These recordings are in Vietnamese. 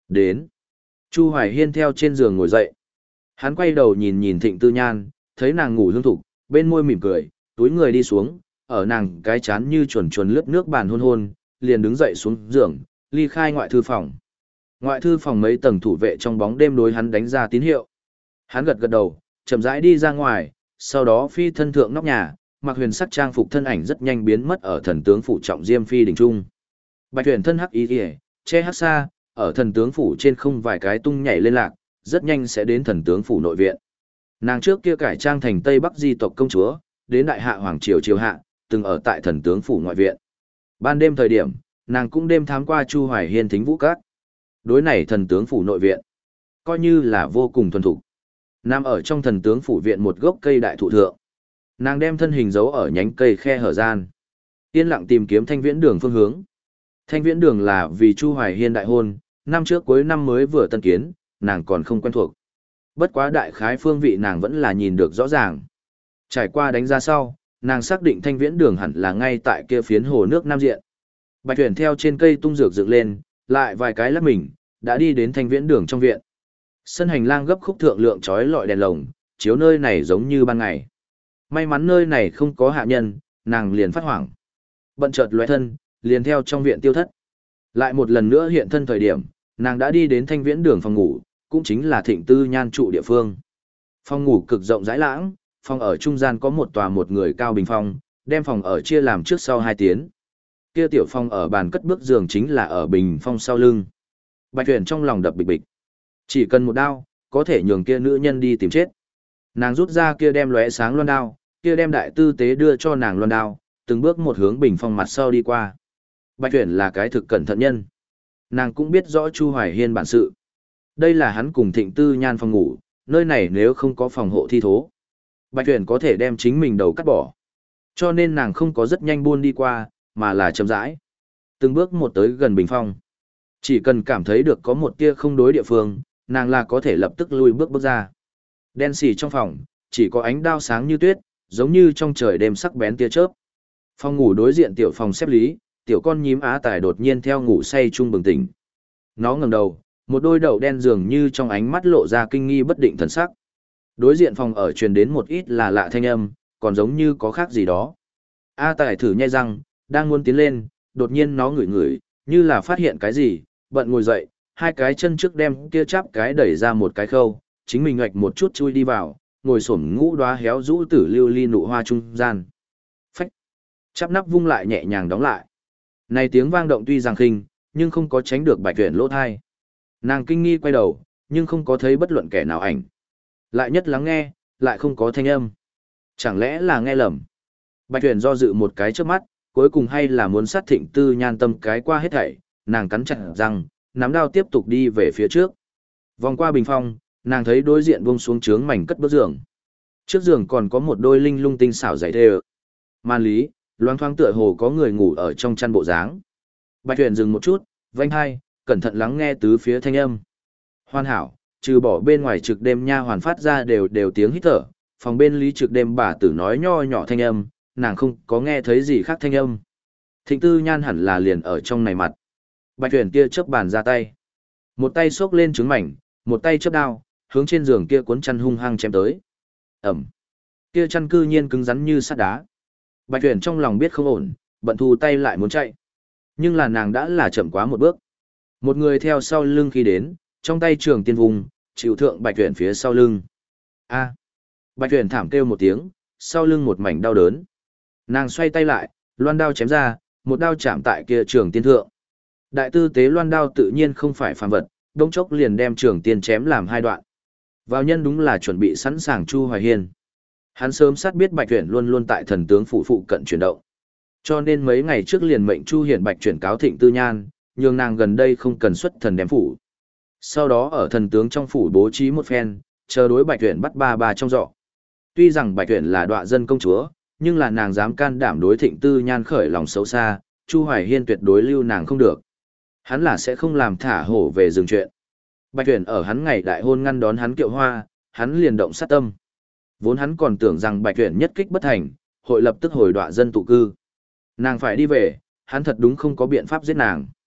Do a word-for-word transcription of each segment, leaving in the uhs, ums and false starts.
Đến. Chu Hoài Hiên theo trên giường ngồi dậy. Hắn quay đầu nhìn nhìn Thịnh Tư Nhan, thấy nàng ngủ hương thục, bên môi mỉm cười, túi người đi xuống, ở nàng cái chán như chuồn chuồn lướt nước bàn hôn hôn, liền đứng dậy xuống giường, ly khai ngoại thư phòng. Ngoại thư phòng mấy tầng thủ vệ trong bóng đêm đối hắn đánh ra tín hiệu. Hắn gật gật đầu, chậm rãi đi ra ngoài, sau đó phi thân thượng nóc nhà, mặc huyền sắc trang phục thân ảnh rất nhanh biến mất ở thần tướng phủ trọng diêm phi đỉnh trung. Bạch Huyền thân hắc y liễu, che hắc xa, ở thần tướng phủ trên không vài cái tung nhảy lên lạc, rất nhanh sẽ đến thần tướng phủ nội viện. Nàng trước kia cải trang thành Tây Bắc di tộc công chúa, đến đại hạ hoàng triều triều hạ, từng ở tại thần tướng phủ ngoại viện. Ban đêm thời điểm, nàng cũng đêm thám qua Chu Hoài Hiên thính vũ các. Đối này thần tướng phủ nội viện, coi như là vô cùng thuần thục. Nằm ở trong thần tướng phủ viện một gốc cây đại thụ thượng. Nàng đem thân hình giấu ở nhánh cây khe hở gian. Yên lặng tìm kiếm Thanh Viễn Đường phương hướng. Thanh Viễn Đường là vì Chu Hoài Hiên đại hôn, năm trước cuối năm mới vừa tân kiến, nàng còn không quen thuộc. Bất quá đại khái phương vị nàng vẫn là nhìn được rõ ràng. Trải qua đánh giá sau, nàng xác định Thanh Viễn Đường hẳn là ngay tại kia phiến hồ nước Nam Diện. Bạch Huyền theo trên cây tung dược dựng lên, lại vài cái lắc mình, đã đi đến Thanh Viễn Đường trong viện. Sân hành lang gấp khúc thượng lượng chói lọi đèn lồng, chiếu nơi này giống như ban ngày. May mắn nơi này không có hạ nhân, nàng liền phát hoảng. Bận chợt lóe thân, liền theo trong viện tiêu thất. Lại một lần nữa hiện thân thời điểm, nàng đã đi đến Thanh Viễn Đường phòng ngủ, cũng chính là Thịnh Tư Nhan trụ địa phương. Phòng ngủ cực rộng rãi lãng, phòng ở trung gian có một tòa một người cao bình phong, đem phòng ở chia làm trước sau hai tiến. Kia tiểu phòng ở bàn cất bước giường chính là ở bình phong sau lưng. Bạch Huyền trong lòng đập bịch bịch. Chỉ cần một đao, có thể nhường kia nữ nhân đi tìm chết. Nàng rút ra kia đem lóe sáng loan đao, kia đem đại tư tế đưa cho nàng loan đao, từng bước một hướng bình phong mặt sau đi qua. Bạch Huyền là cái thực cẩn thận nhân. Nàng cũng biết rõ Chu Hoài Hiên bản sự. Đây là hắn cùng Thịnh Tư Nhan phòng ngủ, nơi này nếu không có phòng hộ thi thố, Bạch Huyền có thể đem chính mình đầu cắt bỏ. Cho nên nàng không có rất nhanh buôn đi qua, mà là chậm rãi. Từng bước một tới gần bình phong. Chỉ cần cảm thấy được có một tia không đối địa phương, nàng là có thể lập tức lui bước bước ra. Đen xì trong phòng, chỉ có ánh đao sáng như tuyết, giống như trong trời đêm sắc bén tia chớp. Phòng ngủ đối diện tiểu phòng xếp lý, tiểu con nhím Á Tài đột nhiên theo ngủ say chung bừng tỉnh. Nó ngẩng đầu, một đôi đầu đen dường như trong ánh mắt lộ ra kinh nghi bất định thần sắc. Đối diện phòng ở truyền đến một ít là lạ thanh âm, còn giống như có khác gì đó. A Tài thử nhai răng, đang muốn tiến lên, đột nhiên nó ngửi ngửi, như là phát hiện cái gì, bận ngồi dậy, hai cái chân trước đem kia chắp cái đẩy ra một cái khâu, chính mình ngạch một chút chui đi vào, ngồi xổm ngũ đóa héo rũ tử lưu ly nụ hoa trung gian. Phách. Chắp nắp vung lại nhẹ nhàng đóng lại. Này tiếng vang động tuy rằng khinh, nhưng không có tránh được Bạch Tuyển lỗ thai. Nàng kinh nghi quay đầu, nhưng không có thấy bất luận kẻ nào ảnh. Lại nhất lắng nghe, lại không có thanh âm. Chẳng lẽ là nghe lầm? Bạch Tuyển do dự một cái trước mắt, cuối cùng hay là muốn sát Thịnh Tư Nhan tâm cái qua hết thảy, nàng cắn chặt răng, nắm đao tiếp tục đi về phía trước. Vòng qua bình phong, nàng thấy đối diện buông xuống trướng mảnh cất bước giường. Trước giường còn có một đôi linh lung tinh xảo giày thêu. Man lý, loáng thoáng tựa hồ có người ngủ ở trong chăn bộ dáng. Bạch Tuyển dừng một chút, vênh hai, cẩn thận lắng nghe tứ phía thanh âm. Hoàn hảo, trừ bỏ bên ngoài trực đêm nha hoàn phát ra đều đều tiếng hít thở, phòng bên lý trực đêm bà tử nói nho nhỏ thanh âm, nàng không có nghe thấy gì khác thanh âm. Thịnh Tư Nhan hẳn là liền ở trong này mặt. Bạch Tuyển kia chớp bàn ra tay. Một tay xốc lên trứng mảnh, một tay chớp đao, hướng trên giường kia cuốn chăn hung hăng chém tới. Ẩm. Kia chăn cư nhiên cứng rắn như sắt đá. Bạch Tuyển trong lòng biết không ổn, bận thu tay lại muốn chạy. Nhưng là nàng đã là chậm quá một bước. Một người theo sau lưng khi đến, trong tay trường tiên vùng, chịu thượng Bạch Tuyển phía sau lưng. A. Bạch Tuyển thảm kêu một tiếng, sau lưng một mảnh đau đớn. Nàng xoay tay lại, loan đao chém ra, một đao chạm tại kia trường tiên thượng. Đại tư tế loan đao tự nhiên không phải phàm vật, đống chốc liền đem trường tiên chém làm hai đoạn. Vào nhân đúng là chuẩn bị sẵn sàng Chu Hoài Hiên. Hắn sớm sát biết Bạch Tuyển luôn luôn tại thần tướng phủ phụ cận chuyển động. Cho nên mấy ngày trước liền mệnh Chu Hiển Bạch chuyển cáo Thịnh Tư Nhan, nhường nàng gần đây không cần xuất thần đem phủ. Sau đó ở thần tướng trong phủ bố trí một phen, chờ đối Bạch Tuyển bắt ba ba trong dọ. Tuy rằng Bạch Tuyển là đọa dân công chúa, nhưng là nàng dám can đảm đối Thịnh Tư Nhan khởi lòng xấu xa, Chu Hoài Hiên tuyệt đối lưu nàng không được. Hắn là sẽ không làm thả hổ về dừng chuyện. Bạch Tuyển ở hắn ngày đại hôn ngăn đón hắn kiệu hoa, hắn liền động sát tâm. Vốn hắn còn tưởng rằng Bạch Tuyển nhất kích bất thành, hội lập tức hồi đọa dân tụ cư. Nàng phải đi về, hắn thật đúng không có biện pháp giết nàng.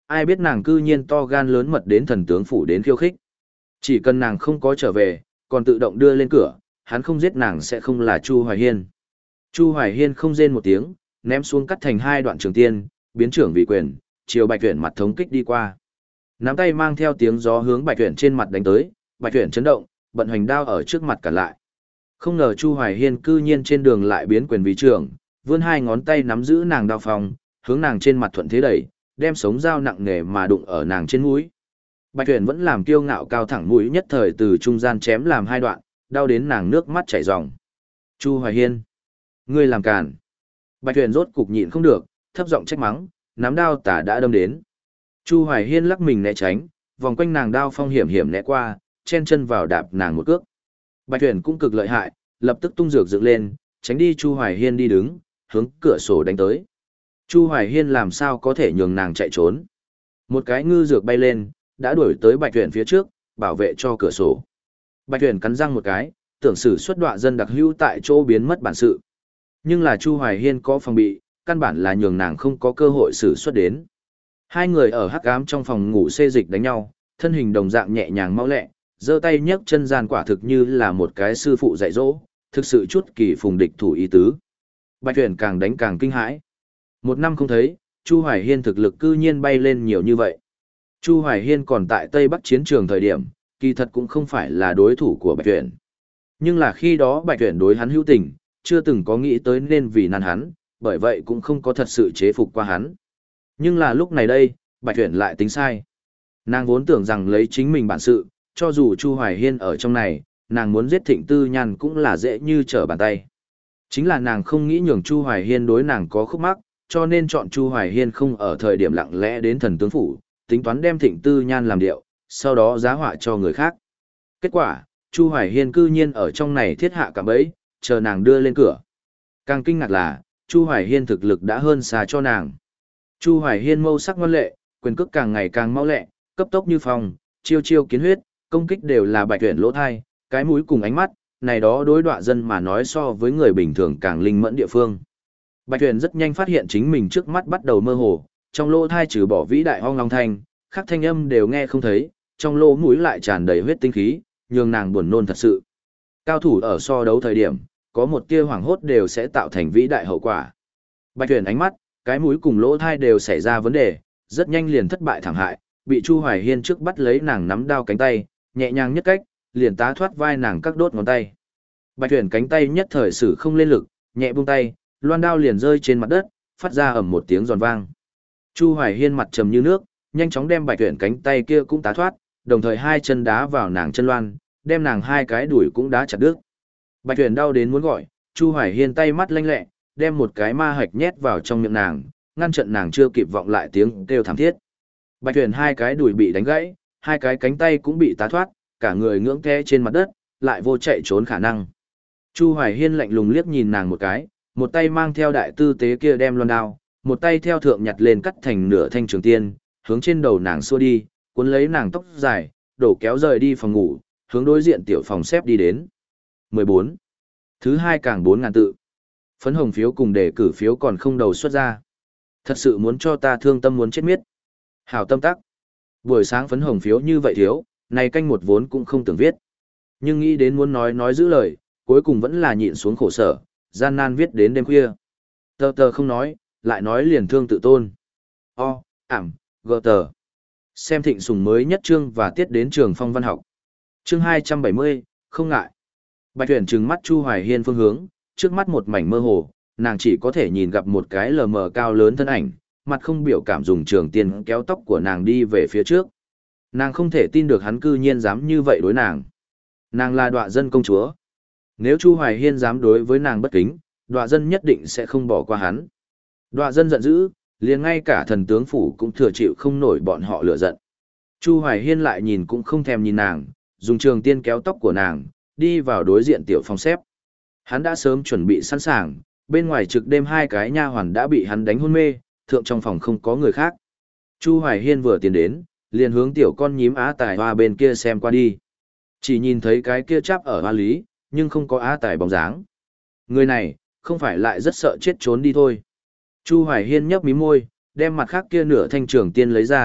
Ai biết nàng cư nhiên to gan lớn mật đến thần tướng phủ đến khiêu khích. Chỉ cần nàng không có trở về, còn tự động đưa lên cửa, hắn không giết nàng sẽ không là Chu Hoài Hiên. Chu Hoài Hiên không rên một tiếng, ném xuống cắt thành hai đoạn trường tiên, biến trưởng vị quyền, chiều Bạch Tuyển mặt thống kích đi qua. Nắm tay mang theo tiếng gió hướng Bạch Tuyển trên mặt đánh tới, Bạch Tuyển chấn động, bận hoành đao ở trước mặt cản lại. Không ngờ Chu Hoài Hiên cư nhiên trên đường lại biến quyền vị trưởng, vươn hai ngón tay nắm giữ nàng đao phòng, hướng nàng trên mặt thuận thế đẩy, đem sống dao nặng nề mà đụng ở nàng trên mũi. Bạch Tuyển vẫn làm kiêu ngạo cao thẳng mũi nhất thời từ trung gian chém làm hai đoạn, đau đến nàng nước mắt chảy ròng. Chu Hoài Hiên, ngươi làm càn. Bạch Tuyển rốt cục nhịn không được, thấp giọng trách mắng, nắm đao tả đã đâm đến. Chu Hoài Hiên lắc mình né tránh, vòng quanh nàng đao phong hiểm hiểm né qua, chen chân vào đạp nàng một cước. Bạch Tuyển cũng cực lợi hại, lập tức tung dược dựng lên, tránh đi Chu Hoài Hiên đi đứng, hướng cửa sổ đánh tới. Chu Hoài Hiên làm sao có thể nhường nàng chạy trốn. Một cái ngư dược bay lên, đã đuổi tới Bạch Tuyển phía trước, bảo vệ cho cửa sổ. Bạch Tuyển cắn răng một cái, tưởng sử xuất đọa dân đặc hữu tại chỗ biến mất bản sự. Nhưng là Chu Hoài Hiên có phòng bị, căn bản là nhường nàng không có cơ hội sử xuất đến. Hai người ở hắc ám trong phòng ngủ xê dịch đánh nhau, thân hình đồng dạng nhẹ nhàng mau lẹ, giơ tay nhấc chân gian quả thực như là một cái sư phụ dạy dỗ, thực sự chút kỳ phùng địch thủ ý tứ. Bạch Tuyển càng đánh càng kinh hãi. Một năm không thấy, Chu Hoài Hiên thực lực cư nhiên bay lên nhiều như vậy. Chu Hoài Hiên còn tại Tây Bắc chiến trường thời điểm, kỳ thật cũng không phải là đối thủ của Bạch Tuyển. Nhưng là khi đó Bạch Tuyển đối hắn hữu tình, chưa từng có nghĩ tới nên vì nan hắn, bởi vậy cũng không có thật sự chế phục qua hắn. Nhưng là lúc này đây, Bạch Tuyển lại tính sai. Nàng vốn tưởng rằng lấy chính mình bản sự, cho dù Chu Hoài Hiên ở trong này, nàng muốn giết Thịnh Tư Nhan cũng là dễ như trở bàn tay. Chính là nàng không nghĩ nhường Chu Hoài Hiên đối nàng có khúc mắc, cho nên chọn Chu Hoài Hiên không ở thời điểm lặng lẽ đến thần tướng phủ, tính toán đem Thịnh Tư Nhan làm điệu, sau đó giá họa cho người khác. Kết quả, Chu Hoài Hiên cư nhiên ở trong này thiết hạ cả bẫy, chờ nàng đưa lên cửa. Càng kinh ngạc là, Chu Hoài Hiên thực lực đã hơn xa cho nàng. Chu Hoài Hiên mâu sắc ngoan lệ, quyền cước càng ngày càng mau lẹ, cấp tốc như phong, chiêu chiêu kiến huyết, công kích đều là Bạch Tuyển lỗ thai, cái mũi cùng ánh mắt, này đó đối đọa dân mà nói so với người bình thường càng linh mẫn địa phương. Bạch Tuyển rất nhanh phát hiện chính mình trước mắt bắt đầu mơ hồ, trong lỗ thai trừ bỏ vĩ đại hoang long thanh, khác thanh âm đều nghe không thấy, trong lỗ mũi lại tràn đầy huyết tinh khí, nhường nàng buồn nôn thật sự. Cao thủ ở so đấu thời điểm, có một tia hoảng hốt đều sẽ tạo thành vĩ đại hậu quả. Bạch Tuyển ánh mắt, cái mũi cùng lỗ thai đều xảy ra vấn đề, rất nhanh liền thất bại thảm hại, bị Chu Hoài Hiên trước bắt lấy nàng nắm đao cánh tay, nhẹ nhàng nhất cách, liền tá thoát vai nàng các đốt ngón tay. Bạch Tuyển cánh tay nhất thời sử không lên lực, nhẹ buông tay, loan đao liền rơi trên mặt đất, phát ra ầm một tiếng giòn vang. Chu Hoài Hiên mặt trầm như nước, nhanh chóng đem Bạch Tuyển cánh tay kia cũng tá thoát, đồng thời hai chân đá vào nàng chân loan, đem nàng hai cái đùi cũng đá chặt đứt. Bạch Tuyển đau đến muốn gọi, Chu Hoài Hiên tay mắt lanh lẹ, đem một cái ma hạch nhét vào trong miệng nàng, ngăn chặn nàng chưa kịp vọng lại tiếng kêu thảm thiết. Bạch Tuyển hai cái đùi bị đánh gãy, hai cái cánh tay cũng bị tá thoát, cả người ngưỡng té trên mặt đất, lại vô chạy trốn khả năng. Chu Hoài Hiên lạnh lùng liếc nhìn nàng một cái, một tay mang theo đại tư tế kia đem loan đao, một tay theo thượng nhặt lên cắt thành nửa thanh trường tiên, hướng trên đầu nàng xua đi, cuốn lấy nàng tóc dài, đổ kéo rời đi phòng ngủ, hướng đối diện tiểu phòng xếp đi đến. mười bốn. Thứ hai càng bốn ngàn tự. Phấn hồng phiếu cùng đề cử phiếu còn không đầu xuất ra. Thật sự muốn cho ta thương tâm muốn chết miết. Hảo tâm tắc. Buổi sáng phấn hồng phiếu như vậy thiếu, này canh một vốn cũng không tưởng viết. Nhưng nghĩ đến muốn nói nói giữ lời, cuối cùng vẫn là nhịn xuống khổ sở, gian nan viết đến đêm khuya. Tờ tờ không nói, lại nói liền thương tự tôn. O, ảm, gờ tờ. Xem thịnh sùng mới nhất chương và tiết đến trường phong văn học. Chương hai trăm bảy mươi, không ngại. Bạch Tuyển trừng mắt Chu Hoài Hiên phương hướng, trước mắt một mảnh mơ hồ, nàng chỉ có thể nhìn gặp một cái lờ mờ cao lớn thân ảnh, mặt không biểu cảm dùng trường tiên kéo tóc của nàng đi về phía trước. Nàng không thể tin được hắn cư nhiên dám như vậy đối nàng. Nàng là đọa dân công chúa. Nếu Chu Hoài Hiên dám đối với nàng bất kính, đọa dân nhất định sẽ không bỏ qua hắn. Đọa dân giận dữ, liền ngay cả thần tướng phủ cũng thừa chịu không nổi bọn họ lửa giận. Chu Hoài Hiên lại nhìn cũng không thèm nhìn nàng, dùng trường tiên kéo tóc của nàng, đi vào đối diện tiểu phòng xếp. Hắn đã sớm chuẩn bị sẵn sàng, bên ngoài trực đêm hai cái nha hoàn đã bị hắn đánh hôn mê, thượng trong phòng không có người khác. Chu Hoài Hiên vừa tiến đến, liền hướng tiểu con nhím Á Tài Hoa bên kia xem qua đi. Chỉ nhìn thấy cái kia chắp ở hoa lý, nhưng không có Á Tài bóng dáng. Người này, không phải lại rất sợ chết trốn đi thôi. Chu Hoài Hiên nhấp mí môi, đem mặt khác kia nửa thanh trường tiên lấy ra,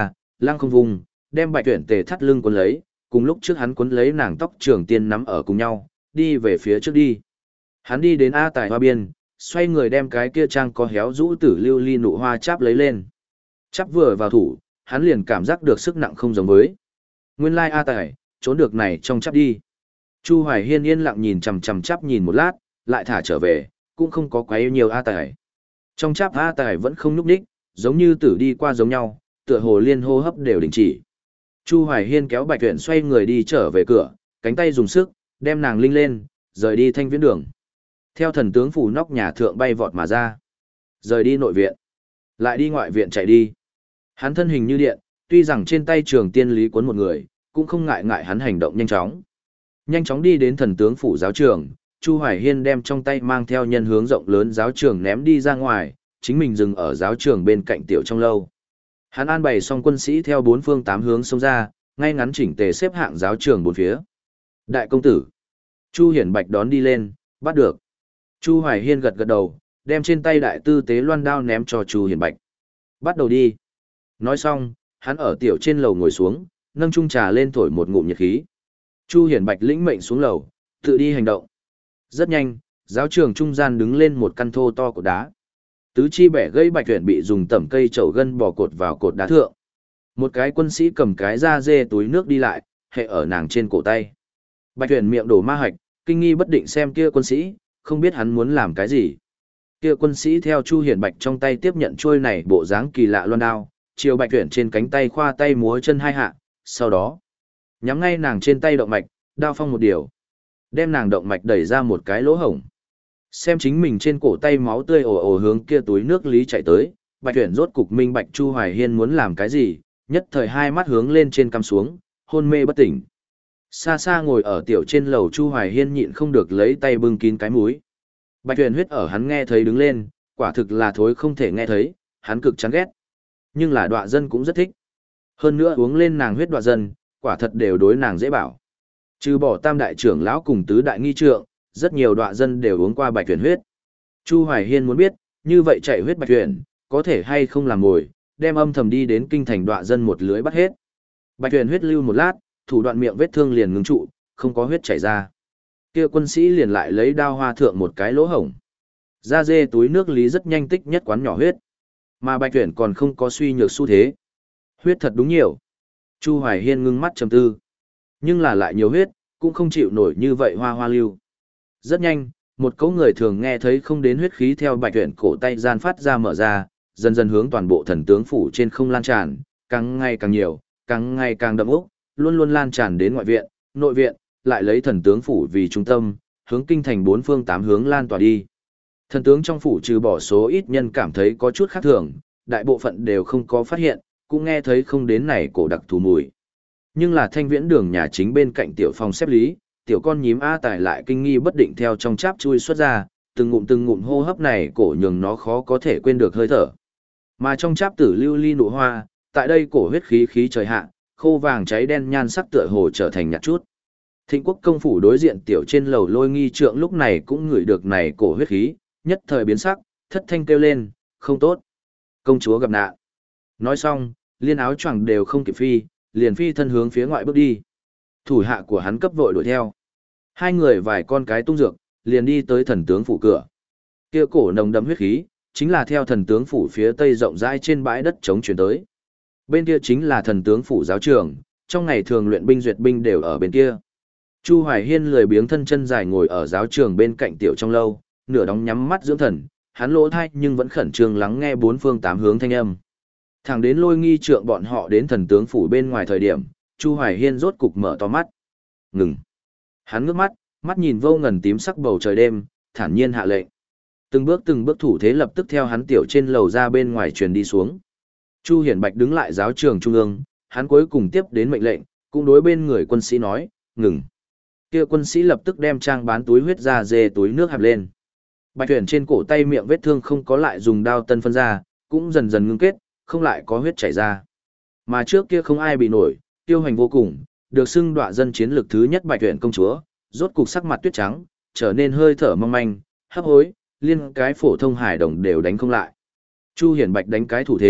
lăng không vùng, đem Bạch Tuyển Tề thắt lưng cuốn lấy, cùng lúc trước hắn cuốn lấy nàng tóc trường tiên nắm ở cùng nhau, đi về phía trước đi. Hắn đi đến A Tài Hoa biên, xoay người đem cái kia trang có héo rũ tử lưu ly nụ hoa cháp lấy lên. Chắp vừa vào thủ, hắn liền cảm giác được sức nặng không giống với. Nguyên lai A Tài, trốn được này trong chắp đi. Chu Hoài Hiên yên lặng nhìn chằm chằm chắp nhìn một lát, lại thả trở về, cũng không có quá nhiều A Tài. Trong chắp A Tài vẫn không nhúc nhích, giống như tử đi qua giống nhau, tựa hồ liên hô hấp đều đình chỉ. Chu Hoài Hiên kéo Bạch Tuyển xoay người đi trở về cửa, cánh tay dùng sức, đem nàng linh lên, rời đi thanh viễn đường. Theo thần tướng phủ nóc nhà thượng bay vọt mà ra. Rời đi nội viện. Lại đi ngoại viện chạy đi. Hắn thân hình như điện, tuy rằng trên tay trường tiên lý cuốn một người, cũng không ngại ngại hắn hành động nhanh chóng. Nhanh chóng đi đến thần tướng phủ giáo trường, Chu Hoài Hiên đem trong tay mang theo nhân hướng rộng lớn giáo trường ném đi ra ngoài, chính mình dừng ở giáo trường bên cạnh tiểu trong lâu. Hắn an bày xong quân sĩ theo bốn phương tám hướng xông ra, ngay ngắn chỉnh tề xếp hạng giáo trường bốn phía. Đại công tử. Chu Hiển Bạch đón đi lên, bắt được. Chu Hoài Hiên gật gật đầu, đem trên tay đại tư tế loan đao ném cho Chu Hiển Bạch. Bắt đầu đi. Nói xong, hắn ở tiểu trên lầu ngồi xuống, nâng chung trà lên thổi một ngụm nhiệt khí. Chu Hiển Bạch lĩnh mệnh xuống lầu, tự đi hành động. Rất nhanh, giáo trường trung gian đứng lên một căn thô to của đá. Tứ chi bẻ gây Bạch Tuyển bị dùng tẩm cây chậu gân bò cột vào cột đá thượng. Một cái quân sĩ cầm cái da dê túi nước đi lại, hệ ở nàng trên cổ tay. Bạch Tuyển miệng đổ ma hạch, kinh nghi bất định xem kia quân sĩ, không biết hắn muốn làm cái gì. Kia quân sĩ theo Chu Hiển Bạch trong tay tiếp nhận trôi này bộ dáng kỳ lạ loan đao, chiều Bạch Tuyển trên cánh tay khoa tay múa chân hai hạ, sau đó nhắm ngay nàng trên tay động mạch, đao phong một điều, đem nàng động mạch đẩy ra một cái lỗ hổng. Xem chính mình trên cổ tay máu tươi ồ ồ hướng kia túi nước lý chạy tới, Bạch Tuyển rốt cục minh bạch Chu Hoài Hiên muốn làm cái gì, nhất thời hai mắt hướng lên trên căm xuống, hôn mê bất tỉnh. Xa xa ngồi ở tiểu trên lầu Chu Hoài Hiên nhịn không được lấy tay bưng kín cái mũi. Bạch Tuyển huyết ở hắn nghe thấy đứng lên, quả thực là thối không thể nghe thấy, hắn cực chán ghét. Nhưng là đọa dân cũng rất thích. Hơn nữa uống lên nàng huyết đọa dân, quả thật đều đối nàng dễ bảo. Trừ bỏ tam đại trưởng lão cùng tứ đại nghi trượng, rất nhiều đọa dân đều uống qua Bạch Tuyển huyết. Chu Hoài Hiên muốn biết, như vậy chạy huyết Bạch Tuyển, có thể hay không làm mồi, đem âm thầm đi đến kinh thành đọa dân một lưới bắt hết. Bạch Tuyển huyết lưu một lát, thủ đoạn miệng vết thương liền ngừng trụ, không có huyết chảy ra. Kia quân sĩ liền lại lấy đao hoa thượng một cái lỗ hổng. Da dê túi nước lý rất nhanh tích nhất quán nhỏ huyết. Mà Bạch Tuyển còn không có suy nhược xu thế. Huyết thật đúng nhiều. Chu Hoài Hiên ngưng mắt trầm tư. Nhưng là lại nhiều huyết, cũng không chịu nổi như vậy hoa hoa lưu. Rất nhanh, một cấu người thường nghe thấy không đến huyết khí theo Bạch Tuyển cổ tay gian phát ra mở ra, dần dần hướng toàn bộ thần tướng phủ trên không lan tràn, càng ngày càng nhiều, càng ngày càng đậm ốc, luôn luôn lan tràn đến ngoại viện, nội viện, lại lấy thần tướng phủ vì trung tâm, hướng kinh thành bốn phương tám hướng lan tỏa đi. Thần tướng trong phủ trừ bỏ số ít nhân cảm thấy có chút khác thường, đại bộ phận đều không có phát hiện, cũng nghe thấy không đến này cổ đặc thù mùi. Nhưng là thanh viễn đường nhà chính bên cạnh tiểu phòng xếp lý, tiểu con nhím A Tài lại kinh nghi bất định theo trong cháp chui xuất ra, từng ngụm từng ngụm hô hấp này cổ nhường nó khó có thể quên được hơi thở. Mà trong cháp tử lưu ly nụ hoa, tại đây cổ huyết khí khí trời hạ, khô vàng cháy đen nhan sắc tựa hồ trở thành nhạt chút. Thịnh quốc công phủ đối diện tiểu trên lầu lôi nghi trượng lúc này cũng ngửi được này cổ huyết khí, nhất thời biến sắc, thất thanh kêu lên, không tốt. Công chúa gặp nạn. Nói xong, liên áo choàng đều không kịp phi, liền phi thân hướng phía ngoại bước đi. Thủ hạ của hắn cấp vội đuổi theo. Hai người vài con cái tung dược, liền đi tới thần tướng phủ cửa. Kia cổ nồng đậm huyết khí, chính là theo thần tướng phủ phía tây rộng rãi trên bãi đất trống chuyển tới. Bên kia chính là thần tướng phủ giáo trường, trong ngày thường luyện binh duyệt binh đều ở bên kia. Chu Hoài Hiên lười biếng thân chân dài ngồi ở giáo trường bên cạnh tiểu trong lâu, nửa đóng nhắm mắt dưỡng thần, hắn lỗ thai nhưng vẫn khẩn trương lắng nghe bốn phương tám hướng thanh âm. Thẳng đến lôi nghi trượng bọn họ đến thần tướng phủ bên ngoài thời điểm, Chu Hoài Hiên rốt cục mở to mắt. Ngừng. Hắn ngước mắt, mắt nhìn vô ngần tím sắc bầu trời đêm, thản nhiên hạ lệnh. Từng bước từng bước thủ thế lập tức theo hắn tiểu trên lầu ra bên ngoài truyền đi xuống. Chu Hiển Bạch đứng lại giáo trường trung ương, hắn cuối cùng tiếp đến mệnh lệnh, cũng đối bên người quân sĩ nói, ngừng. Kia quân sĩ lập tức đem trang bán túi huyết ra dê túi nước hạp lên. Bạch Tuyển trên cổ tay miệng vết thương không có lại dùng đao tân phân ra, cũng dần dần ngưng kết, không lại có huyết chảy ra. Mà trước kia không ai bị nổi, tiêu hành vô cùng, được xưng đọa dân chiến lược thứ nhất Bạch Tuyển công chúa, rốt cục sắc mặt tuyết trắng, trở nên hơi thở mong manh, hấp hối, liên cái phổ thông hải đồng đều đánh không lại. Chu Hiển Bạch đánh cái thủ thế,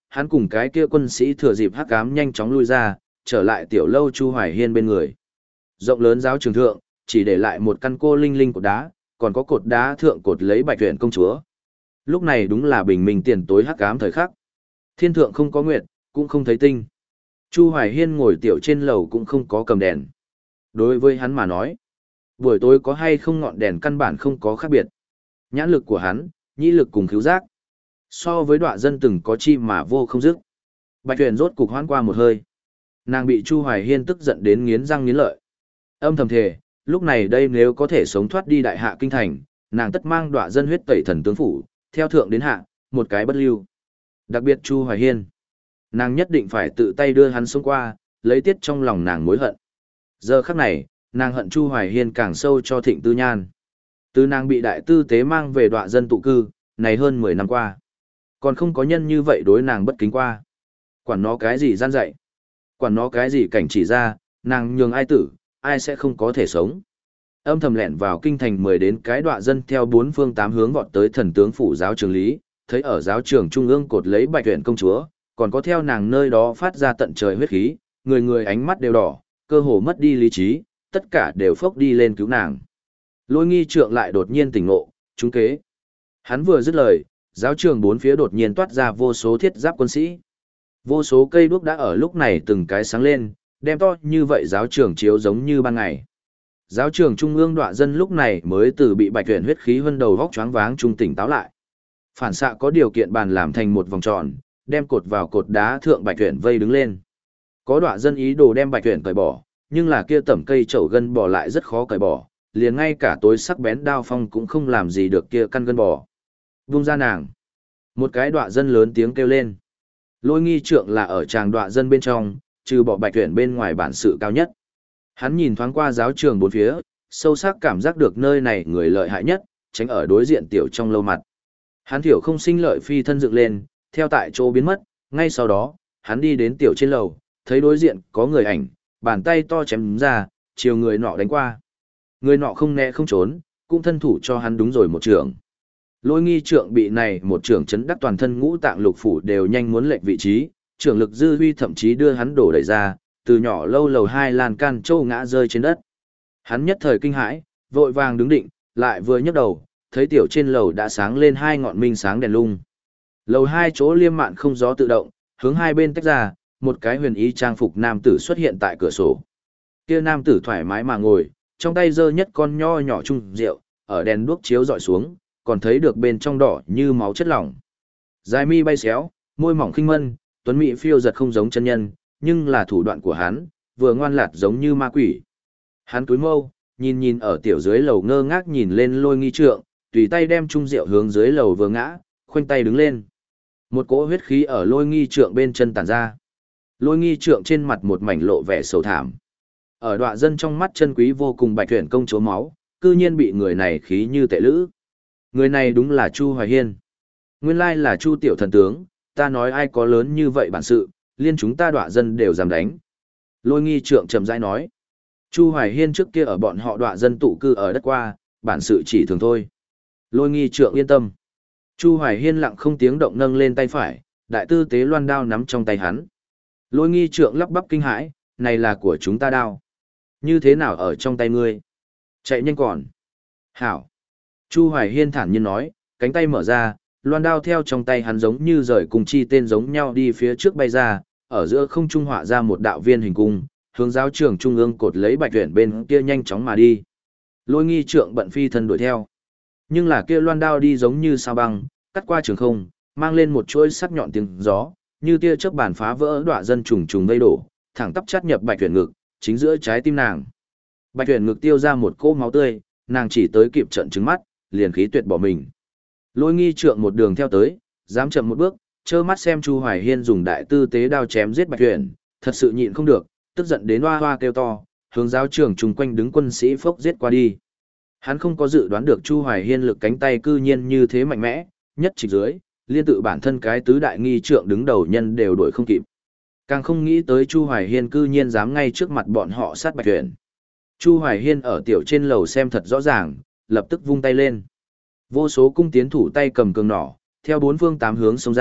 hắn cùng cái kia quân sĩ thừa dịp hắc ám nhanh chóng lui ra, trở lại tiểu lâu Chu Hoài Hiên bên người. Rộng lớn giáo trường thượng, chỉ để lại một căn cô linh linh cột đá, còn có cột đá thượng cột lấy Bạch Tuyển công chúa. Lúc này đúng là bình minh tiền tối hắc ám thời khắc. Thiên thượng không có nguyệt, cũng không thấy tinh. Chu Hoài Hiên ngồi tiểu trên lầu cũng không có cầm đèn. Đối với hắn mà nói, buổi tối có hay không ngọn đèn căn bản không có khác biệt. Nhãn lực của hắn, nhĩ lực cùng khứu giác. So với đọa dân từng có chi mà vô không dứt. Bạch Tuyển rốt cục hoãn qua một hơi. Nàng bị Chu Hoài Hiên tức giận đến nghiến răng nghiến lợi. Âm thầm thề, lúc này đây nếu có thể sống thoát đi đại hạ kinh thành, nàng tất mang đọa dân huyết tẩy thần tướng phủ, theo thượng đến hạ, một cái bất lưu. Đặc biệt Chu Hoài Hiên. Nàng nhất định phải tự tay đưa hắn xuống qua, lấy tiết trong lòng nàng mối hận. Giờ khắc này, nàng hận Chu Hoài Hiên càng sâu cho Thịnh Tư Nhan. Từ nàng bị đại tư tế mang về đọa dân tụ cư, này hơn mười năm qua. Còn không có nhân như vậy đối nàng bất kính qua. Quản nó cái gì gian dạy. Quản nó cái gì cảnh chỉ ra, nàng nhường ai tử, ai sẽ không có thể sống. Âm thầm lẻn vào kinh thành mười đến cái đọa dân theo bốn phương tám hướng vọt tới thần tướng phủ giáo trường lý, thấy ở giáo trường trung ương cột lấy Bạch Tuyển công chúa, còn có theo nàng nơi đó phát ra tận trời huyết khí, người người ánh mắt đều đỏ, cơ hồ mất đi lý trí, tất cả đều phốc đi lên cứu nàng. Lôi Nghi Trượng lại đột nhiên tỉnh ngộ, trúng kế. Hắn vừa dứt lời, giáo trường bốn phía đột nhiên toát ra vô số thiết giáp quân sĩ. Vô số cây đuốc đã ở lúc này từng cái sáng lên, đem to như vậy giáo trường chiếu giống như ban ngày. Giáo trường trung ương đọa dân lúc này mới từ bị Bạch Tuyển huyết khí hơn đầu vóc choáng váng trung tỉnh táo lại. Phản xạ có điều kiện bàn làm thành một vòng tròn, đem cột vào cột đá thượng Bạch Tuyển vây đứng lên. Có đọa dân ý đồ đem Bạch Tuyển cởi bỏ, nhưng là kia tẩm cây chậu gân bỏ lại rất khó cởi bỏ, liền ngay cả tối sắc bén đao phong cũng không làm gì được kia căn gân bò. Vung ra nàng. Một cái đọa dân lớn tiếng kêu lên. Lôi Nghi Trượng là ở tràng đọa dân bên trong, trừ bỏ Bạch Tuyển bên ngoài bản sự cao nhất. Hắn nhìn thoáng qua giáo trường bốn phía, sâu sắc cảm giác được nơi này người lợi hại nhất, tránh ở đối diện tiểu trong lâu mặt. Hắn thiểu không sinh lợi phi thân dựng lên, theo tại chỗ biến mất, ngay sau đó, hắn đi đến tiểu trên lầu, thấy đối diện có người ảnh, bàn tay to chém ra, chiều người nọ đánh qua. Người nọ không né không trốn, cũng thân thủ cho hắn đúng rồi một trường. Lôi Nghi Trượng bị này một trường chấn đắc toàn thân ngũ tạng lục phủ đều nhanh muốn lệch vị trí, trưởng lực dư huy thậm chí đưa hắn đổ đẩy ra, từ nhỏ lâu lầu hai lan can châu ngã rơi trên đất. Hắn nhất thời kinh hãi, vội vàng đứng định, lại vừa nhấc đầu, thấy tiểu trên lầu đã sáng lên hai ngọn minh sáng đèn lung. Lầu hai chỗ liêm mạn không gió tự động, hướng hai bên tách ra, một cái huyền ý trang phục nam tử xuất hiện tại cửa sổ. Kia nam tử thoải mái mà ngồi, trong tay giơ nhất con nho nhỏ chung rượu, ở đèn đuốc chiếu dọi xuống, còn thấy được bên trong đỏ như máu chất lỏng. Dài mi bay xéo, môi mỏng khinh mân, tuấn mỹ phiêu giật không giống chân nhân, nhưng là thủ đoạn của hắn, vừa ngoan lạt giống như ma quỷ. Hắn túi mâu, nhìn nhìn ở tiểu dưới lầu ngơ ngác nhìn lên Lôi Nghi Trượng, tùy tay đem chung rượu hướng dưới lầu vừa ngã, khoanh tay đứng lên. Một cỗ huyết khí ở Lôi Nghi Trượng bên chân tản ra. Lôi Nghi Trượng trên mặt một mảnh lộ vẻ sầu thảm. Ở đọa dân trong mắt chân quý vô cùng Bạch Tuyển công chúa máu, cư nhiên bị người này khí như tệ lữ. Người này đúng là Chu Hoài Hiên. Nguyên lai là Chu tiểu thần tướng, ta nói ai có lớn như vậy bản sự, liên chúng ta đọa dân đều dám đánh. Lôi Nghi Trượng chậm rãi nói. Chu Hoài Hiên trước kia ở bọn họ đọa dân tụ cư ở đất qua, bản sự chỉ thường thôi. Lôi Nghi Trượng yên tâm. Chu Hoài Hiên lặng không tiếng động nâng lên tay phải, đại tư tế loan đao nắm trong tay hắn. Lôi Nghi Trượng lắp bắp kinh hãi, này là của chúng ta đao. Như thế nào ở trong tay ngươi? Chạy nhanh còn. Hảo. Chu Hoài Hiên thản nhiên nói, cánh tay mở ra, loan đao theo trong tay hắn giống như rời cùng chi tên giống nhau đi phía trước bay ra, ở giữa không trung họa ra một đạo viên hình cung, hướng giáo trường trung ương cột lấy Bạch Tuyển bên kia nhanh chóng mà đi. Lôi Nghi Trượng bận phi thân đuổi theo. Nhưng là kia loan đao đi giống như sao băng, cắt qua trường không, mang lên một chuỗi sắc nhọn tiếng gió, như tia chớp bản phá vỡ đọa dân trùng trùng vây đổ, thẳng tắp chát nhập Bạch Tuyển ngực, chính giữa trái tim nàng. Bạch Tuyển ngực tiêu ra một cỗ máu tươi, nàng chỉ tới kịp trận trứng mắt, liền khí tuyệt bỏ mình. Lôi Nghi Trượng một đường theo tới, dám chậm một bước, trơ mắt xem Chu Hoài Hiên dùng đại tư tế đao chém giết Bạch Tuyển, thật sự nhịn không được, tức giận đến hoa hoa kêu to, hướng giáo trường chung quanh đứng quân sĩ phốc giết qua đi. Hắn không có dự đoán được Chu Hoài Hiên lực cánh tay cư nhiên như thế mạnh mẽ, nhất trịch dưới, liên tự bản thân cái tứ đại nghi trượng đứng đầu nhân đều đuổi không kịp. Càng không nghĩ tới Chu Hoài Hiên cư nhiên dám ngay trước mặt bọn họ sát Bạch Tuyển. Chu Hoài Hiên ở tiểu trên lầu xem thật rõ ràng, lập tức vung tay lên. Vô số cung tiến thủ tay cầm cường nỏ, theo bốn phương tám hướng xông ra,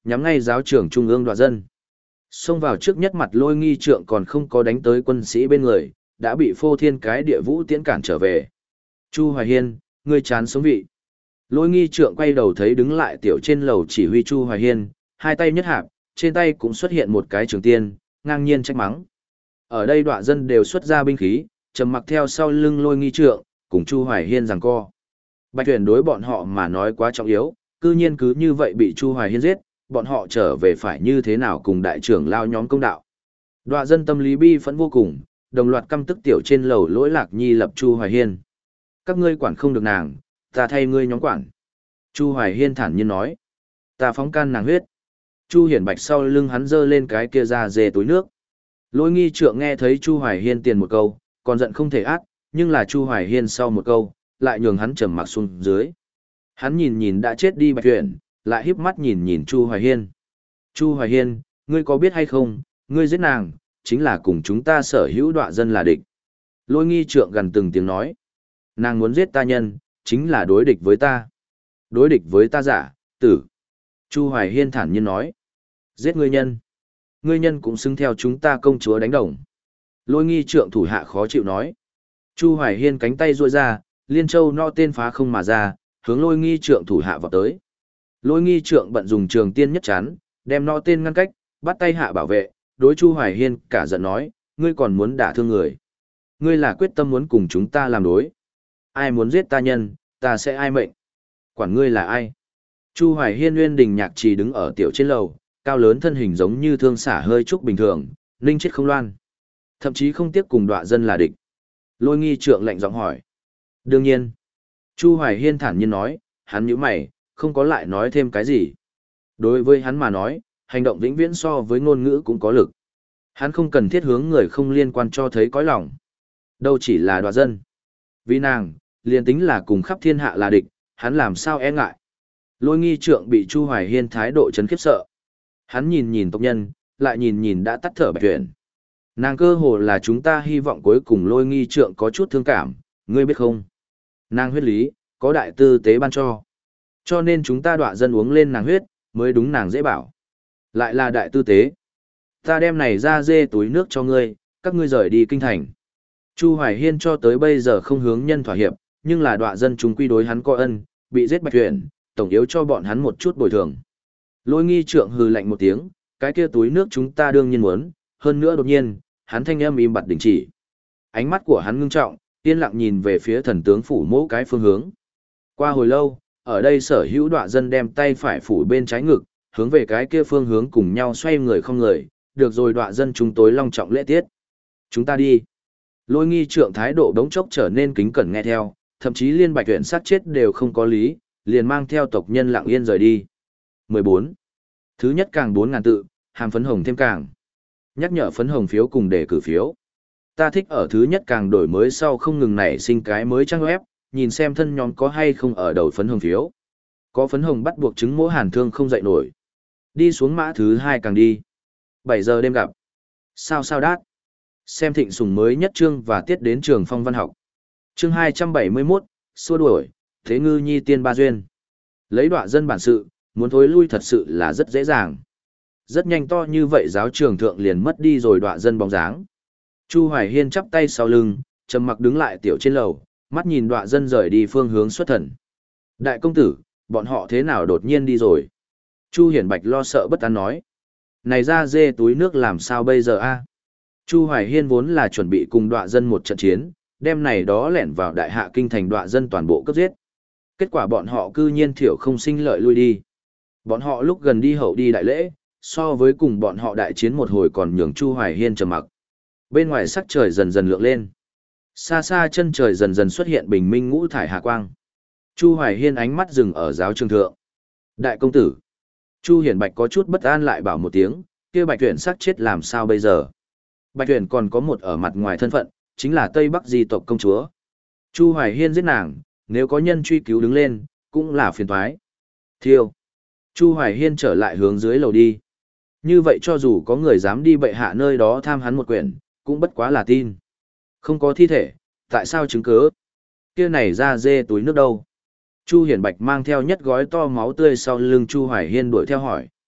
nhắm ngay giáo trưởng trung ương đoạ dân. Xông vào trước nhất mặt Lôi Nghi Trượng còn không có đánh tới quân sĩ bên người, đã bị phô thiên cái địa vũ tiễn cản trở về. Chu Hoài Hiên, ngươi chán sống vị. Lôi Nghi Trượng quay đầu thấy đứng lại tiểu trên lầu chỉ huy Chu Hoài Hiên, hai tay nhất hạp, trên tay cũng xuất hiện một cái trường tiên, ngang nhiên trách mắng. Ở đây đoạ dân đều xuất ra binh khí, trầm mặc theo sau lưng Lôi Nghi Trượng, cùng Chu Hoài Hiên giằng co. Bạch Tuyển đối bọn họ mà nói quá trọng yếu, cư nhiên cứ như vậy bị Chu Hoài Hiên giết, bọn họ trở về phải như thế nào cùng đại trưởng lao nhóm công đạo. Đoạ dân tâm lý bi phẫn vô cùng, đồng loạt căm tức tiểu trên lầu Lỗi Lạc Nhi lập Chu Hoài Hiên. Các ngươi quản không được nàng, ta thay ngươi nhóm quản. Chu Hoài Hiên thản nhiên nói. Ta phóng can nàng huyết. Chu Hiển Bạch sau lưng hắn giơ lên cái kia ra dê túi nước. Lôi Nghi Trượng nghe thấy Chu Hoài Hiên tiền một câu, còn giận không thể át, nhưng là Chu Hoài Hiên sau một câu, lại nhường hắn trầm mặc xuống dưới. Hắn nhìn nhìn đã chết đi Bạch Tuyển, lại híp mắt nhìn nhìn Chu Hoài Hiên. Chu Hoài Hiên, ngươi có biết hay không, ngươi giết nàng, chính là cùng chúng ta sở hữu đoạ dân là địch. Lôi Nghi Trượng gần từng tiếng nói. Nàng muốn giết ta nhân, chính là đối địch với ta. Đối địch với ta giả, tử. Chu Hoài Hiên thản nhiên nói. Giết ngươi nhân. Ngươi nhân cũng xứng theo chúng ta công chúa đánh đồng. Lôi Nghi Trượng thủ hạ khó chịu nói. Chu Hoài Hiên cánh tay duỗi ra, liên châu no tên phá không mà ra, hướng Lôi Nghi Trượng thủ hạ vào tới. Lôi Nghi Trượng bận dùng trường tiên nhất chán, đem no tên ngăn cách, bắt tay hạ bảo vệ, đối Chu Hoài Hiên cả giận nói, ngươi còn muốn đả thương người. Ngươi là quyết tâm muốn cùng chúng ta làm đối. Ai muốn giết ta nhân, ta sẽ ai mệnh. Quản ngươi là ai? Chu Hoài Hiên Nguyên Đình Nhạc Trì đứng ở tiểu trên lầu, cao lớn thân hình giống như thương xả hơi trúc bình thường, ninh chết không loan. Thậm chí không tiếc cùng đoạ dân là địch. Lôi Nghi Trượng lạnh giọng hỏi. Đương nhiên. Chu Hoài Hiên thản nhiên nói, hắn nhíu mày, không có lại nói thêm cái gì. Đối với hắn mà nói, hành động vĩnh viễn so với ngôn ngữ cũng có lực. Hắn không cần thiết hướng người không liên quan cho thấy cõi lòng. Đâu chỉ là đoạ dân. Vì nàng, liền tính là cùng khắp thiên hạ là địch, hắn làm sao e ngại. Lôi Nghi Trượng bị Chu Hoài Hiên thái độ chấn khiếp sợ. Hắn nhìn nhìn tộc nhân, lại nhìn nhìn đã tắt thở Bạch Tuyển. Nàng cơ hồ là chúng ta hy vọng cuối cùng. Lôi Nghi Trượng có chút thương cảm, ngươi biết không? Nàng huyết lý, có đại tư tế ban cho. Cho nên chúng ta đoạ dân uống lên nàng huyết, mới đúng nàng dễ bảo. Lại là đại tư tế. Ta đem này ra dê túi nước cho ngươi, các ngươi rời đi kinh thành. Chu Hoài Hiên cho tới bây giờ không hướng nhân thỏa hiệp, nhưng là đoạ dân chúng quy đối hắn có ân, bị giết Bạch Tuyển, tổng yếu cho bọn hắn một chút bồi thường. Lôi Nghi Trượng hừ lạnh một tiếng, cái kia túi nước chúng ta đương nhiên muốn, hơn nữa đột nhiên, hắn thanh âm im bặt đình chỉ. Ánh mắt của hắn ngưng trọng, yên lặng nhìn về phía thần tướng phủ mỗi cái phương hướng. Qua hồi lâu, ở đây sở hữu đoạ dân đem tay phải phủ bên trái ngực, hướng về cái kia phương hướng cùng nhau xoay người không người, được rồi đoạ dân chúng tối long trọng lễ tiết. Chúng ta đi. Lôi Nghi Trượng thái độ đống chốc trở nên kính cẩn nghe theo, thậm chí liên Bạch Tuyển sát chết đều không có lý, liền mang theo tộc nhân lặng yên rời đi. mười bốn. Thứ nhất càng bốn ngàn tự, hàm phấn hồng thêm càng. Nhắc nhở phấn hồng phiếu cùng đề cử phiếu. Ta thích ở thứ nhất càng đổi mới sau không ngừng nảy sinh cái mới trang web, nhìn xem thân nhóm có hay không ở đầu phấn hồng phiếu. Có phấn hồng bắt buộc chứng mỗ hàn thương không dậy nổi. Đi xuống mã thứ hai càng đi. bảy giờ đêm gặp. Sao sao đát. Xem thịnh sùng mới nhất chương và tiết đến trường phong văn học. Chương hai trăm bảy mươi mốt, xua đuổi, thế ngư nhi tiên ba duyên. Lấy đoạ dân bản sự, muốn thối lui thật sự là rất dễ dàng. Rất nhanh to như vậy giáo trường thượng liền mất đi rồi đoạ dân bóng dáng. Chu Hoài Hiên chắp tay sau lưng, trầm mặc đứng lại tiểu trên lầu, mắt nhìn đoạ dân rời đi phương hướng xuất thần. Đại công tử, bọn họ thế nào đột nhiên đi rồi? Chu Hiển Bạch lo sợ bất an nói. Này ra dê túi nước làm sao bây giờ a? Chu Hoài Hiên vốn là chuẩn bị cùng đoạ dân một trận chiến, đem này đó lẻn vào đại hạ kinh thành đoạ dân toàn bộ cấp giết. Kết quả bọn họ cư nhiên thiểu không sinh lợi lui đi. Bọn họ lúc gần đi hậu đi đại lễ, so với cùng bọn họ đại chiến một hồi còn nhường Chu Hoài Hiên trầm mặc. Bên ngoài sắc trời dần dần lượng lên. Xa xa chân trời dần dần xuất hiện bình minh ngũ thải hạ quang. Chu Hoài Hiên ánh mắt dừng ở giáo trường thượng. Đại công tử. Chu Hiển Bạch có chút bất an lại bảo một tiếng, kia Bạch Tuyển sắc chết làm sao bây giờ? Bạch Tuyển còn có một ở mặt ngoài thân phận, chính là Tây Bắc di tộc công chúa. Chu Hoài Hiên giết nàng, nếu có nhân truy cứu đứng lên, cũng là phiền toái. Thiêu. Chu Hoài Hiên trở lại hướng dưới lầu đi. Như vậy cho dù có người dám đi bệ hạ nơi đó tham hắn một quyển, cũng bất quá là tin. Không có thi thể, tại sao chứng cứ? Kia này ra dê túi nước đâu? Chu Hiển Bạch mang theo nhất gói to máu tươi sau lưng Chu Hoài Hiên đuổi theo hỏi.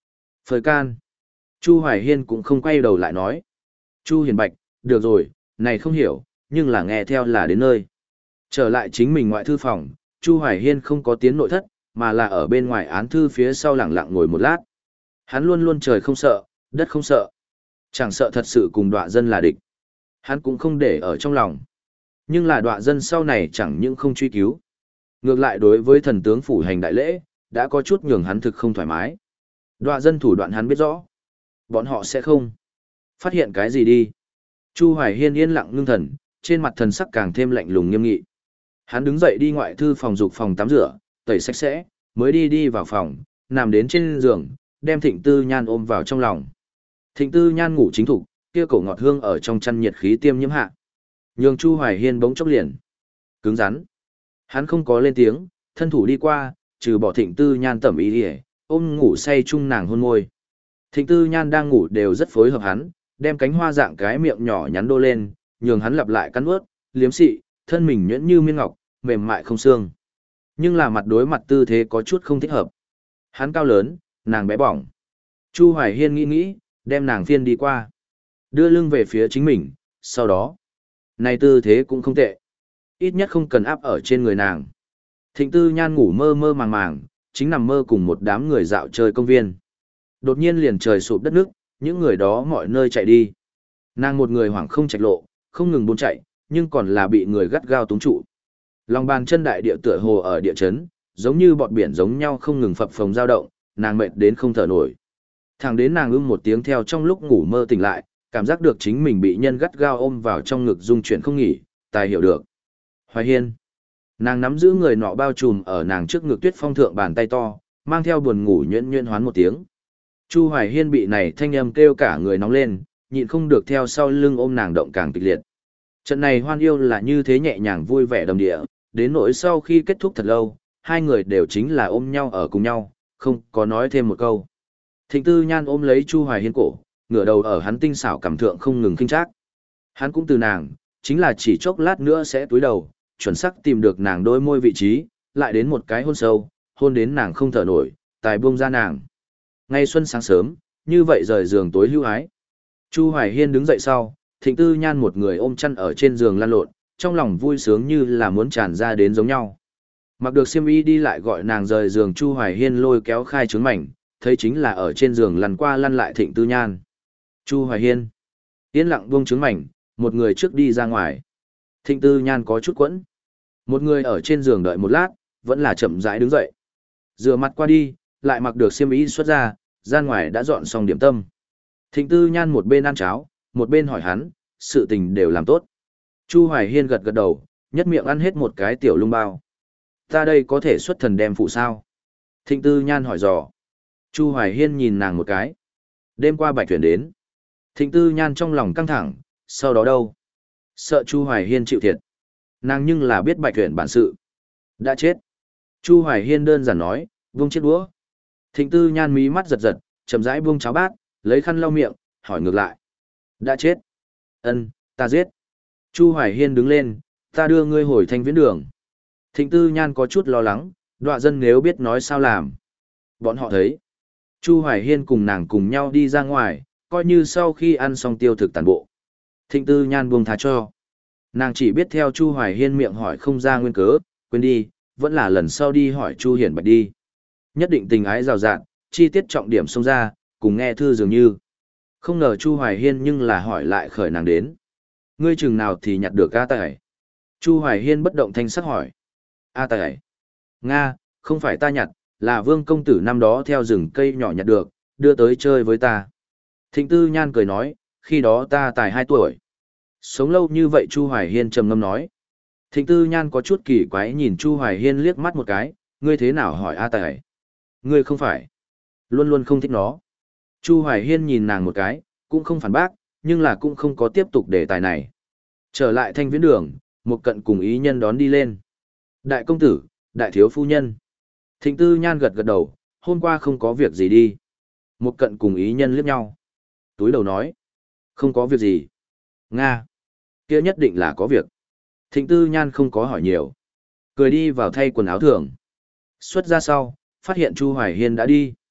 Phơi can. Chu Hoài Hiên cũng không quay đầu lại nói. Chu Hiền Bạch, được rồi, này không hiểu, nhưng là nghe theo là đến nơi. Trở lại chính mình ngoại thư phòng, Chu Hoài Hiên không có tiến nội thất, mà là ở bên ngoài án thư phía sau lặng lặng ngồi một lát. Hắn luôn luôn trời không sợ, đất không sợ. Chẳng sợ thật sự cùng đọa dân là địch. Hắn cũng không để ở trong lòng. Nhưng là đọa dân sau này chẳng những không truy cứu. Ngược lại đối với thần tướng phủ hành đại lễ, đã có chút nhường hắn thực không thoải mái. Đọa dân thủ đoạn hắn biết rõ. Bọn họ sẽ không phát hiện cái gì đi. Chu Hoài Hiên yên lặng ngưng thần, trên mặt thần sắc càng thêm lạnh lùng nghiêm nghị. Hắn đứng dậy đi ngoại thư phòng dục phòng tắm rửa, tẩy sạch sẽ, mới đi đi vào phòng, nằm đến trên giường, đem Thịnh Tư Nhan ôm vào trong lòng. Thịnh Tư Nhan ngủ chính thục, kia cổ ngọt hương ở trong chăn nhiệt khí tiêm nhiễm hạ. Nhường Chu Hoài Hiên bỗng chốc liền cứng rắn. Hắn không có lên tiếng, thân thủ đi qua, trừ bỏ Thịnh Tư Nhan tẩm ý đi, ôm ngủ say chung nàng hôn môi. Thịnh Tư Nhan đang ngủ đều rất phối hợp hắn, đem cánh hoa dạng cái miệng nhỏ nhắn đô lên, nhường hắn lặp lại cắn ướt, liếm xị, thân mình nhuyễn như miên ngọc, mềm mại không xương. Nhưng là mặt đối mặt tư thế có chút không thích hợp. Hắn cao lớn, nàng bé bỏng. Chu Hoài Hiên nghĩ nghĩ, đem nàng phiên đi qua. Đưa lưng về phía chính mình, sau đó. Này tư thế cũng không tệ. Ít nhất không cần áp ở trên người nàng. Thịnh Tư Nhan ngủ mơ mơ màng màng, chính nằm mơ cùng một đám người dạo chơi công viên. Đột nhiên liền trời sụp đất nước, những người đó mọi nơi chạy đi. Nàng một người hoảng không chạy lộ, không ngừng buôn chạy, nhưng còn là bị người gắt gao túng trụ. Lòng bàn chân đại địa tựa hồ ở địa chấn, giống như bọt biển giống nhau không ngừng phập phồng dao động, nàng mệt đến không thở nổi. Thẳng đến nàng ưng một tiếng theo trong lúc ngủ mơ tỉnh lại, cảm giác được chính mình bị nhân gắt gao ôm vào trong ngực rung chuyển không nghỉ, tài hiểu được. Hoài Hiên. Nàng nắm giữ người nọ bao trùm ở nàng trước ngực tuyết phong thượng bàn tay to, mang theo buồn ngủ nhuyễn nhuyễn hoán một tiếng. Chu Hoài Hiên bị này thanh âm kêu cả người nóng lên, nhịn không được theo sau lưng ôm nàng động càng kịch liệt. Trận này hoan yêu là như thế nhẹ nhàng vui vẻ đầm địa, đến nỗi sau khi kết thúc thật lâu, hai người đều chính là ôm nhau ở cùng nhau, không có nói thêm một câu. Thịnh Tư Nhan ôm lấy Chu Hoài Hiên cổ, ngửa đầu ở hắn tinh xảo cảm thượng không ngừng kinh trác. Hắn cũng từ nàng, chính là chỉ chốc lát nữa sẽ túi đầu, chuẩn xác tìm được nàng đôi môi vị trí, lại đến một cái hôn sâu, hôn đến nàng không thở nổi, tài buông ra nàng. Ngay xuân sáng sớm, như vậy rời giường tối hưu ái. Chu Hoài Hiên đứng dậy sau, Thịnh Tư Nhan một người ôm chăn ở trên giường lăn lộn, trong lòng vui sướng như là muốn tràn ra đến giống nhau. Mặc được xiêm y đi lại gọi nàng rời giường, Chu Hoài Hiên lôi kéo khai trướng mảnh, thấy chính là ở trên giường lăn qua lăn lại Thịnh Tư Nhan. Chu Hoài Hiên yên lặng buông trướng mảnh, một người trước đi ra ngoài. Thịnh Tư Nhan có chút quẫn. Một người ở trên giường đợi một lát, vẫn là chậm rãi đứng dậy. Rửa mặt qua đi, lại mặc được xiêm y xuất ra, ra ngoài đã dọn xong điểm tâm. Thịnh Tư Nhan một bên ăn cháo, một bên hỏi hắn, sự tình đều làm tốt. Chu Hoài Hiên gật gật đầu, nhất miệng ăn hết một cái tiểu lung bao. Ta đây có thể xuất thần đem phụ sao? Thịnh Tư Nhan hỏi dò. Chu Hoài Hiên nhìn nàng một cái. Đêm qua Bạch Tuyển đến. Thịnh Tư Nhan trong lòng căng thẳng, sau đó đâu? Sợ Chu Hoài Hiên chịu thiệt. Nàng nhưng là biết Bạch Tuyển bản sự. Đã chết. Chu Hoài Hiên đơn giản nói, vung chiếc đũa. Thịnh Tư Nhan mí mắt giật giật, chậm rãi buông cháo bát, lấy khăn lau miệng, hỏi ngược lại. Đã chết. Ân, ta giết. Chu Hoài Hiên đứng lên, ta đưa ngươi hồi Thanh Viễn Đường. Thịnh Tư Nhan có chút lo lắng, đọa dân nếu biết nói sao làm. Bọn họ thấy. Chu Hoài Hiên cùng nàng cùng nhau đi ra ngoài, coi như sau khi ăn xong tiêu thực tàn bộ. Thịnh Tư Nhan buông tha cho. Nàng chỉ biết theo Chu Hoài Hiên miệng hỏi không ra nguyên cớ, quên đi, vẫn là lần sau đi hỏi Chu Hiển Bạch đi. Nhất định tình ái rào rạng, chi tiết trọng điểm xông ra, cùng nghe thư dường như. Không ngờ Chu Hoài Hiên nhưng là hỏi lại khởi nàng đến. Ngươi chừng nào thì nhặt được A Tài? Chu Hoài Hiên bất động thanh sắc hỏi. A Tài? Nga, không phải ta nhặt, là Vương công tử năm đó theo rừng cây nhỏ nhặt được, đưa tới chơi với ta. Thịnh Tư Nhan cười nói, khi đó ta Tài hai tuổi. Sống lâu như vậy Chu Hoài Hiên trầm ngâm nói. Thịnh Tư Nhan có chút kỳ quái nhìn Chu Hoài Hiên liếc mắt một cái, ngươi thế nào hỏi A Tài? Ngươi không phải. Luôn luôn không thích nó. Chu Hoài Hiên nhìn nàng một cái, cũng không phản bác, nhưng là cũng không có tiếp tục đề tài này. Trở lại Thanh Viễn Đường, một cận cùng ý nhân đón đi lên. Đại công tử, đại thiếu phu nhân. Thịnh Tư Nhan gật gật đầu, hôm qua không có việc gì đi. Một cận cùng ý nhân liếc nhau. Túi đầu nói. Không có việc gì. Nga. Kia nhất định là có việc. Thịnh Tư Nhan không có hỏi nhiều. Cười đi vào thay quần áo thường. Xuất ra sau, phát hiện Chu Hoài Hiên đã đi.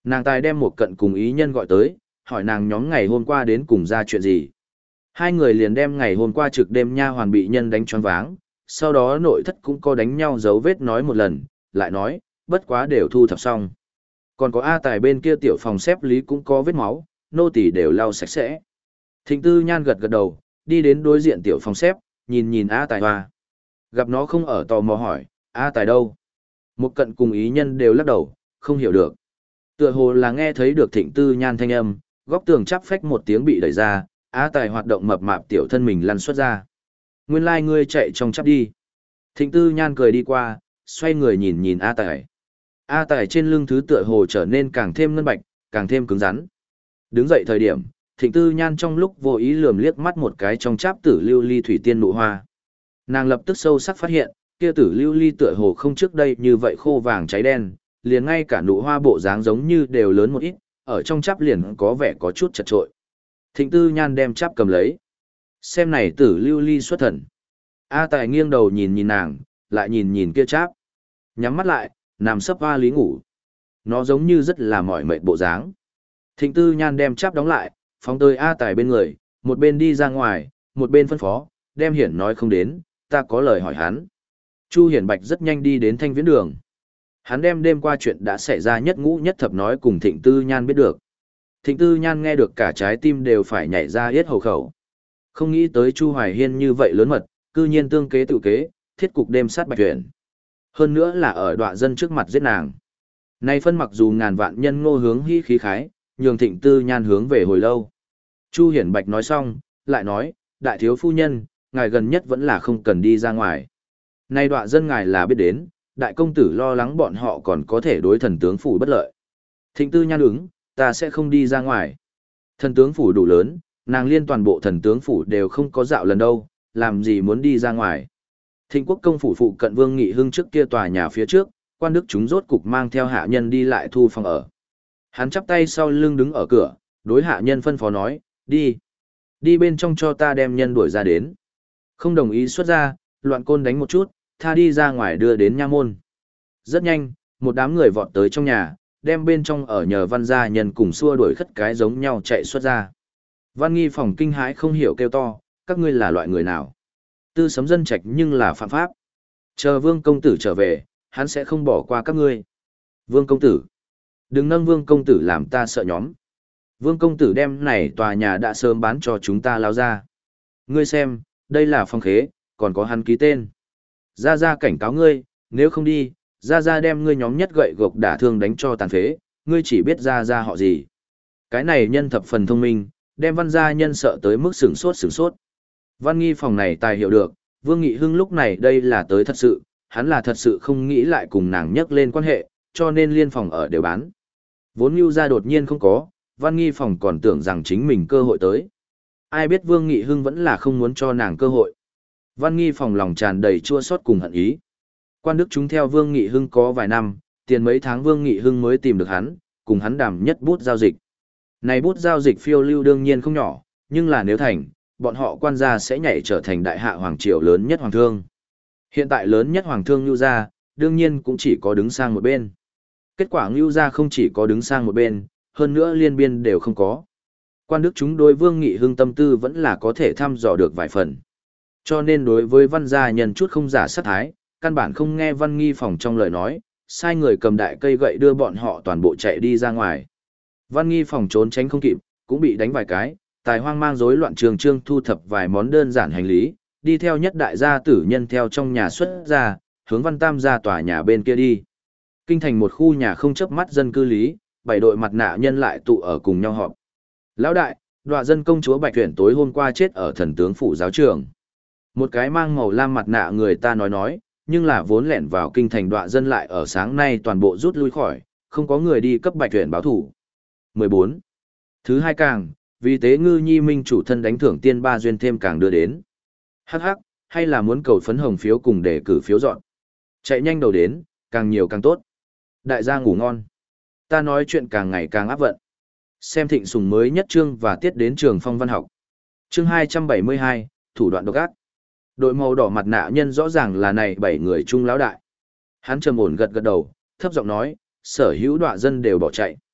Nàng tài đem một cận cùng ý nhân gọi tới, hỏi nàng nhóm ngày hôm qua đến cùng ra chuyện gì. Hai người liền đem ngày hôm qua trực đêm nha hoàn bị nhân đánh choáng váng, sau đó nội thất cũng có đánh nhau dấu vết nói một lần, lại nói, bất quá đều thu thập xong. Còn có A Tài bên kia tiểu phòng xếp lý cũng có vết máu, nô tỳ đều lau sạch sẽ. Thịnh Tư Nhan gật gật đầu, đi đến đối diện tiểu phòng xếp, nhìn nhìn A Tài hoa. Gặp nó không ở tò mò hỏi, A Tài đâu? Một cận cùng ý nhân đều lắc đầu, không hiểu được. Tựa hồ là nghe thấy được Thịnh Tư Nhan thanh âm, góc tường chắp phách một tiếng bị đẩy ra, A Tài hoạt động mập mạp tiểu thân mình lăn xuất ra. Nguyên lai like ngươi chạy trong chắp đi. Thịnh Tư Nhan cười đi qua, xoay người nhìn nhìn A Tài. A Tài trên lưng thứ tựa hồ trở nên càng thêm ngân bạch, càng thêm cứng rắn. Đứng dậy thời điểm, Thịnh Tư Nhan trong lúc vô ý lườm liếc mắt một cái trong cháp tử lưu ly thủy tiên nụ hoa. Nàng lập tức sâu sắc phát hiện, kia tử lưu ly tựa hồ không trước đây như vậy khô vàng cháy đen, liền ngay cả nụ hoa bộ dáng giống như đều lớn một ít, ở trong cháp liền có vẻ có chút chật trội. Thịnh Tư Nhan đem cháp cầm lấy. Xem này tử lưu ly xuất thần. A Tài nghiêng đầu nhìn nhìn nàng, lại nhìn nhìn kia cháp. Nhắm mắt lại, nằm sấp hoa lý ngủ. Nó giống như rất là mỏi mệt bộ dáng. Thịnh Tư Nhan đem cháp đóng lại, phóng tới A Tài bên người, một bên đi ra ngoài, một bên phân phó, đem Hiển nói không đến, ta có lời hỏi hắn. Chu Hiển Bạch rất nhanh đi đến Thanh Viễn Đường. Hắn đem đêm qua chuyện đã xảy ra nhất ngũ nhất thập nói cùng Thịnh Tư Nhan biết được. Thịnh Tư Nhan nghe được cả trái tim đều phải nhảy ra yết hầu khẩu. Không nghĩ tới Chu Hoài Hiên như vậy lớn mật, cư nhiên tương kế tự kế, thiết cục đêm sát Bạch Tuyển. Hơn nữa là ở đọa dân trước mặt giết nàng. Nay phân mặc dù ngàn vạn nhân ngô hướng hí khí khái, nhường Thịnh Tư Nhan hướng về hồi lâu. Chu Hiển Bạch nói xong, lại nói, đại thiếu phu nhân, ngài gần nhất vẫn là không cần đi ra ngoài. Nay đọa dân ngài là biết đến, đại công tử lo lắng bọn họ còn có thể đối thần tướng phủ bất lợi. Thịnh Tư Nhan ứng, ta sẽ không đi ra ngoài. Thần tướng phủ đủ lớn, nàng liên toàn bộ thần tướng phủ đều không có dạo lần đâu, làm gì muốn đi ra ngoài. Thịnh Quốc công phủ phụ cận Vương Nghị Hưng trước kia tòa nhà phía trước, quan đức chúng rốt cục mang theo hạ nhân đi lại thu phòng ở. Hắn chắp tay sau lưng đứng ở cửa, đối hạ nhân phân phó nói, đi. Đi bên trong cho ta đem nhân đuổi ra đến. Không đồng ý xuất ra, loạn côn đánh một chút, tha đi ra ngoài đưa đến nha môn. Rất nhanh, một đám người vọt tới trong nhà, đem bên trong ở nhờ văn gia nhân cùng xua đuổi khất cái giống nhau chạy xuất ra. Văn nghi phòng kinh hãi không hiểu kêu to, các ngươi là loại người nào? Tư sấm dân trạch nhưng là phạm pháp. Chờ vương công tử trở về, hắn sẽ không bỏ qua các ngươi. Vương công tử. Đừng nâng vương công tử làm ta sợ nhóm. Vương công tử đem này tòa nhà đã sớm bán cho chúng ta lao ra. Ngươi xem, đây là phong khế, còn có hắn ký tên. Ra ra cảnh cáo ngươi, nếu không đi, ra ra đem ngươi nhóm nhất gậy gộc đả thương đánh cho tàn phế, ngươi chỉ biết ra ra họ gì. Cái này nhân thập phần thông minh, đem văn gia nhân sợ tới mức sửng sốt sửng sốt. Văn nghi phòng này tài hiểu được, Vương Nghị Hưng lúc này đây là tới thật sự, hắn là thật sự không nghĩ lại cùng nàng nhắc lên quan hệ, cho nên liên phòng ở đều bán. Vốn Nưu gia đột nhiên không có, Văn nghi phòng còn tưởng rằng chính mình cơ hội tới. Ai biết Vương Nghị Hưng vẫn là không muốn cho nàng cơ hội. Văn nghi phòng lòng tràn đầy chua xót cùng hận ý. Quan đức chúng theo Vương Nghị Hưng có vài năm, tiền mấy tháng Vương Nghị Hưng mới tìm được hắn, cùng hắn đàm nhất bút giao dịch. Này bút giao dịch phiêu lưu đương nhiên không nhỏ, nhưng là nếu thành, bọn họ quan gia sẽ nhảy trở thành đại hạ hoàng triều lớn nhất hoàng thương. Hiện tại lớn nhất hoàng thương Nưu gia, đương nhiên cũng chỉ có đứng sang một bên. Kết quả Nưu gia không chỉ có đứng sang một bên, hơn nữa liên biên đều không có. Quan đức chúng đối Vương Nghị Hưng tâm tư vẫn là có thể thăm dò được vài phần. Cho nên đối với văn gia nhân chút không giả sát thái, căn bản không nghe văn nghi phòng trong lời nói, sai người cầm đại cây gậy đưa bọn họ toàn bộ chạy đi ra ngoài. Văn nghi phòng trốn tránh không kịp, cũng bị đánh vài cái, tài hoang mang rối loạn trường trương thu thập vài món đơn giản hành lý, đi theo nhất đại gia tử nhân theo trong nhà xuất ra, hướng văn tam gia tòa nhà bên kia đi. Kinh thành một khu nhà không chớp mắt dân cư lý, bảy đội mặt nạ nhân lại tụ ở cùng nhau họp. Lão đại, đọa dân công chúa Bạch Tuyển tối hôm qua chết ở thần tướng phủ giáo trường. Một cái mang màu lam mặt nạ người ta nói nói, nhưng là vốn lẻn vào kinh thành đọa dân lại ở sáng nay toàn bộ rút lui khỏi, không có người đi cấp Bạch Tuyển báo thủ. mười bốn. Thứ hai càng, vì tế ngư nhi minh chủ thân đánh thưởng tiên ba duyên thêm càng đưa đến. Hắc hắc, hay là muốn cầu phấn hồng phiếu cùng để cử phiếu dọn. Chạy nhanh đầu đến, càng nhiều càng tốt. Đại gia ngủ ngon. Ta nói chuyện càng ngày càng áp vận. Xem thịnh sùng mới nhất chương và tiết đến trường phong văn học. Chương hai trăm bảy mươi hai, thủ đoạn độc ác. Đội màu đỏ mặt nạ nhân rõ ràng là này bảy người trung lão đại. Hắn trầm ổn gật gật đầu, thấp giọng nói, sở hữu đọa dân đều bỏ chạy.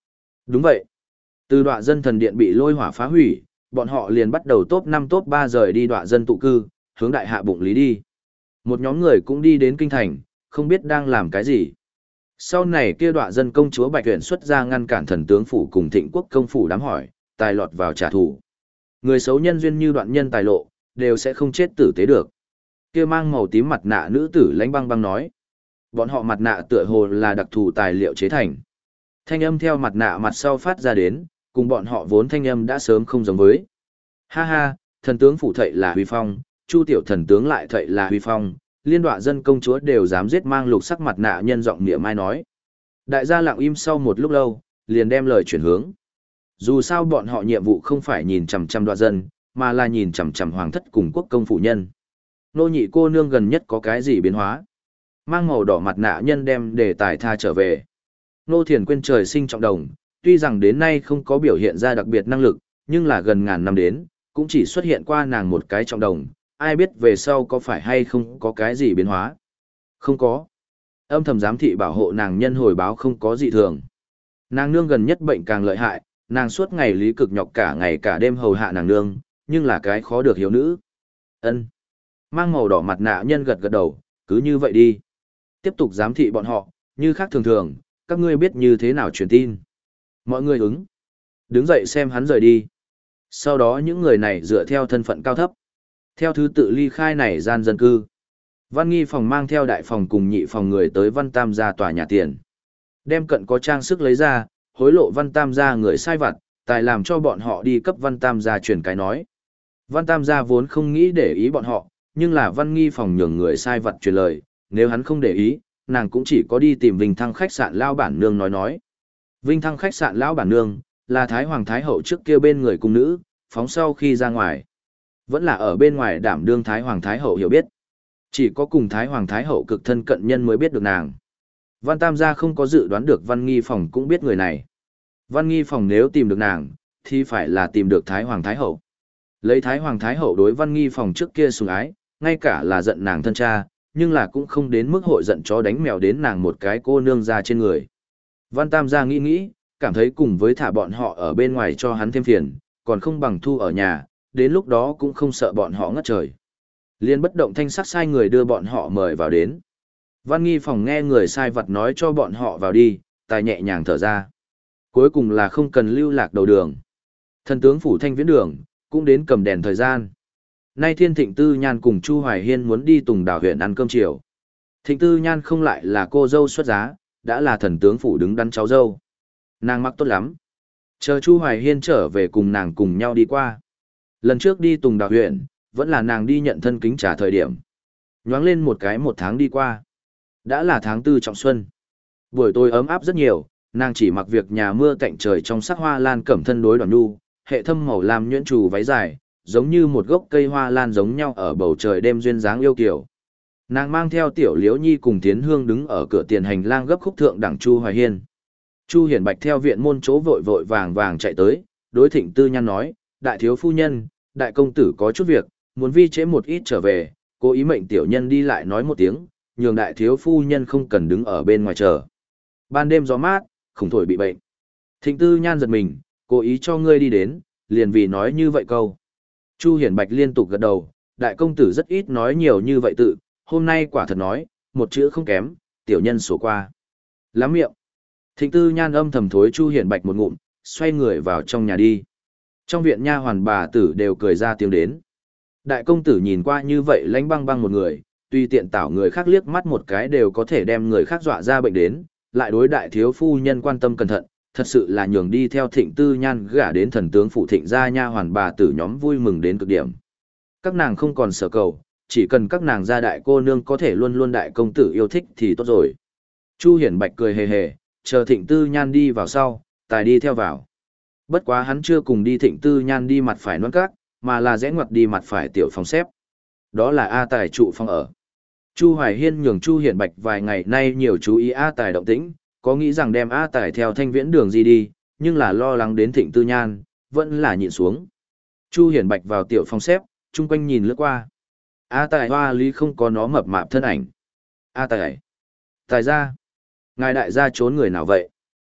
Đúng vậy. Từ Đoạ Dân thần điện bị lôi hỏa phá hủy, bọn họ liền bắt đầu top năm top ba rời đi Đoạ Dân tụ cư, hướng đại hạ bụng lý đi. Một nhóm người cũng đi đến kinh thành, không biết đang làm cái gì. Sau này kia Đoạ Dân công chúa Bạch Uyển xuất ra ngăn cản thần tướng phủ cùng Thịnh quốc công phủ đám hỏi, tài lọt vào trả thù. Người xấu nhân duyên như Đoạn Nhân tài lộ, đều sẽ không chết tử tế được. Kia mang màu tím mặt nạ nữ tử lãnh băng băng nói, bọn họ mặt nạ tựa hồ là đặc thù tài liệu chế thành. Thanh âm theo mặt nạ mặt sau phát ra đến, cùng bọn họ vốn thanh âm đã sớm không giống với. Ha ha, thần tướng phủ thậy là huy phong, Chu tiểu thần tướng lại thậy là huy phong, liên Đoạ Dân công chúa đều dám giết mang lục sắc mặt nạ nhân giọng niệm mai nói. Đại gia lặng im sau một lúc lâu, liền đem lời chuyển hướng. Dù sao bọn họ nhiệm vụ không phải nhìn chằm chằm Đoạ Dân, mà là nhìn chằm chằm hoàng thất cùng quốc công phủ nhân. Nô nhị cô nương gần nhất có cái gì biến hóa? Mang màu đỏ mặt nạ nhân đem đề tài tha trở về. Nô Thiền quên trời sinh trọng đồng, tuy rằng đến nay không có biểu hiện ra đặc biệt năng lực, nhưng là gần ngàn năm đến, cũng chỉ xuất hiện qua nàng một cái trọng đồng, ai biết về sau có phải hay không có cái gì biến hóa. Không có. Âm thầm giám thị bảo hộ nàng nhân hồi báo không có gì thường. Nàng nương gần nhất bệnh càng lợi hại, nàng suốt ngày lý cực nhọc cả ngày cả đêm hầu hạ nàng nương, nhưng là cái khó được hiếu nữ. Ân. Mang màu đỏ mặt nạ nhân gật gật đầu, cứ như vậy đi. Tiếp tục giám thị bọn họ, như khác thường thường, các ngươi biết như thế nào truyền tin. Mọi người ứng. Đứng dậy xem hắn rời đi. Sau đó những người này dựa theo thân phận cao thấp. Theo thứ tự ly khai này gian dân cư. Văn Nghi phòng mang theo đại phòng cùng nhị phòng người tới Văn Tam gia tòa nhà tiền. Đem cận có trang sức lấy ra, hối lộ Văn Tam gia người sai vặt, tài làm cho bọn họ đi cấp Văn Tam gia truyền cái nói. Văn Tam gia vốn không nghĩ để ý bọn họ, nhưng là Văn Nghi phòng nhường người sai vặt truyền lời, nếu hắn không để ý, nàng cũng chỉ có đi tìm Vinh Thăng khách sạn lão bản nương nói nói. Vinh Thăng khách sạn lão bản nương là Thái Hoàng Thái Hậu trước kia bên người cung nữ, phóng sau khi ra ngoài. Vẫn là ở bên ngoài đảm đương Thái Hoàng Thái Hậu hiểu biết. Chỉ có cùng Thái Hoàng Thái Hậu cực thân cận nhân mới biết được nàng. Văn Tam gia không có dự đoán được Văn Nghi phòng cũng biết người này. Văn Nghi phòng nếu tìm được nàng, thì phải là tìm được Thái Hoàng Thái Hậu. Lấy Thái Hoàng Thái Hậu đối Văn Nghi phòng trước kia sủng ái, ngay cả là giận nàng thân cha, nhưng là cũng không đến mức hội giận chó đánh mèo đến nàng một cái cô nương ra trên người. Văn Tam gia nghĩ nghĩ, cảm thấy cùng với thả bọn họ ở bên ngoài cho hắn thêm phiền, còn không bằng thu ở nhà, đến lúc đó cũng không sợ bọn họ ngất trời. Liên bất động thanh sắc sai người đưa bọn họ mời vào đến. Văn Nghi phòng nghe người sai vật nói cho bọn họ vào đi, tài nhẹ nhàng thở ra. Cuối cùng là không cần lưu lạc đầu đường. Thần tướng phủ Thanh Viễn đường, cũng đến cầm đèn thời gian. Nay Thiên Thịnh Tư Nhan cùng Chu Hoài Hiên muốn đi Tùng Đảo huyện ăn cơm chiều. Thịnh Tư Nhan không lại là cô dâu xuất giá, đã là thần tướng phủ đứng đắn cháu dâu. Nàng mặc tốt lắm. Chờ Chu Hoài Hiên trở về cùng nàng cùng nhau đi qua. Lần trước đi Tùng Đảo huyện, vẫn là nàng đi nhận thân kính trả thời điểm. Nhoáng lên một cái một tháng đi qua. Đã là tháng tư trọng xuân. Buổi tối ấm áp rất nhiều, nàng chỉ mặc việc nhà mưa cạnh trời trong sắc hoa lan cẩm thân đối đoàn nhu, hệ thâm màu lam nhuyễn trù váy dài, giống như một gốc cây hoa lan giống nhau ở bầu trời đêm duyên dáng yêu kiều. Nàng mang theo tiểu liễu nhi cùng Tiến Hương đứng ở cửa tiền hành lang gấp khúc thượng đẳng Chu Hoài Hiên. Chu Hiển Bạch theo viện môn chỗ vội vội vàng vàng chạy tới, đối Thịnh Tư Nhan nói, đại thiếu phu nhân, đại công tử có chút việc, muốn vi trễ một ít trở về, cố ý mệnh tiểu nhân đi lại nói một tiếng, nhường đại thiếu phu nhân không cần đứng ở bên ngoài chờ. Ban đêm gió mát, khủng thổi bị bệnh. Thịnh Tư Nhan giật mình, cố ý cho ngươi đi đến, liền vì nói như vậy câu. Chu Hiển Bạch liên tục gật đầu, đại công tử rất ít nói nhiều như vậy tự, hôm nay quả thật nói, một chữ không kém, tiểu nhân sổ qua. Lắm miệng. Thịnh Tư Nhan âm thầm thối Chu Hiển Bạch một ngụm, xoay người vào trong nhà đi. Trong viện nha hoàn bà tử đều cười ra tiếng đến. Đại công tử nhìn qua như vậy lánh băng băng một người, tuy tiện tảo người khác liếc mắt một cái đều có thể đem người khác dọa ra bệnh đến, lại đối đại thiếu phu nhân quan tâm cẩn thận, thật sự là nhường đi theo Thịnh Tư Nhan gả đến thần tướng phụ Thịnh gia nha hoàn bà tử nhóm vui mừng đến cực điểm. Các nàng không còn sở cầu, chỉ cần các nàng gia đại cô nương có thể luôn luôn đại công tử yêu thích thì tốt rồi. Chu Hiển Bạch cười hề hề, chờ Thịnh Tư Nhan đi vào sau, tài đi theo vào. Bất quá hắn chưa cùng đi Thịnh Tư Nhan đi mặt phải non cát, mà là rẽ ngoặt đi mặt phải tiểu phòng xếp. Đó là A Tài trụ phòng ở. Chu Hoài Hiên nhường Chu Hiển Bạch vài ngày nay nhiều chú ý A Tài động tĩnh, có nghĩ rằng đem A Tài theo Thanh Viễn đường gì đi, nhưng là lo lắng đến Thịnh Tư Nhan, vẫn là nhịn xuống. Chu Hiển Bạch vào tiểu phòng xếp, chung quanh nhìn lướt qua. A Tài hoa lý không có nó mập mạp thân ảnh. A Tài. Tài ra. Ngài đại gia trốn người nào vậy?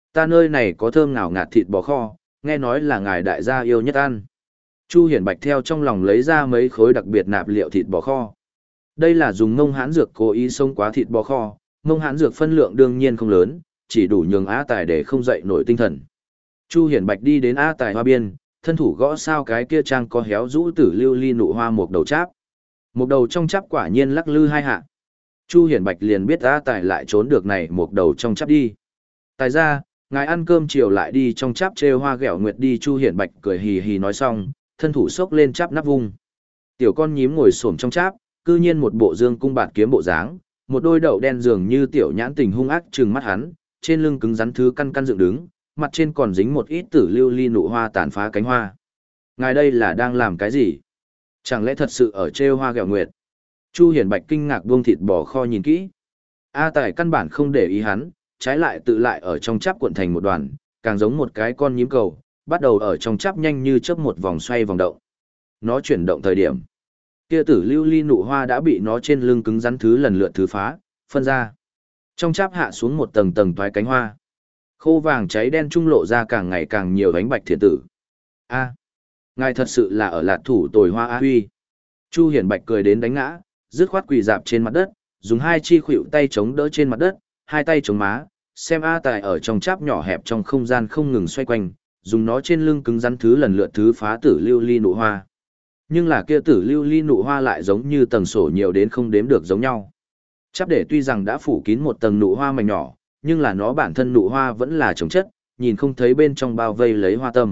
Ta nơi này có thơm ngào ngạt thịt bò kho, nghe nói là ngài đại gia yêu nhất ăn. Chu Hiển Bạch theo trong lòng lấy ra mấy khối đặc biệt nạp liệu thịt bò kho. Đây là dùng ngông hãn dược cố ý xông quá thịt bò kho, ngông hãn dược phân lượng đương nhiên không lớn, chỉ đủ nhường A Tài để không dậy nổi tinh thần. Chu Hiển Bạch đi đến A Tài hoa biên, thân thủ gõ sao cái kia trang có héo rũ tử lưu ly nụ hoa một đầu cháp. Một đầu trong cháp quả nhiên lắc lư hai hạ. Chu Hiển Bạch liền biết A Tài lại trốn được này một đầu trong cháp đi. Tài ra, ngài ăn cơm chiều lại đi trong cháp trêu hoa ghẹo nguyệt đi. Chu Hiển Bạch cười hì hì nói xong, thân thủ xốc lên cháp nắp vung. Tiểu con nhím ngồi xổm trong cháp, cư nhiên một bộ dương cung bạt kiếm bộ dáng, một đôi đậu đen dường như tiểu nhãn tình hung ác trừng mắt hắn, trên lưng cứng rắn thứ căn căn dựng đứng, mặt trên còn dính một ít tử lưu ly nụ hoa tàn phá cánh hoa. Ngài đây là đang làm cái gì? Chẳng lẽ thật sự ở trêu hoa ghẹo nguyệt? Chu Hiển Bạch kinh ngạc buông thịt bò kho nhìn kỹ. A Tài căn bản không để ý hắn, trái lại tự lại ở trong cháp cuộn thành một đoàn, càng giống một cái con nhím cầu, bắt đầu ở trong cháp nhanh như chớp một vòng xoay vòng động. Nó chuyển động thời điểm, kia tử lưu ly nụ hoa đã bị nó trên lưng cứng rắn thứ lần lượt thứ phá, phân ra. Trong cháp hạ xuống một tầng tầng toái cánh hoa. Khô vàng cháy đen trung lộ ra càng ngày càng nhiều ánh bạch thiện tử. A, ngài thật sự là ở lạt thủ tồi hoa A Huy. Chu Hiển Bạch cười đến đánh ngã, dứt khoát quỳ dạp trên mặt đất, dùng hai chi khuỷu tay chống đỡ trên mặt đất, hai tay chống má, xem A Tài ở trong cháp nhỏ hẹp trong không gian không ngừng xoay quanh, dùng nó trên lưng cứng rắn thứ lần lượt thứ phá tử lưu ly nụ hoa. Nhưng là kia tử lưu ly nụ hoa lại giống như tầng sổ nhiều đến không đếm được giống nhau. Cháp để tuy rằng đã phủ kín một tầng nụ hoa mảnh nhỏ, nhưng là nó bản thân nụ hoa vẫn là trống chất, nhìn không thấy bên trong bao vây lấy hoa tâm.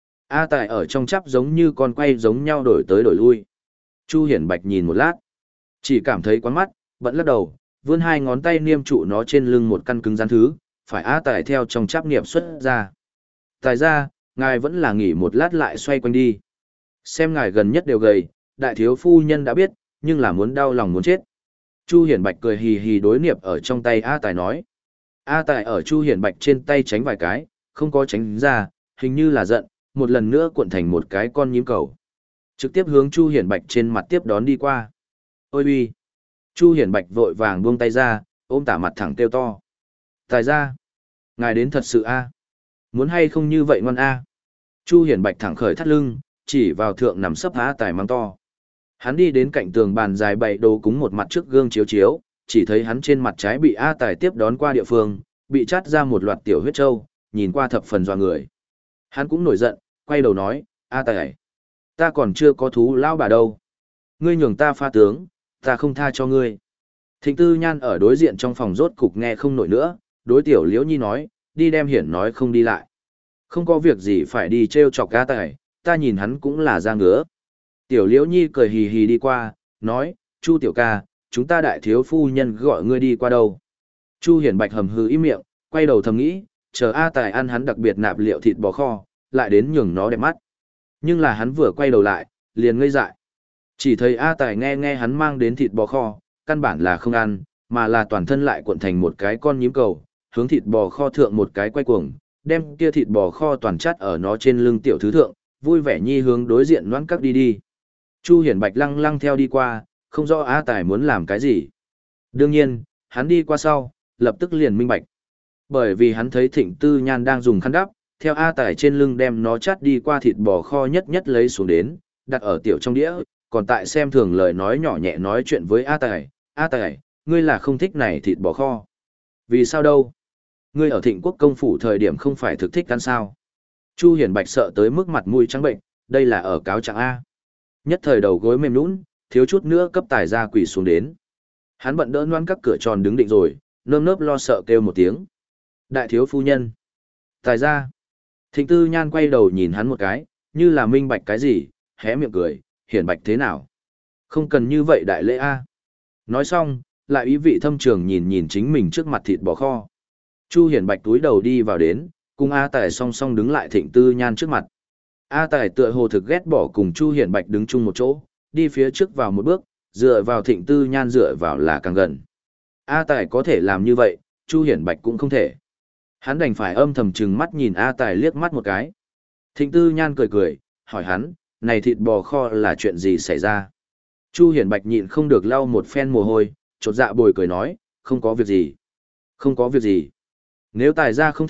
A Tài ở trong cháp giống như con quay giống nhau đổi tới đổi lui. Chu Hiển Bạch nhìn một lát, chỉ cảm thấy quán mắt, bận lắc đầu, vươn hai ngón tay niêm trụ nó trên lưng một căn cứng rắn thứ, phải A Tài theo trong cháp niệm xuất ra. Tài ra, ngài vẫn là nghỉ một lát lại xoay quanh đi. Xem ngài gần nhất đều gầy, đại thiếu phu nhân đã biết, nhưng là muốn đau lòng muốn chết. Chu Hiển Bạch cười hì hì đối niệm ở trong tay A Tài nói. A Tài ở Chu Hiển Bạch trên tay tránh vài cái, không có tránh ra, hình như là giận, một lần nữa cuộn thành một cái con nhím cầu. Trực tiếp hướng Chu Hiển Bạch trên mặt tiếp đón đi qua. Ôi bi! Chu Hiển Bạch vội vàng buông tay ra, ôm tả mặt thẳng kêu to. Tài ra! Ngài đến thật sự a? Muốn hay không như vậy ngoan a? Chu Hiển Bạch thẳng khởi thắt lưng, chỉ vào thượng nằm sấp A Tài mang to. Hắn đi đến cạnh tường bàn dài bày đồ cúng một mặt trước gương chiếu chiếu, chỉ thấy hắn trên mặt trái bị A Tài tiếp đón qua địa phương, bị chát ra một loạt tiểu huyết trâu, nhìn qua thập phần doa người. Hắn cũng nổi giận, quay đầu nói, A Tài, ta còn chưa có thú lao bà đâu. Ngươi nhường ta pha tướng, ta không tha cho ngươi. Thịnh Tư Nhan ở đối diện trong phòng rốt cục nghe không nổi nữa, đối tiểu Liễu Nhi nói, đi đem Hiển nói không đi lại. Không có việc gì phải đi trêu chọc A Tài, ta nhìn hắn cũng là da ngứa. Tiểu Liễu Nhi cười hì hì đi qua, nói, Chu tiểu ca, chúng ta đại thiếu phu nhân gọi ngươi đi qua đâu. Chu Hiển Bạch hầm hừ im miệng, quay đầu thầm nghĩ, chờ A Tài ăn hắn đặc biệt nạp liệu thịt bò kho, lại đến nhường nó đẹp mắt. Nhưng là hắn vừa quay đầu lại, liền ngây dại. Chỉ thấy A Tài nghe nghe hắn mang đến thịt bò kho, căn bản là không ăn, mà là toàn thân lại cuộn thành một cái con nhím cầu, hướng thịt bò kho thượng một cái quay cuồng, đem kia thịt bò kho toàn chắt ở nó trên lưng tiểu thứ thượng, vui vẻ nhi hướng đối diện loãng các đi đi. Chu Hiển Bạch lăng lăng theo đi qua, không rõ A Tài muốn làm cái gì. Đương nhiên, hắn đi qua sau, lập tức liền minh bạch. Bởi vì hắn thấy Thịnh Tư Nhan đang dùng khăn đắp, theo A Tài trên lưng đem nó chắt đi qua thịt bò kho nhất nhất lấy xuống đến, đặt ở tiểu trong đĩa, còn tại xem thường lời nói nhỏ nhẹ nói chuyện với A Tài. A Tài, ngươi là không thích này thịt bò kho. Vì sao đâu? Ngươi ở Thịnh Quốc công phủ thời điểm không phải thực thích ăn sao? Chu Hiển Bạch sợ tới mức mặt mũi trắng bệnh, đây là ở cáo trạng A. Nhất thời đầu gối mềm nhũn, thiếu chút nữa cấp Tài ra quỳ xuống đến. Hắn bận đỡ loan các cửa tròn đứng định rồi, nơm nớp lo sợ kêu một tiếng. Đại thiếu phu nhân. Tài ra. Thịnh Tư Nhan quay đầu nhìn hắn một cái, như là minh bạch cái gì, hé miệng cười, Hiển Bạch thế nào? Không cần như vậy đại lễ A. Nói xong, lại ý vị thâm trường nhìn nhìn chính mình trước mặt thịt bò kho. Chu Hiển Bạch túi đầu đi vào đến, cùng A Tài song song đứng lại Thịnh Tư Nhan trước mặt. A Tài tựa hồ thực ghét bỏ cùng Chu Hiển Bạch đứng chung một chỗ, đi phía trước vào một bước, dựa vào Thịnh Tư Nhan dựa vào là càng gần. A Tài có thể làm như vậy, Chu Hiển Bạch cũng không thể. Hắn đành phải âm thầm trừng mắt nhìn A Tài liếc mắt một cái. Thịnh Tư Nhan cười cười, hỏi hắn, này thịt bò kho là chuyện gì xảy ra? Chu Hiển Bạch nhịn không được lau một phen mồ hôi, chột dạ bồi cười nói, không có việc gì. Không có việc gì. Nếu Tài gia không thích,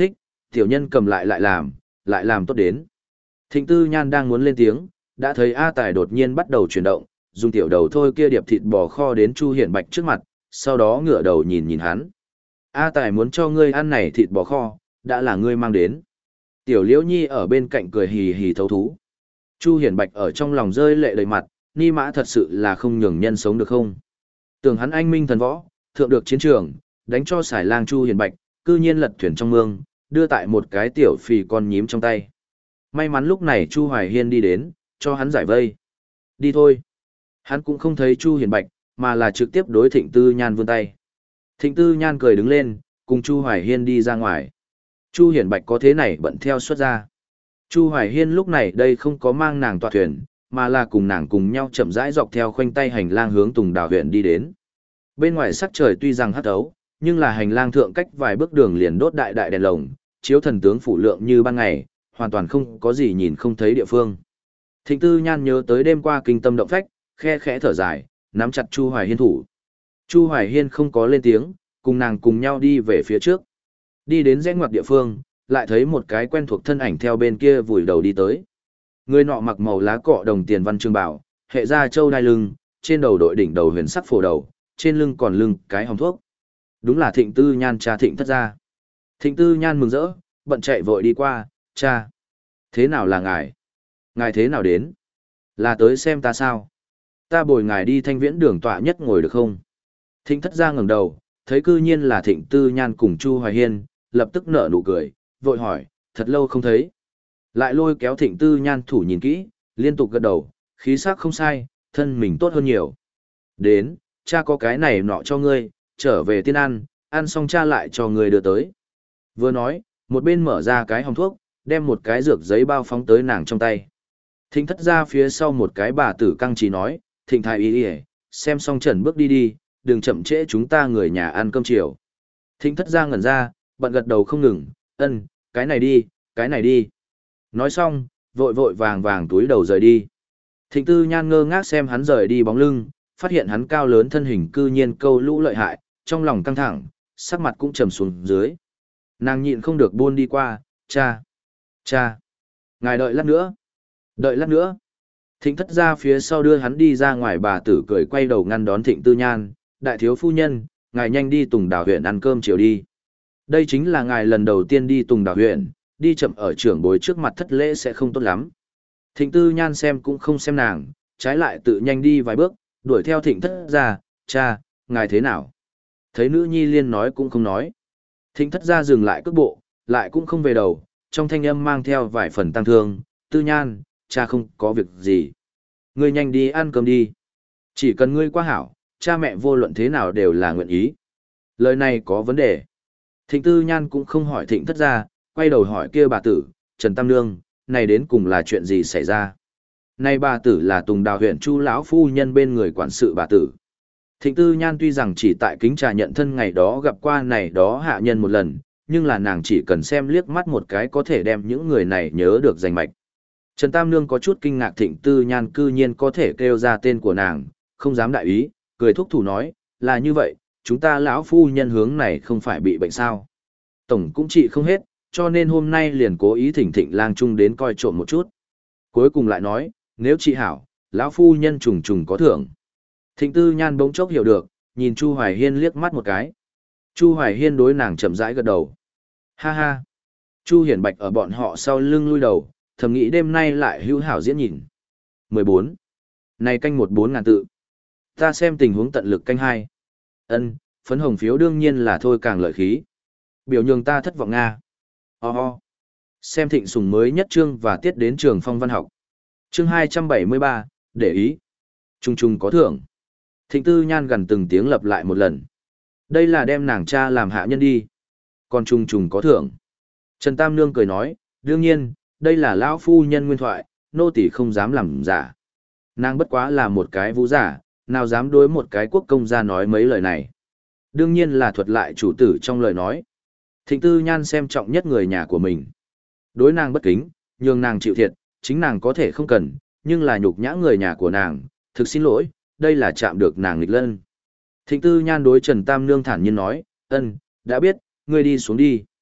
Tiểu nhân cầm lại lại làm, lại làm tốt đến. Thịnh Tư Nhan đang muốn lên tiếng, đã thấy A Tài đột nhiên bắt đầu chuyển động, dùng tiểu đầu thôi kia điệp thịt bò kho đến Chu Hiển Bạch trước mặt, sau đó ngửa đầu nhìn nhìn hắn. A Tài muốn cho ngươi ăn này thịt bò kho, đã là ngươi mang đến. Tiểu Liễu Nhi ở bên cạnh cười hì hì thấu thú. Chu Hiển Bạch ở trong lòng rơi lệ đầy mặt, ni mã thật sự là không nhường nhân sống được không. Tưởng hắn anh minh thần võ, thượng được chiến trường, đánh cho xài lang Chu Hiển Bạch, cư nhiên lật thuyền trong mương, đưa tại một cái tiểu phì con nhím trong tay. May mắn lúc này Chu Hoài Hiên đi đến, cho hắn giải vây. Đi thôi. Hắn cũng không thấy Chu Hiển Bạch, mà là trực tiếp đối Thịnh Tư Nhan vươn tay. Thịnh Tư Nhan cười đứng lên, cùng Chu Hoài Hiên đi ra ngoài. Chu Hiển Bạch có thế này bận theo xuất ra. Chu Hoài Hiên lúc này đây không có mang nàng tọa thuyền, mà là cùng nàng cùng nhau chậm rãi dọc theo khoanh tay hành lang hướng Tùng Đào huyện đi đến. Bên ngoài sắc trời tuy rằng hắt ấu, nhưng là hành lang thượng cách vài bước đường liền đốt đại đại đèn lồng, chiếu thần tướng phủ lượng như ban ngày, hoàn toàn không có gì nhìn không thấy địa phương. Thịnh Tư Nhan nhớ tới đêm qua kinh tâm động phách, khe khẽ thở dài, nắm chặt Chu Hoài Hiên thủ. Chu Hoài Hiên không có lên tiếng, cùng nàng cùng nhau đi về phía trước. Đi đến rẽ ngoặt địa phương, lại thấy một cái quen thuộc thân ảnh theo bên kia vùi đầu đi tới. Người nọ mặc màu lá cọ đồng tiền văn chương bảo, hệ ra châu đai lưng, trên đầu đội đỉnh đầu huyền sắc phổ đầu, trên lưng còn lưng cái hồng thuốc. Đúng là Thịnh Tư Nhan cha Thịnh Thất gia. Thịnh Tư Nhan mừng rỡ, bận chạy vội đi qua, cha. Thế nào là ngài? Ngài thế nào đến? Là tới xem ta sao? Ta bồi ngài đi thanh viễn đường tọa nhất ngồi được không? Thịnh Thất gia ngẩng đầu, thấy cư nhiên là Thịnh Tư Nhan cùng Chu Hoài Hiên, lập tức nở nụ cười, vội hỏi, thật lâu không thấy. Lại lôi kéo Thịnh Tư Nhan thủ nhìn kỹ, liên tục gật đầu, khí sắc không sai, thân mình tốt hơn nhiều. Đến, cha có cái này nọ cho ngươi, trở về tiên ăn, ăn xong cha lại cho ngươi đưa tới. Vừa nói, một bên mở ra cái hòm thuốc, đem một cái dược giấy bao phóng tới nàng trong tay. Thịnh Thất ra phía sau một cái bà tử căng trí nói, Thịnh thái ý đi xem xong trần bước đi đi, đừng chậm trễ chúng ta người nhà ăn cơm chiều. Thịnh Thất ra ngẩn ra, bận gật đầu không ngừng, ân, cái này đi, cái này đi. Nói xong, vội vội vàng vàng túi đầu rời đi. Thịnh Tư Nhan ngơ ngác xem hắn rời đi bóng lưng, phát hiện hắn cao lớn thân hình cư nhiên câu lũ lợi hại, trong lòng căng thẳng, sắc mặt cũng trầm xuống dưới. Nàng nhịn không được buôn đi qua, cha, cha, ngài đợi lát nữa, đợi lát nữa. Thịnh Thất ra phía sau đưa hắn đi ra ngoài, bà tử cười quay đầu ngăn đón Thịnh Tư Nhan, đại thiếu phu nhân, ngài nhanh đi Tùng Đào huyện ăn cơm chiều đi. Đây chính là ngài lần đầu tiên đi Tùng Đào huyện, đi chậm ở trưởng bối trước mặt thất lễ sẽ không tốt lắm. Thịnh Tư Nhan xem cũng không xem nàng, trái lại tự nhanh đi vài bước, đuổi theo Thịnh Thất ra, cha, ngài thế nào? Thấy nữ nhi liên nói cũng không nói. Thịnh Thất ra dừng lại cước bộ, lại cũng không về đầu, trong thanh âm mang theo vài phần tăng thương, Tư Nhan, cha không có việc gì. Ngươi nhanh đi ăn cơm đi. Chỉ cần ngươi qua hảo, cha mẹ vô luận thế nào đều là nguyện ý. Lời này có vấn đề. Thịnh Tư Nhan cũng không hỏi Thịnh Thất ra, quay đầu hỏi kia bà tử, Trần Tam Nương, này đến cùng là chuyện gì xảy ra? Này bà tử là Tùng Đào huyện Chu lão phu nhân bên người quản sự bà tử. Thịnh Tư Nhan tuy rằng chỉ tại kính trà nhận thân ngày đó gặp qua này đó hạ nhân một lần, nhưng là nàng chỉ cần xem liếc mắt một cái có thể đem những người này nhớ được danh mạch. Trần Tam Nương có chút kinh ngạc Thịnh Tư Nhan cư nhiên có thể kêu ra tên của nàng, không dám đại ý, cười thúc thủ nói, là như vậy, chúng ta lão phu nhân hướng này không phải bị bệnh sao. Tổng cũng trị không hết, cho nên hôm nay liền cố ý thỉnh Thịnh lang trung đến coi trộm một chút. Cuối cùng lại nói, nếu trị hảo, lão phu nhân trùng trùng có thưởng. Thịnh Tư Nhan bỗng chốc hiểu được, nhìn Chu Hoài Hiên liếc mắt một cái. Chu Hoài Hiên đối nàng chậm rãi gật đầu. Ha ha. Chu Hiển Bạch ở bọn họ sau lưng lui đầu, thầm nghĩ đêm nay lại hữu hảo diễn nhìn. mười bốn. Này canh một bốn ngàn tự. Ta xem tình huống tận lực canh hai. Ân, phấn hồng phiếu đương nhiên là thôi càng lợi khí. Biểu nhường ta thất vọng Nga. Ho oh ho. Xem Thịnh Sùng mới nhất chương và tiết đến trường phong văn học. Chương hai trăm bảy mươi ba, để ý. Trung trung có thưởng. Thịnh Tư Nhan gần từng tiếng lặp lại một lần. Đây là đem nàng cha làm hạ nhân đi. Còn trung trung có thưởng. Trần Tam Nương cười nói, đương nhiên, đây là lão phu nhân nguyên thoại, nô tỳ không dám làm giả. Nàng bất quá là một cái vũ giả, nào dám đối một cái quốc công gia nói mấy lời này. Đương nhiên là thuật lại chủ tử trong lời nói. Thịnh Tư Nhan xem trọng nhất người nhà của mình. Đối nàng bất kính, nhường nàng chịu thiệt, chính nàng có thể không cần, nhưng là nhục nhã người nhà của nàng, thực xin lỗi, đây là chạm được nàng nghịch lân. Thịnh Tư Nhan đối Trần Tam Nương thản nhiên nói, ân, đã biết, ngươi đi xuống đi.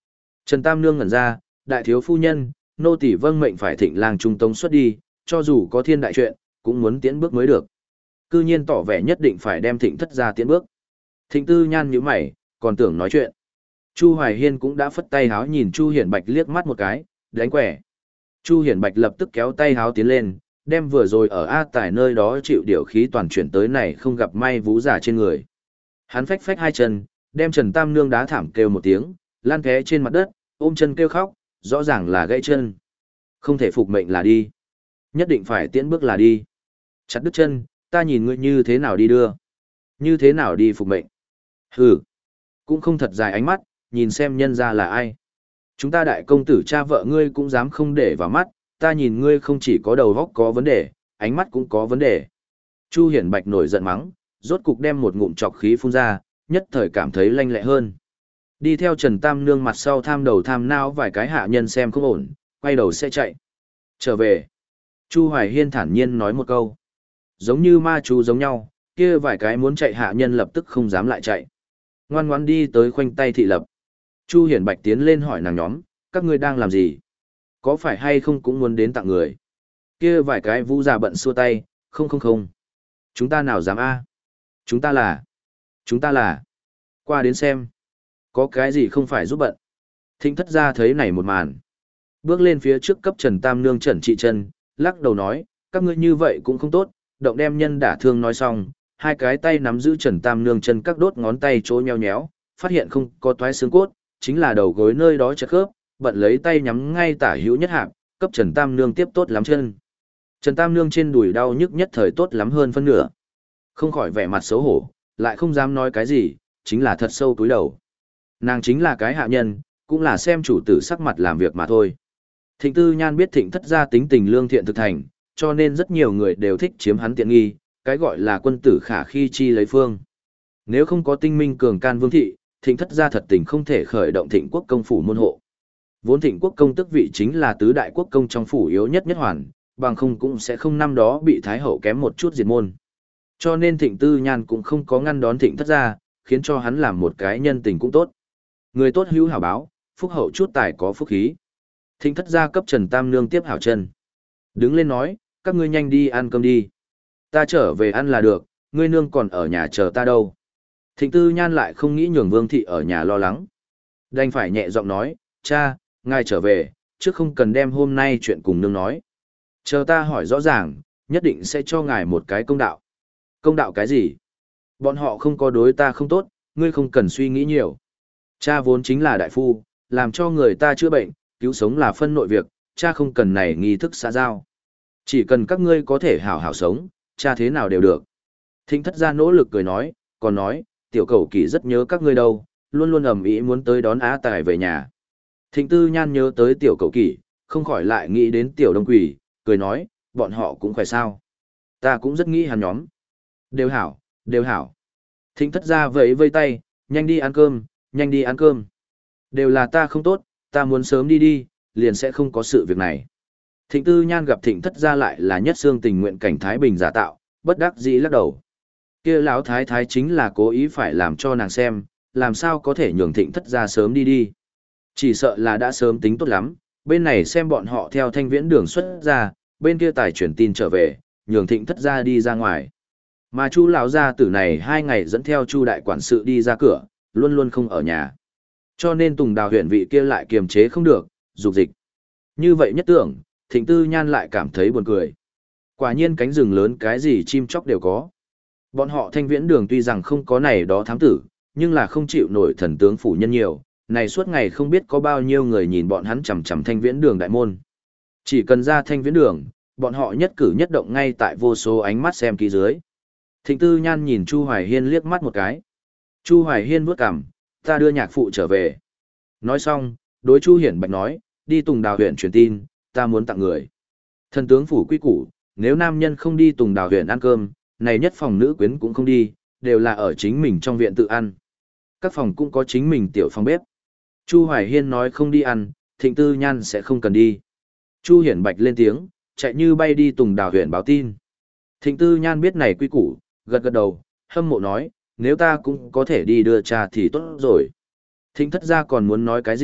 Trần Tam Nương ngẩn ra, đại thiếu phu nhân, nô tỳ vâng mệnh phải thịnh lang trung tống xuất đi, cho dù có thiên đại chuyện, cũng muốn tiến bước mới được. Cư nhiên tỏ vẻ nhất định phải đem thịnh thất ra tiến bước. Thịnh Tư Nhan nhíu mày, còn tưởng nói chuyện. Chu Hoài Hiên cũng đã phất tay háo nhìn Chu Hiển Bạch liếc mắt một cái, đánh quẻ. Chu Hiển Bạch lập tức kéo tay háo tiến lên, đem vừa rồi ở A Tải nơi đó chịu điều khí toàn chuyển tới này không gặp may vú giả trên người. Hắn phách phách hai chân, đem Trần Tam Nương đá thảm kêu một tiếng, lan té trên mặt đất, ôm chân kêu khóc, rõ ràng là gãy chân. Không thể phục mệnh là đi. Nhất định phải tiễn bước là đi. Chặt đứt chân, ta nhìn ngươi như thế nào đi đưa. Như thế nào đi phục mệnh. Hừ. Cũng không thật dài ánh mắt, nhìn xem nhân ra là ai. Chúng ta đại công tử cha vợ ngươi cũng dám không để vào mắt, ta nhìn ngươi không chỉ có đầu óc có vấn đề, ánh mắt cũng có vấn đề. Chu Hiển Bạch nổi giận mắng, rốt cục đem một ngụm trọc khí phun ra, nhất thời cảm thấy lanh lẹ hơn. Đi theo Trần Tam Nương mặt sau tham đầu tham não vài cái hạ nhân xem không ổn, quay đầu sẽ chạy. Trở về. Chu Hoài Hiên thản nhiên nói một câu. Giống như ma chú giống nhau, kia vài cái muốn chạy hạ nhân lập tức không dám lại chạy. Ngoan ngoãn đi tới khoanh tay thị lập. Chu Hiển Bạch tiến lên hỏi nàng nhóm, các ngươi đang làm gì? Có phải hay không cũng muốn đến tặng người? Kia vài cái vũ già bận xua tay, không không không. Chúng ta nào dám a? Chúng ta là... Chúng ta là... Qua đến xem. Có cái gì không phải giúp bận. Thịnh thất ra thấy này một màn. Bước lên phía trước cấp Trần Tam Nương trần trị chân, lắc đầu nói, các ngươi như vậy cũng không tốt, động đem nhân đả thương nói xong, hai cái tay nắm giữ Trần Tam Nương chân các đốt ngón tay chỗ nheo nhéo, phát hiện không có toái xương cốt, chính là đầu gối nơi đó chật khớp, bận lấy tay nhắm ngay tả hữu nhất hạp, cấp Trần Tam Nương tiếp tốt lắm chân. Trần Tam Nương trên đùi đau nhức nhất thời tốt lắm hơn phân nửa. Không khỏi vẻ mặt xấu hổ, lại không dám nói cái gì, chính là thật sâu túi đầu. Nàng chính là cái hạ nhân, cũng là xem chủ tử sắc mặt làm việc mà thôi. Thịnh Tư Nhan biết Thịnh thất gia tính tình lương thiện thực thành, cho nên rất nhiều người đều thích chiếm hắn tiện nghi, cái gọi là quân tử khả khi chi lấy phương. Nếu không có tinh minh cường can vương thị, Thịnh thất gia thật tình không thể khởi động Thịnh quốc công phủ môn hộ. Vốn Thịnh quốc công tức vị chính là tứ đại quốc công trong phủ yếu nhất nhất hoàn, bằng không cũng sẽ không năm đó bị thái hậu kém một chút diệt môn. Cho nên Thịnh Tư Nhan cũng không có ngăn đón Thịnh thất gia, khiến cho hắn làm một cái nhân tình cũng tốt. Người tốt hữu hảo báo, phúc hậu chút tài có phúc khí. Thịnh thất gia cấp Trần Tam Nương tiếp hảo chân. Đứng lên nói, các ngươi nhanh đi ăn cơm đi. Ta trở về ăn là được, ngươi nương còn ở nhà chờ ta đâu. Thịnh Tư Nhan lại không nghĩ nhường Vương thị ở nhà lo lắng. Đành phải nhẹ giọng nói, cha, ngài trở về, chứ không cần đem hôm nay chuyện cùng nương nói. Chờ ta hỏi rõ ràng, nhất định sẽ cho ngài một cái công đạo. Công đạo cái gì? Bọn họ không có đối ta không tốt, ngươi không cần suy nghĩ nhiều. Cha vốn chính là đại phu, làm cho người ta chữa bệnh, cứu sống là phân nội việc, cha không cần này nghi thức xã giao. Chỉ cần các ngươi có thể hảo hảo sống, cha thế nào đều được. Thịnh thất gia nỗ lực cười nói, còn nói, tiểu cầu kỳ rất nhớ các ngươi đâu, luôn luôn ầm ĩ muốn tới đón Á Tài về nhà. Thịnh Tư Nhan nhớ tới tiểu cầu kỳ, không khỏi lại nghĩ đến tiểu đông quỷ, cười nói, bọn họ cũng khỏe sao. Ta cũng rất nghĩ hắn nhóm. Đều hảo, đều hảo. Thịnh thất gia vẫy vây tay, nhanh đi ăn cơm, nhanh đi ăn cơm. Đều là ta không tốt, ta muốn sớm đi đi, liền sẽ không có sự việc này. Thịnh Tư Nhan gặp Thịnh thất gia lại là nhất xương tình nguyện cảnh Thái Bình giả tạo, bất đắc dĩ lắc đầu. Kia lão thái thái chính là cố ý phải làm cho nàng xem, làm sao có thể nhường Thịnh thất gia sớm đi đi. Chỉ sợ là đã sớm tính tốt lắm, bên này xem bọn họ theo thanh viễn đường xuất ra, bên kia tài chuyển tin trở về, nhường Thịnh thất gia đi ra ngoài. Mà Chu lão gia tử này hai ngày dẫn theo Chu đại quản sự đi ra cửa, luôn luôn không ở nhà. Cho nên Tùng Đào huyện vị kia lại kiềm chế không được, dục dịch. Như vậy nhất tưởng, Thịnh Tư Nhan lại cảm thấy buồn cười. Quả nhiên cánh rừng lớn cái gì chim chóc đều có. Bọn họ thanh viễn đường tuy rằng không có này đó thám tử, nhưng là không chịu nổi thần tướng phủ nhân nhiều, này suốt ngày không biết có bao nhiêu người nhìn bọn hắn chằm chằm thanh viễn đường đại môn. Chỉ cần ra thanh viễn đường, bọn họ nhất cử nhất động ngay tại vô số ánh mắt xem kỹ dưới. Thịnh Tư Nhan nhìn Chu Hoài Hiên liếc mắt một cái. Chu Hoài Hiên vuốt cằm, ta đưa nhạc phụ trở về. Nói xong, đối Chu Hiển Bạch nói, đi Tùng Đào huyện truyền tin, ta muốn tặng người. Thần tướng phủ quy củ, nếu nam nhân không đi Tùng Đào huyện ăn cơm, này nhất phòng nữ quyến cũng không đi, đều là ở chính mình trong viện tự ăn. Các phòng cũng có chính mình tiểu phòng bếp. Chu Hoài Hiên nói không đi ăn, Thịnh Tư Nhan sẽ không cần đi. Chu Hiển Bạch lên tiếng, chạy như bay đi Tùng Đào huyện báo tin. Thịnh Tư Nhan biết này quy củ, gật gật đầu, hâm mộ nói, nếu ta cũng có thể đi đưa cha thì tốt rồi. Thịnh thất gia còn muốn nói cái gì,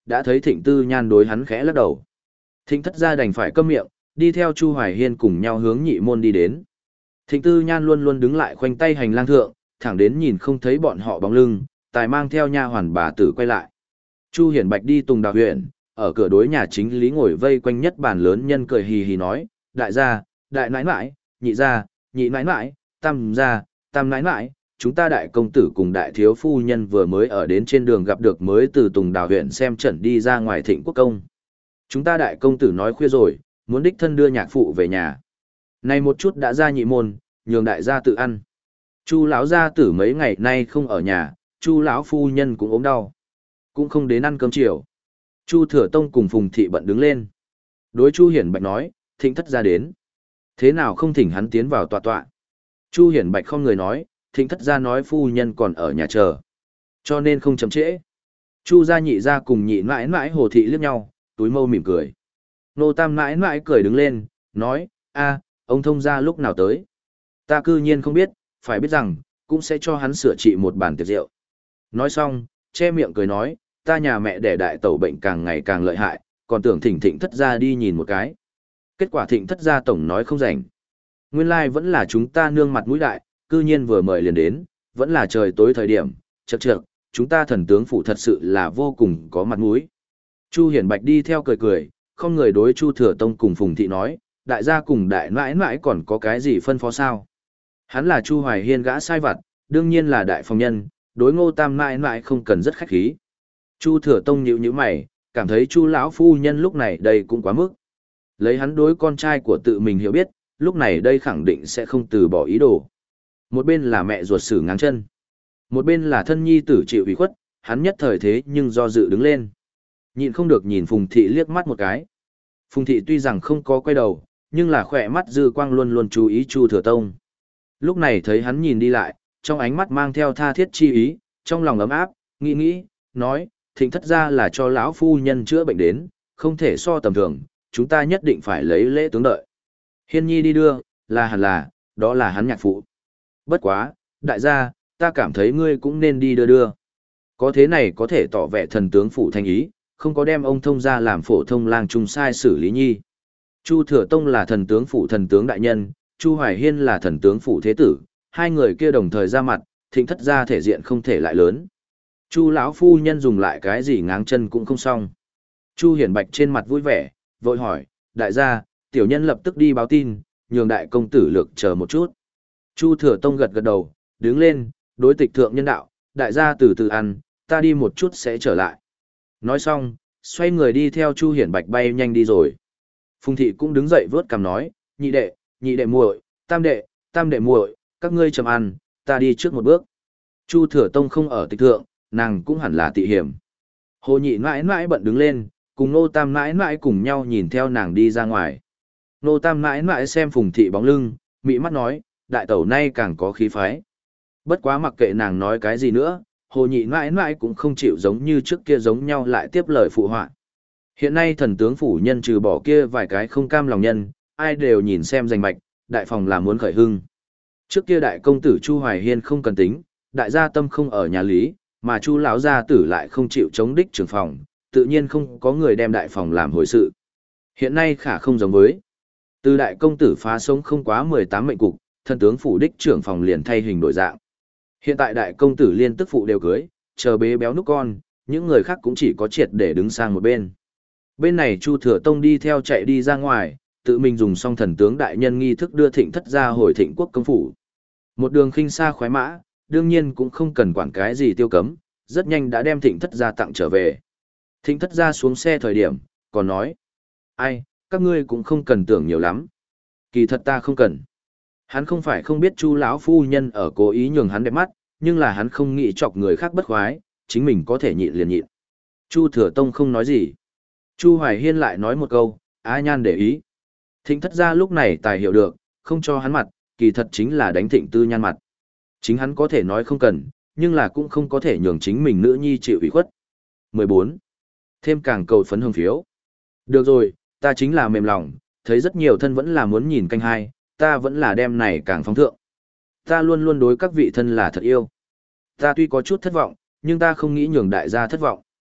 đã thấy Thịnh Tư Nhan đối hắn khẽ lắc đầu. Thịnh thất gia đành phải câm miệng, đi theo Chu Hoài Hiên cùng nhau hướng nhị môn đi đến. Thịnh Tư Nhan luôn luôn đứng lại khoanh tay hành lang thượng, thẳng đến nhìn không thấy bọn họ bóng lưng, tài mang theo nha hoàn bà tử quay lại. Chu Hiển Bạch đi Tùng Đào huyện, ở cửa đối nhà chính lý ngồi vây quanh nhất bàn lớn nhân cười hì hì nói, đại gia, đại nãi nãi, nhị gia, nhị nãi nãi, tam gia, tam nãi nãi, chúng ta đại công tử cùng đại thiếu phu nhân vừa mới ở đến trên đường gặp được mới từ Tùng Đào huyện xem trận đi ra ngoài Thịnh Quốc công. Chúng ta đại công tử nói khuya rồi, muốn đích thân đưa nhạc phụ về nhà. Này một chút đã ra nhị môn, nhường đại gia tự ăn. Chu lão gia tử mấy ngày nay không ở nhà, Chu lão phu nhân cũng ốm đau, cũng không đến ăn cơm chiều. Chu Thừa Tông cùng Phùng Thị bận đứng lên. Đối Chu Hiển Bạch nói, Thịnh thất gia đến. Thế nào không thỉnh hắn tiến vào tọa tọa? Chu Hiển Bạch không người nói, Thịnh thất gia nói phu nhân còn ở nhà chờ, cho nên không chậm trễ. Chu gia nhị gia cùng nhị mãi mãi Hồ Thị liếc nhau, túi mâu mỉm cười. Nô Tam mãi mãi cười đứng lên, nói, a, ông thông gia lúc nào tới? Ta cư nhiên không biết, phải biết rằng, cũng sẽ cho hắn sửa trị một bàn tiệc rượu. Nói xong, che miệng cười nói, ta nhà mẹ đẻ đại tẩu bệnh càng ngày càng lợi hại, còn tưởng thỉnh Thịnh thất gia đi nhìn một cái. Kết quả Thịnh thất gia tổng nói không rảnh. Nguyên lai vẫn là chúng ta nương mặt mũi đại, cư nhiên vừa mời liền đến, vẫn là trời tối thời điểm, chậc chậc, chúng ta thần tướng phủ thật sự là vô cùng có mặt mũi. Chu Hiển Bạch đi theo cười cười, không người đối Chu Thừa Tông cùng Phùng Thị nói, đại gia cùng đại nãi nãi còn có cái gì phân phó sao? Hắn là Chu Hoài Hiên gã sai vặt, đương nhiên là đại phong nhân, đối Ngô Tam nãi nãi không cần rất khách khí. Chu Thừa Tông nhíu nhíu mày, cảm thấy Chu lão phu nhân lúc này đây cũng quá mức. Lấy hắn đối con trai của tự mình hiểu biết, lúc này đây khẳng định sẽ không từ bỏ ý đồ. Một bên là mẹ ruột xử ngáng chân, một bên là thân nhi tử chịu ủy khuất, hắn nhất thời thế nhưng do dự đứng lên. Nhịn không được nhìn Phùng Thị liếc mắt một cái. Phùng Thị tuy rằng không có quay đầu, nhưng là khỏe mắt dư quang luôn luôn chú ý Chu Thừa Tông. Lúc này thấy hắn nhìn đi lại, trong ánh mắt mang theo tha thiết chi ý, trong lòng ấm áp, nghĩ nghĩ, nói, Thịnh thất gia là cho lão phu nhân chữa bệnh đến, không thể so tầm thường, chúng ta nhất định phải lấy lễ tướng đợi. Hiên nhi đi đưa, là hẳn là, đó là hắn nhạc phụ. Bất quá, đại gia, ta cảm thấy ngươi cũng nên đi đưa đưa. Có thế này có thể tỏ vẻ thần tướng phủ thành ý, không có đem ông thông ra làm phổ thông lang trung sai xử lý nhi. Chu Thừa Tông là thần tướng phủ thần tướng đại nhân, Chu Hoài Hiên là thần tướng phủ thế tử, hai người kia đồng thời ra mặt, Thịnh thất gia thể diện không thể lại lớn. Chu lão phu nhân dùng lại cái gì ngáng chân cũng không xong. Chu Hiển Bạch trên mặt vui vẻ, vội hỏi, đại gia, tiểu nhân lập tức đi báo tin, nhường đại công tử lược chờ một chút. Chu Thừa Tông gật gật đầu, đứng lên, đối tịch thượng nhân đạo, đại gia từ từ ăn, ta đi một chút sẽ trở lại. Nói xong, xoay người đi theo Chu Hiển Bạch bay nhanh đi rồi. Phùng Thị cũng đứng dậy vớt cằm nói, nhị đệ, nhị đệ muội, tam đệ, tam đệ muội, các ngươi chậm ăn, ta đi trước một bước. Chu Thừa Tông không ở tịch thượng, nàng cũng hẳn là tị hiểm. Hồ nhị mãi mãi bận đứng lên, cùng Nô Tam mãi mãi cùng nhau nhìn theo nàng đi ra ngoài. Nô Tam mãi mãi xem Phùng Thị bóng lưng, mị mắt nói, đại tẩu nay càng có khí phái. Bất quá mặc kệ nàng nói cái gì nữa, Hồ nhị mãi mãi cũng không chịu giống như trước kia giống nhau lại tiếp lời phụ họa. Hiện nay thần tướng phủ nhân trừ bỏ kia vài cái không cam lòng nhân, ai đều nhìn xem danh mạch, đại phòng là muốn khởi hưng. Trước kia đại công tử Chu Hoài Hiên không cần tính, đại gia tâm không ở nhà lý, mà Chu lão gia tử lại không chịu chống đích trưởng phòng, tự nhiên không có người đem đại phòng làm hồi sự. Hiện nay khả không giống với. Từ đại công tử phá sống không quá mười tám mệnh cục, thần tướng phủ đích trưởng phòng liền thay hình đổi dạng. Hiện tại đại công tử liên tức phụ đều cưới, chờ bế béo núc con, những người khác cũng chỉ có triệt để đứng sang một bên. Bên này Chu Thừa Tông đi theo chạy đi ra ngoài, tự mình dùng xong thần tướng đại nhân nghi thức đưa Thịnh thất gia hồi Thịnh quốc công phủ. Một đường khinh xa khoái mã, đương nhiên cũng không cần quản cái gì tiêu cấm, rất nhanh đã đem Thịnh thất gia tặng trở về. Thịnh thất gia xuống xe thời điểm, còn nói, ai, các ngươi cũng không cần tưởng nhiều lắm. Kỳ thật ta không cần. Hắn không phải không biết Chu lão phu nhân ở cố ý nhường hắn đẹp mắt, nhưng là hắn không nghĩ chọc người khác bất khoái, chính mình có thể nhịn liền nhịn. Chu Thừa Tông không nói gì. Chu Hoài Hiên lại nói một câu, Á Nhan để ý. Thịnh thất gia lúc này tài hiểu được, không cho hắn mặt, kỳ thật chính là đánh Thịnh Tư Nhan mặt. Chính hắn có thể nói không cần, nhưng là cũng không có thể nhường chính mình nữ nhi chịu ủy khuất. mười bốn. Thêm càng cầu phấn hương phiếu. Được rồi, ta chính là mềm lòng, thấy rất nhiều thân vẫn là muốn nhìn canh hai, ta vẫn là đem này càng phóng thượng. Ta luôn luôn đối các vị thân là thật yêu. Ta tuy có chút thất vọng, nhưng ta không nghĩ nhường đại gia thất vọng.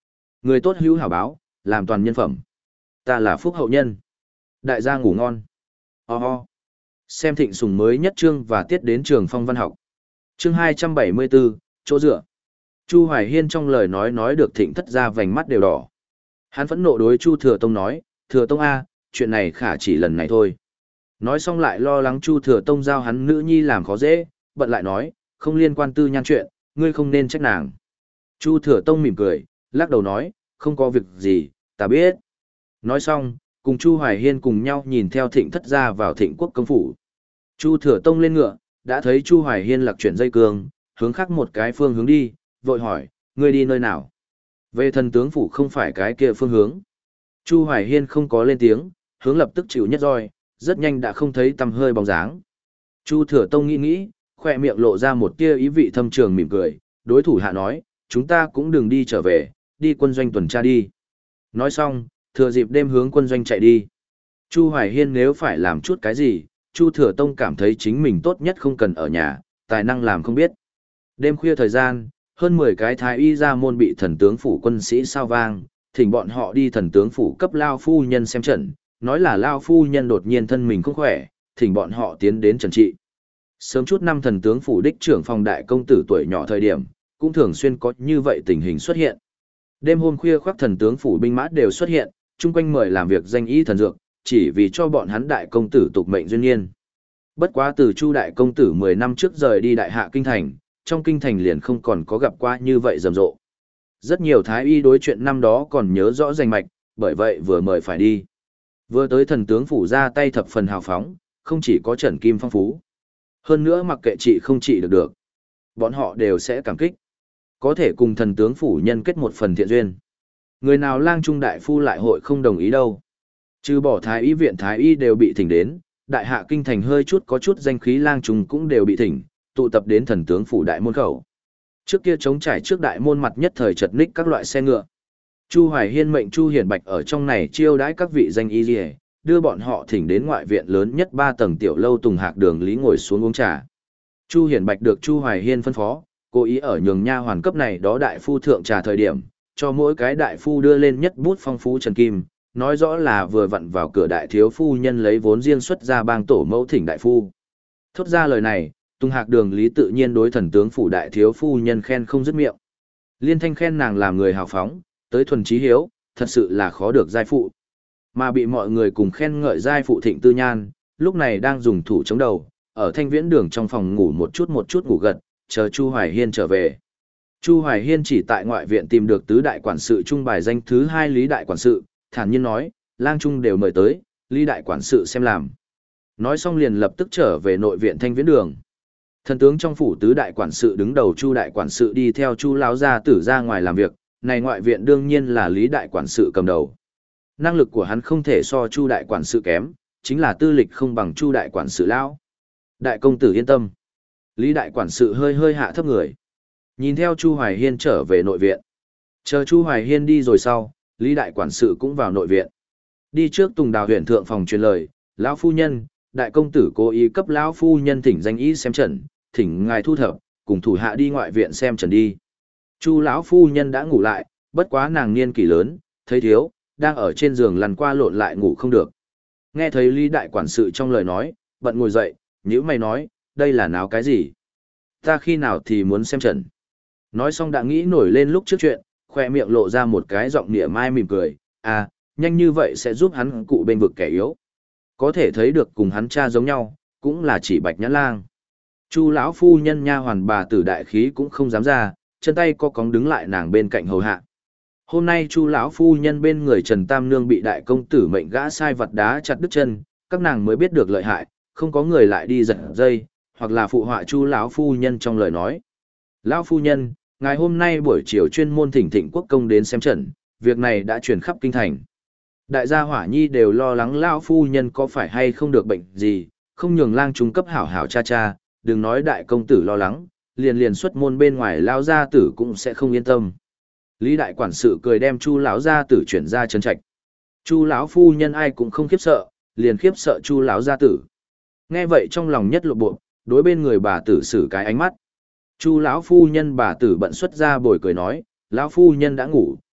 Người tốt hữu hảo báo, làm toàn nhân phẩm. Ta là phúc hậu nhân. Đại gia ngủ ngon. Ho ho. Xem Thịnh Sùng mới nhất chương và tiết đến trường phong văn học. Chương hai trăm bảy mươi bốn, chỗ dựa. Chu Hoài Hiên trong lời nói nói được Thịnh thất ra vành mắt đều đỏ. Hắn phẫn nộ đối Chu Thừa Tông nói, Thừa Tông A, chuyện này khả chỉ lần này thôi. Nói xong lại lo lắng Chu Thừa Tông giao hắn nữ nhi làm khó dễ, bận lại nói, không liên quan tư nhan chuyện, ngươi không nên trách nàng. Chu Thừa Tông mỉm cười, lắc đầu nói, không có việc gì, ta biết. Nói xong, cùng Chu Hoài Hiên cùng nhau nhìn theo Thịnh thất ra vào Thịnh quốc công phủ. Chu Thừa Tông lên ngựa, đã thấy Chu Hoài Hiên lặc chuyển dây cương, hướng khác một cái phương hướng đi, vội hỏi, ngươi đi nơi nào? Về thần tướng phủ không phải cái kia phương hướng. Chu Hoài Hiên không có lên tiếng, hướng lập tức chịu nhất roi, rất nhanh đã không thấy tăm hơi bóng dáng. Chu Thừa Tông nghĩ nghĩ, khỏe miệng lộ ra một tia ý vị thâm trường mỉm cười, đối thủ hạ nói, chúng ta cũng đừng đi trở về, đi quân doanh tuần tra đi. Nói xong, thừa dịp đêm hướng quân doanh chạy đi. Chu Hoài Hiên nếu phải làm chút cái gì, Chu Thừa Tông cảm thấy chính mình tốt nhất không cần ở nhà, tài năng làm không biết. Đêm khuya thời gian, hơn mười cái thái y ra môn bị thần tướng phủ quân sĩ sao vang, thỉnh bọn họ đi thần tướng phủ cấp lao phu nhân xem trận, nói là lao phu nhân đột nhiên thân mình không khỏe, thỉnh bọn họ tiến đến trần trị. Sớm chút năm thần tướng phủ đích trưởng phòng đại công tử tuổi nhỏ thời điểm, cũng thường xuyên có như vậy tình hình xuất hiện. Đêm hôm khuya khoác thần tướng phủ binh mã đều xuất hiện, chung quanh mời làm việc danh y thần dược, chỉ vì cho bọn hắn đại công tử tục mệnh duyên nhiên. Bất quá từ Chu đại công tử mười năm trước rời đi đại hạ kinh thành, trong kinh thành liền không còn có gặp qua như vậy rầm rộ. Rất nhiều thái y đối chuyện năm đó còn nhớ rõ rành mạch, bởi vậy vừa mời phải đi. Vừa tới thần tướng phủ ra tay thập phần hào phóng, không chỉ có trần kim phong phú. Hơn nữa mặc kệ trị không trị được được, bọn họ đều sẽ cảm kích. Có thể cùng thần tướng phủ nhân kết một phần thiện duyên. Người nào lang trung đại phu lại hội không đồng ý đâu. Trừ bỏ thái y viện thái y đều bị thỉnh đến, đại hạ kinh thành hơi chút có chút danh khí lang trung cũng đều bị thỉnh, tụ tập đến thần tướng phủ đại môn khẩu. Trước kia chống trải trước đại môn mặt nhất thời chật ních các loại xe ngựa. Chu Hoài Hiên mệnh Chu Hiển Bạch ở trong này chiêu đãi các vị danh y liề, đưa bọn họ thỉnh đến ngoại viện lớn nhất ba tầng tiểu lâu Tùng Hạc Đường Lý ngồi xuống uống trà. Chu Hiển Bạch được Chu Hoài Hiên phân phó, cố ý ở nhường nha hoàn cấp này đó đại phu thượng trà thời điểm, cho mỗi cái đại phu đưa lên nhất bút phong phú trần kim, nói rõ là vừa vặn vào cửa đại thiếu phu nhân lấy vốn riêng xuất ra bang tổ mẫu thỉnh đại phu. Thốt ra lời này, Tùng Hạc Đường Lý tự nhiên đối thần tướng phủ đại thiếu phu nhân khen không dứt miệng. Liên thanh khen nàng làm người hào phóng, tới thuần trí hiếu, thật sự là khó được giai phụ. Mà bị mọi người cùng khen ngợi giai phụ Thịnh Tư Nhan, lúc này đang dùng thủ chống đầu, ở thanh viễn đường trong phòng ngủ một chút một chút ngủ gật, chờ Chu Hoài Hiên trở về. Chu Hoài Hiên chỉ tại ngoại viện tìm được tứ đại quản sự trung bài danh thứ hai Lý đại quản sự, thản nhiên nói, lang trung đều mời tới, Lý đại quản sự xem làm. Nói xong liền lập tức trở về nội viện thanh viễn đường. Thần tướng trong phủ tứ đại quản sự đứng đầu Chu đại quản sự đi theo Chu lão gia tử ra ngoài làm việc, này ngoại viện đương nhiên là Lý đại quản sự cầm đầu. Năng lực của hắn không thể so Chu đại quản sự kém, chính là tư lịch không bằng Chu đại quản sự lão. Đại công tử yên tâm. Lý đại quản sự hơi hơi hạ thấp người. Nhìn theo Chu Hoài Hiên trở về nội viện. Chờ Chu Hoài Hiên đi rồi sau, Lý đại quản sự cũng vào nội viện. Đi trước Tùng Đào huyện thượng phòng truyền lời, lão phu nhân, đại công tử cố ý cấp lão phu nhân thỉnh danh y xem trận, thỉnh ngài thu thập, cùng thủ hạ đi ngoại viện xem trận đi. Chu lão phu nhân đã ngủ lại, bất quá nàng niên kỷ lớn, thấy thiếu, đang ở trên giường lăn qua lộn lại ngủ không được. Nghe thấy Lý đại quản sự trong lời nói, bận ngồi dậy, nhíu mày nói, đây là náo cái gì? Ta khi nào thì muốn xem trận. Nói xong đã nghĩ nổi lên lúc trước chuyện, khoe miệng lộ ra một cái giọng nịa mai mỉm cười, à, nhanh như vậy sẽ giúp hắn cụ bên vực kẻ yếu. Có thể thấy được cùng hắn cha giống nhau, cũng là chỉ Bạch Nhãn Lang. Chu lão phu nhân nha hoàn bà tử đại khí cũng không dám ra, chân tay co cóng đứng lại nàng bên cạnh hầu hạ. Hôm nay Chu lão phu nhân bên người Trần Tam Nương bị đại công tử mệnh gã sai vật đá chặt đứt chân, các nàng mới biết được lợi hại, không có người lại đi giật dây, hoặc là phụ họa Chu lão phu nhân trong lời nói. Lão phu nhân, ngày hôm nay buổi chiều chuyên môn thỉnh Thịnh Quốc công đến xem trận, việc này đã truyền khắp kinh thành. Đại gia Hỏa Nhi đều lo lắng lão phu nhân có phải hay không được bệnh gì, không nhường lang trung cấp hảo hảo cha cha, đừng nói đại công tử lo lắng, liền liền xuất môn bên ngoài lão gia tử cũng sẽ không yên tâm. Lý đại quản sự cười đem Chu lão gia tử chuyển ra trấn trạch. Chu lão phu nhân ai cũng không khiếp sợ, liền khiếp sợ Chu lão gia tử. Nghe vậy trong lòng nhất lộ bộ, đối bên người bà tử xử cái ánh mắt. Chu lão phu nhân bà tử bận xuất ra bồi cười nói, lão phu nhân đã ngủ,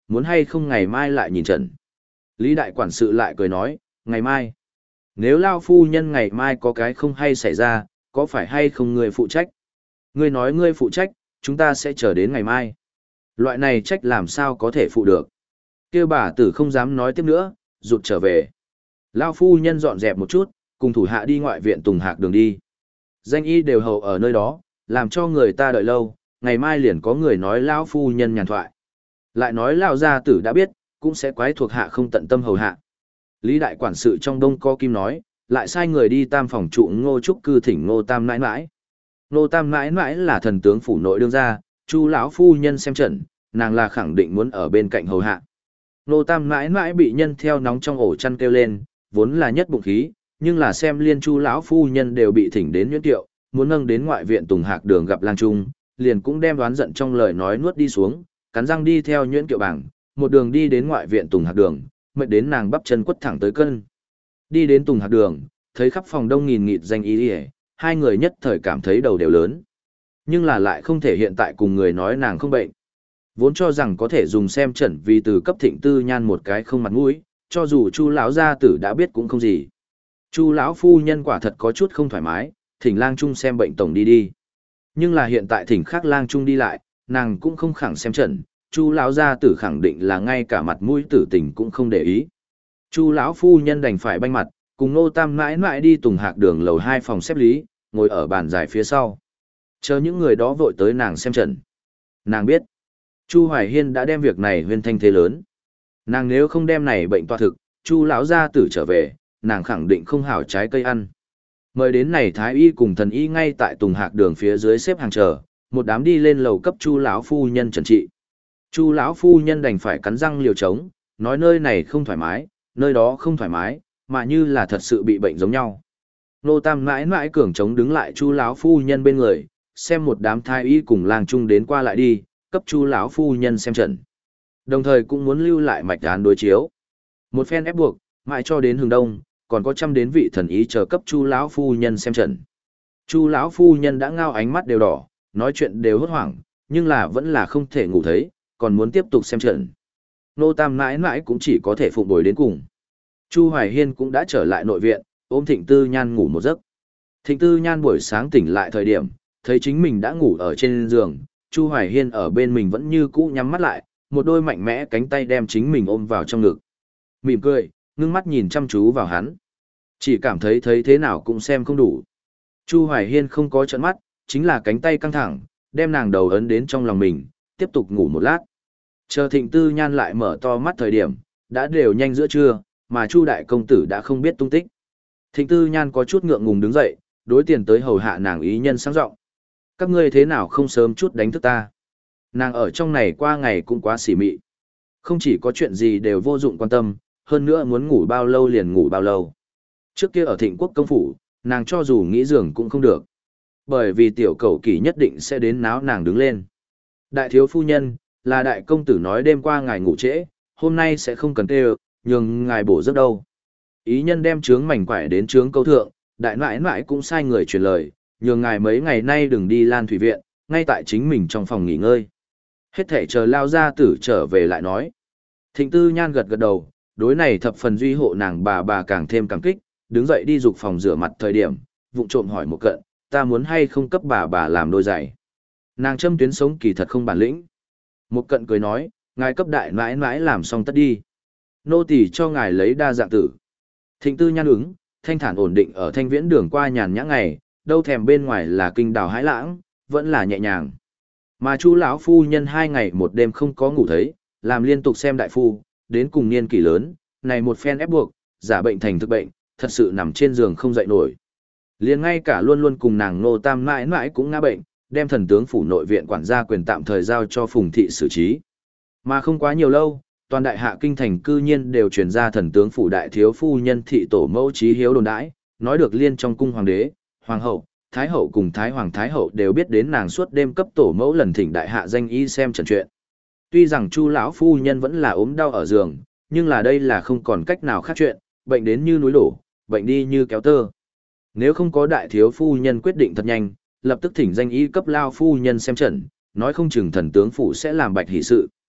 Muốn hay không ngày mai lại nhìn trận. Lý đại quản sự lại cười nói, ngày mai. Nếu Lao phu nhân ngày mai có cái không hay xảy ra, có phải hay không người phụ trách? Ngươi nói ngươi phụ trách, chúng ta sẽ chờ đến ngày mai. Loại này trách làm sao có thể phụ được. Kêu bà tử không dám nói tiếp nữa, rụt trở về. Lao phu nhân dọn dẹp một chút, cùng thủ hạ đi ngoại viện Tùng Hạc đường đi. Danh y đều hầu ở nơi đó, làm cho người ta đợi lâu, ngày mai liền có người nói Lao phu nhân nhàn thoại. Lại nói Lao gia tử đã biết, cũng sẽ quái thuộc hạ không tận tâm hầu hạ. Lý đại quản sự trong đông co kim nói, lại sai người đi tam phòng trụ Ngô Trúc cư thỉnh Ngô Tam nãi nãi. Ngô Tam nãi nãi là thần tướng phủ nội đương gia, Chu lão phu nhân xem trận, nàng là khẳng định muốn ở bên cạnh hầu hạ. Ngô Tam nãi nãi bị nhân theo nóng trong ổ chăn kêu lên, vốn là nhất bụng khí, nhưng là xem liên Chu lão phu nhân đều bị thỉnh đến nhuyễn tiệu, muốn nâng đến ngoại viện Tùng Hạc đường gặp Lang Trung, liền cũng đem đoán giận trong lời nói nuốt đi xuống, cắn răng đi theo nhuyễn kiệu bảng, một đường đi đến ngoại viện Tùng Hạc đường, mệt đến nàng bắp chân quất thẳng tới cân. Đi đến Tùng Hạc đường, thấy khắp phòng đông nghìn nghịt danh y đi, hai người nhất thời cảm thấy đầu đều lớn. Nhưng là lại không thể hiện tại cùng người nói nàng không bệnh. Vốn cho rằng có thể dùng xem chuẩn vì từ cấp Thịnh Tư Nhan một cái không mặt mũi, cho dù Chu lão gia tử đã biết cũng không gì. Chu lão phu nhân quả thật có chút không thoải mái, thỉnh Lang Trung xem bệnh tổng đi đi. Nhưng là hiện tại thỉnh khác Lang Trung đi lại, nàng cũng không khẳng xem chuẩn, Chu lão gia tử khẳng định là ngay cả mặt mũi tử tình cũng không để ý. Chu lão phu nhân đành phải banh mặt, cùng Ngô Tam mãi mãi đi Tùng Hạc đường lầu hai phòng xếp lý, ngồi ở bàn dài phía sau. Chờ những người đó vội tới nàng xem trận. Nàng biết, Chu Hoài Hiên đã đem việc này huyên thanh thế lớn. Nàng nếu không đem này bệnh toa thực, Chu lão gia tử trở về, nàng khẳng định không hảo trái cây ăn. Mời đến này thái y cùng thần y ngay tại Tùng Hạc đường phía dưới xếp hàng chờ, một đám đi lên lầu cấp Chu lão phu nhân trần trị. Chu lão phu nhân đành phải cắn răng liều trống, nói nơi này không thoải mái, nơi đó không thoải mái, mà như là thật sự bị bệnh giống nhau. Nô Tam mãi mãi cường trống đứng lại Chu lão phu nhân bên người, xem một đám thái y cùng Lang Trung đến qua lại đi, cấp Chu lão phu nhân xem trận. Đồng thời cũng muốn lưu lại mạch án đối chiếu. Một phen ép buộc, mãi cho đến hừng đông, còn có trăm đến vị thần ý chờ cấp Chu lão phu nhân xem trận. Chu lão phu nhân đã ngao ánh mắt đều đỏ, nói chuyện đều hốt hoảng, nhưng là vẫn là không thể ngủ thấy, còn muốn tiếp tục xem trận. Nô Tam mãi mãi cũng chỉ có thể phụng bồi đến cùng. Chu Hoài Hiên cũng đã trở lại nội viện, ôm Thịnh Tư Nhan ngủ một giấc. Thịnh Tư Nhan buổi sáng tỉnh lại thời điểm, thấy chính mình đã ngủ ở trên giường, Chu Hoài Hiên ở bên mình vẫn như cũ nhắm mắt lại, một đôi mạnh mẽ cánh tay đem chính mình ôm vào trong ngực. Mỉm cười, ngưng mắt nhìn chăm chú vào hắn. Chỉ cảm thấy thấy thế nào cũng xem không đủ. Chu Hoài Hiên không có trợn mắt, chính là cánh tay căng thẳng, đem nàng đầu ấn đến trong lòng mình, tiếp tục ngủ một lát. Chờ Thịnh Tư Nhan lại mở to mắt thời điểm, đã đều nhanh giữa trưa, mà Chu đại công tử đã không biết tung tích. Thịnh Tư Nhan có chút ngượng ngùng đứng dậy, đối tiền tới hầu hạ nàng ý nhân sáng giọng. Các ngươi thế nào không sớm chút đánh thức ta? Nàng ở trong này qua ngày cũng quá xỉ mị. Không chỉ có chuyện gì đều vô dụng quan tâm, hơn nữa muốn ngủ bao lâu liền ngủ bao lâu. Trước kia ở Thịnh Quốc công phủ, nàng cho dù nghĩ giường cũng không được. Bởi vì tiểu cầu kỳ nhất định sẽ đến náo nàng đứng lên. Đại thiếu phu nhân, là đại công tử nói đêm qua ngài ngủ trễ, hôm nay sẽ không cần kêu, nhường ngài bổ giấc đâu. Ý nhân đem trướng mảnh quải đến trướng câu thượng, đại nãi nãi cũng sai người truyền lời, nhường ngài mấy ngày nay đừng đi Lan Thủy Viện, ngay tại chính mình trong phòng nghỉ ngơi. Hết thể chờ lao gia tử trở về lại nói. Thịnh Tư Nhan gật gật đầu, đối này thập phần duy hộ nàng bà bà càng thêm cảm kích, đứng dậy đi dục phòng rửa mặt thời điểm, vụng trộm hỏi một cận, ta muốn hay không cấp bà bà làm đôi giày. Nàng châm tuyến sống kỳ thật không bản lĩnh. Một cận cười nói, ngài cấp đại nãi nãi làm xong tất đi. Nô tỳ cho ngài lấy đa dạng tử. Thịnh Tư Nhan ứng, thanh thản ổn định ở thanh viễn đường qua nhàn nhã ngày, đâu thèm bên ngoài là kinh đào hãi lãng, vẫn là nhẹ nhàng. Mà Chu lão phu nhân hai ngày một đêm không có ngủ thấy, làm liên tục xem đại phu, đến cùng niên kỷ lớn, này một phen ép buộc, giả bệnh thành thực bệnh, thật sự nằm trên giường không dậy nổi. Liền ngay cả luôn luôn cùng nàng Nô Tam mãi mãi cũng ngã bệnh, đem thần tướng phủ nội viện quản gia quyền tạm thời giao cho Phùng thị xử trí. Mà không quá nhiều lâu, toàn đại hạ kinh thành cư nhiên đều truyền ra thần tướng phủ đại thiếu phu nhân thị tổ mẫu trí hiếu đồn đãi, nói được liên trong cung hoàng đế, hoàng hậu, thái hậu cùng thái hoàng thái hậu đều biết đến nàng suốt đêm cấp tổ mẫu lần thỉnh đại hạ danh y xem trần chuyện. Tuy rằng Chu lão phu nhân vẫn là ốm đau ở giường, nhưng là đây là không còn cách nào khác chuyện, bệnh đến như núi đổ, bệnh đi như kéo tơ. Nếu không có đại thiếu phu nhân quyết định thật nhanh, lập tức thỉnh danh y cấp lao phu nhân xem trần, nói không chừng thần tướng phủ sẽ làm bạch hỷ sự.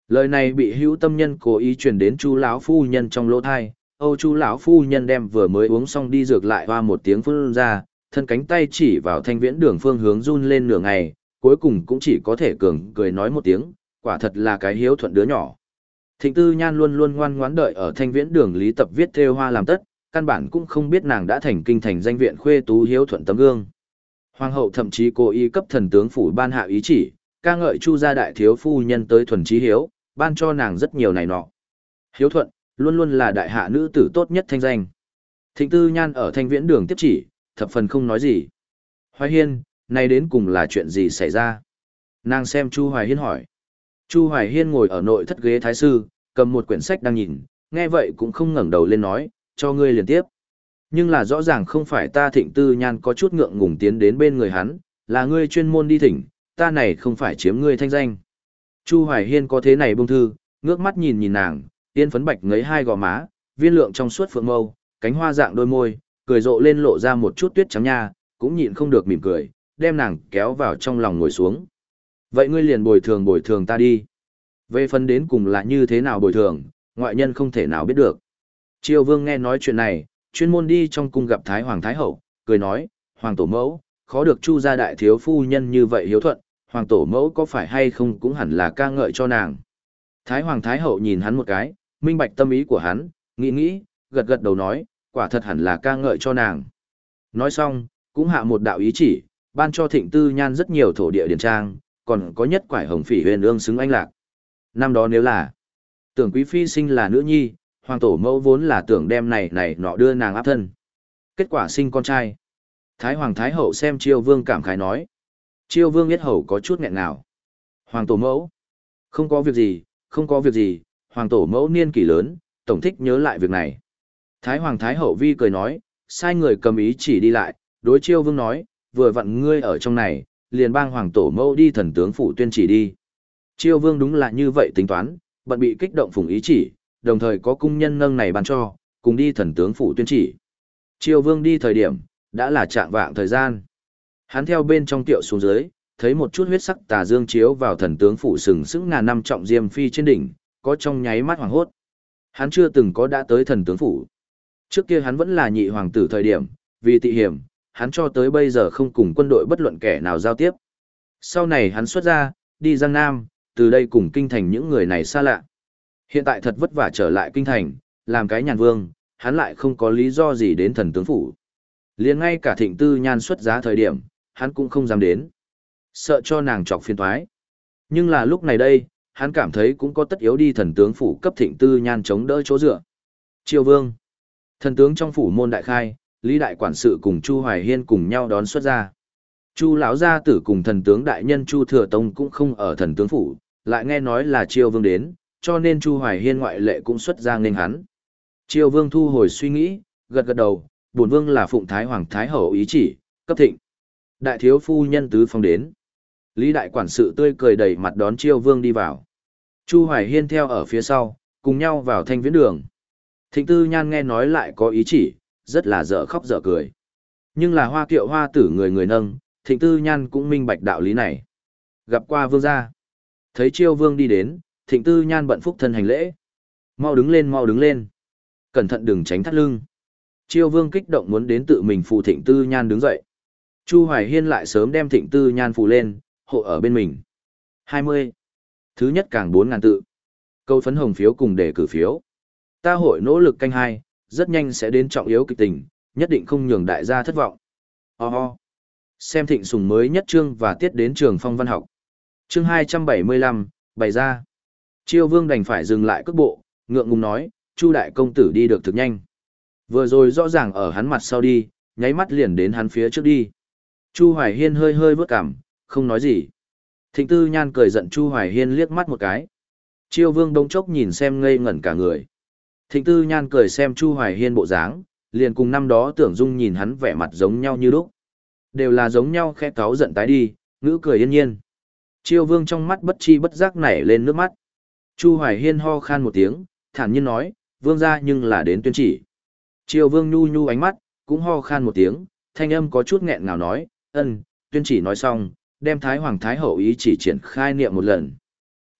Lời này bị hữu tâm nhân cố ý truyền đến Chu lão phu nhân trong lỗ thai, Âu Chu lão phu nhân đem vừa mới uống xong đi dược lại hoa một tiếng phun ra, thân cánh tay chỉ vào Thanh Viễn Đường phương hướng run lên nửa ngày, cuối cùng cũng chỉ có thể cường cười nói một tiếng, quả thật là cái hiếu thuận đứa nhỏ. Thịnh Tư Nhan luôn luôn ngoan ngoãn đợi ở Thanh Viễn Đường lý tập viết thêu hoa làm tất, căn bản cũng không biết nàng đã thành kinh thành danh viện khuê tú hiếu thuận tấm gương. Hoàng hậu thậm chí cố ý cấp thần tướng phủ ban hạ ý chỉ, ca ngợi Chu gia đại thiếu phu nhân tới thuần trí hiếu, ban cho nàng rất nhiều này nọ. Hiếu thuận, luôn luôn là đại hạ nữ tử tốt nhất thanh danh. Thịnh Tư Nhan ở Thanh Viễn Đường tiếp chỉ, thập phần không nói gì. Hoài Hiên, này đến cùng là chuyện gì xảy ra? Nàng xem Chu Hoài Hiên hỏi. Chu Hoài Hiên ngồi ở nội thất ghế thái sư, cầm một quyển sách đang nhìn, nghe vậy cũng không ngẩng đầu lên nói, cho ngươi liền tiếp. Nhưng là rõ ràng không phải ta Thịnh Tư Nhan có chút ngượng ngùng tiến đến bên người hắn, là ngươi chuyên môn đi thỉnh, ta này không phải chiếm ngươi thanh danh. Chu Hoài Hiên có thế này bông thư, ngước mắt nhìn nhìn nàng, tiên phấn bạch ngấy hai gò má, viên lượng trong suốt phượng mâu, cánh hoa dạng đôi môi, cười rộ lên lộ ra một chút tuyết trắng nha, cũng nhịn không được mỉm cười, đem nàng kéo vào trong lòng ngồi xuống. Vậy ngươi liền bồi thường bồi thường ta đi. Về phần đến cùng là như thế nào bồi thường, ngoại nhân không thể nào biết được. Triều Vương nghe nói chuyện này, chuyên môn đi trong cung gặp Thái Hoàng Thái Hậu, cười nói, Hoàng Tổ Mẫu, khó được Chu gia đại thiếu phu nhân như vậy hiếu thuận, Hoàng Tổ Mẫu có phải hay không cũng hẳn là ca ngợi cho nàng. Thái Hoàng Thái Hậu nhìn hắn một cái, minh bạch tâm ý của hắn, nghĩ nghĩ, gật gật đầu nói, quả thật hẳn là ca ngợi cho nàng. Nói xong, cũng hạ một đạo ý chỉ, ban cho Thịnh Tư Nhan rất nhiều thổ địa điển trang, còn có nhất quải hồng phỉ huyền ương xứng anh lạc. Năm đó nếu là tưởng quý phi sinh là nữ nhi, Hoàng Tổ Mẫu vốn là tưởng đem này này nọ đưa nàng áp thân. Kết quả sinh con trai. Thái Hoàng Thái Hậu xem Chiêu Vương cảm khái nói. Chiêu Vương biết hầu có chút nghẹn ngào. Hoàng Tổ Mẫu. Không có việc gì, không có việc gì, Hoàng Tổ Mẫu niên kỷ lớn, tổng thích nhớ lại việc này. Thái Hoàng Thái Hậu vi cười nói, sai người cầm ý chỉ đi lại, đối Chiêu Vương nói, vừa vặn ngươi ở trong này, liền bang Hoàng Tổ Mẫu đi thần tướng phủ tuyên chỉ đi. Chiêu Vương đúng là như vậy tính toán, bận bị kích động phùng ý chỉ, đồng thời có cung nhân nâng này ban cho, cùng đi thần tướng phủ tuyên chỉ. Chiêu Vương đi thời điểm, đã là trạng vạng thời gian. Hắn theo bên trong tiệu xuống dưới, thấy một chút huyết sắc tà dương chiếu vào thần tướng phủ sừng sững ngàn năm trọng diêm phi trên đỉnh, có trong nháy mắt hoàng hốt. Hắn chưa từng có đã tới thần tướng phủ. Trước kia hắn vẫn là nhị hoàng tử thời điểm, vì tị hiểm, hắn cho tới bây giờ không cùng quân đội bất luận kẻ nào giao tiếp. Sau này hắn xuất ra, đi Giang Nam, từ đây cùng kinh thành những người này xa lạ. Hiện tại thật vất vả trở lại kinh thành, làm cái nhàn vương, hắn lại không có lý do gì đến thần tướng phủ. Liền ngay cả Thịnh Tư Nhan xuất giá thời điểm, hắn cũng không dám đến. Sợ cho nàng chọc phiền toái. Nhưng là lúc này đây, hắn cảm thấy cũng có tất yếu đi thần tướng phủ cấp Thịnh Tư Nhan chống đỡ chỗ dựa. Triều Vương. Thần tướng trong phủ môn đại khai, Lý đại quản sự cùng Chu Hoài Hiên cùng nhau đón xuất ra. Chu lão gia tử cùng thần tướng đại nhân Chu Thừa Tông cũng không ở thần tướng phủ, lại nghe nói là Triều Vương đến, cho nên Chu Hoài Hiên ngoại lệ cũng xuất ra nghênh hắn. Triều Vương thu hồi suy nghĩ, gật gật đầu, bổn vương là phụng Thái Hoàng Thái Hậu ý chỉ, cấp thịnh. Đại thiếu phu nhân tứ phong đến. Lý đại quản sự tươi cười đầy mặt đón Triều Vương đi vào. Chu Hoài Hiên theo ở phía sau, cùng nhau vào Thanh Viễn Đường. Thịnh Tư Nhan nghe nói lại có ý chỉ, rất là dở khóc dở cười. Nhưng là hoa kiệu hoa tử người người nâng, Thịnh Tư Nhan cũng minh bạch đạo lý này. Gặp qua vương gia. Thấy Triều Vương đi đến, Thịnh Tư Nhan bận phúc thân hành lễ. Mau đứng lên, mau đứng lên. Cẩn thận đừng tránh thắt lưng. Triều Vương kích động muốn đến tự mình phụ Thịnh Tư Nhan đứng dậy. Chu Hoài Hiên lại sớm đem Thịnh Tư Nhan phụ lên, hộ ở bên mình. hai mươi. Thứ nhất càng bốn ngàn tự. Câu phấn hồng phiếu cùng để cử phiếu. Ta hội nỗ lực canh hai, rất nhanh sẽ đến trọng yếu kịch tình, nhất định không nhường đại gia thất vọng. Ho ho. Xem Thịnh Sùng mới nhất chương và tiết đến trường phong văn học. Chương hai trăm bảy mươi lăm, bày ra. Triều Vương đành phải dừng lại cước bộ, ngượng ngùng nói, Chu đại công tử đi được thực nhanh. Vừa rồi rõ ràng ở hắn mặt sau đi, nháy mắt liền đến hắn phía trước đi. Chu Hoài Hiên hơi hơi vớt cằm, không nói gì. Thịnh Tư Nhan cười giận Chu Hoài Hiên liếc mắt một cái. Triều Vương đông chốc nhìn xem ngây ngẩn cả người. Thịnh Tư Nhan cười xem Chu Hoài Hiên bộ dáng, liền cùng năm đó Tưởng Dung nhìn hắn vẻ mặt giống nhau như lúc. Đều là giống nhau khẽ cáu giận tái đi, ngữ cười yên nhiên. Triều Vương trong mắt bất chi bất giác nảy lên nước mắt. Chu Hoài Hiên ho khan một tiếng, thản nhiên nói, vương gia nhưng là đến tuyên chỉ. Triều Vương nhu nhu ánh mắt, cũng ho khan một tiếng, thanh âm có chút nghẹn ngào nói, ân, tuyên chỉ nói xong, đem Thái Hoàng Thái Hậu ý chỉ triển khai niệm một lần.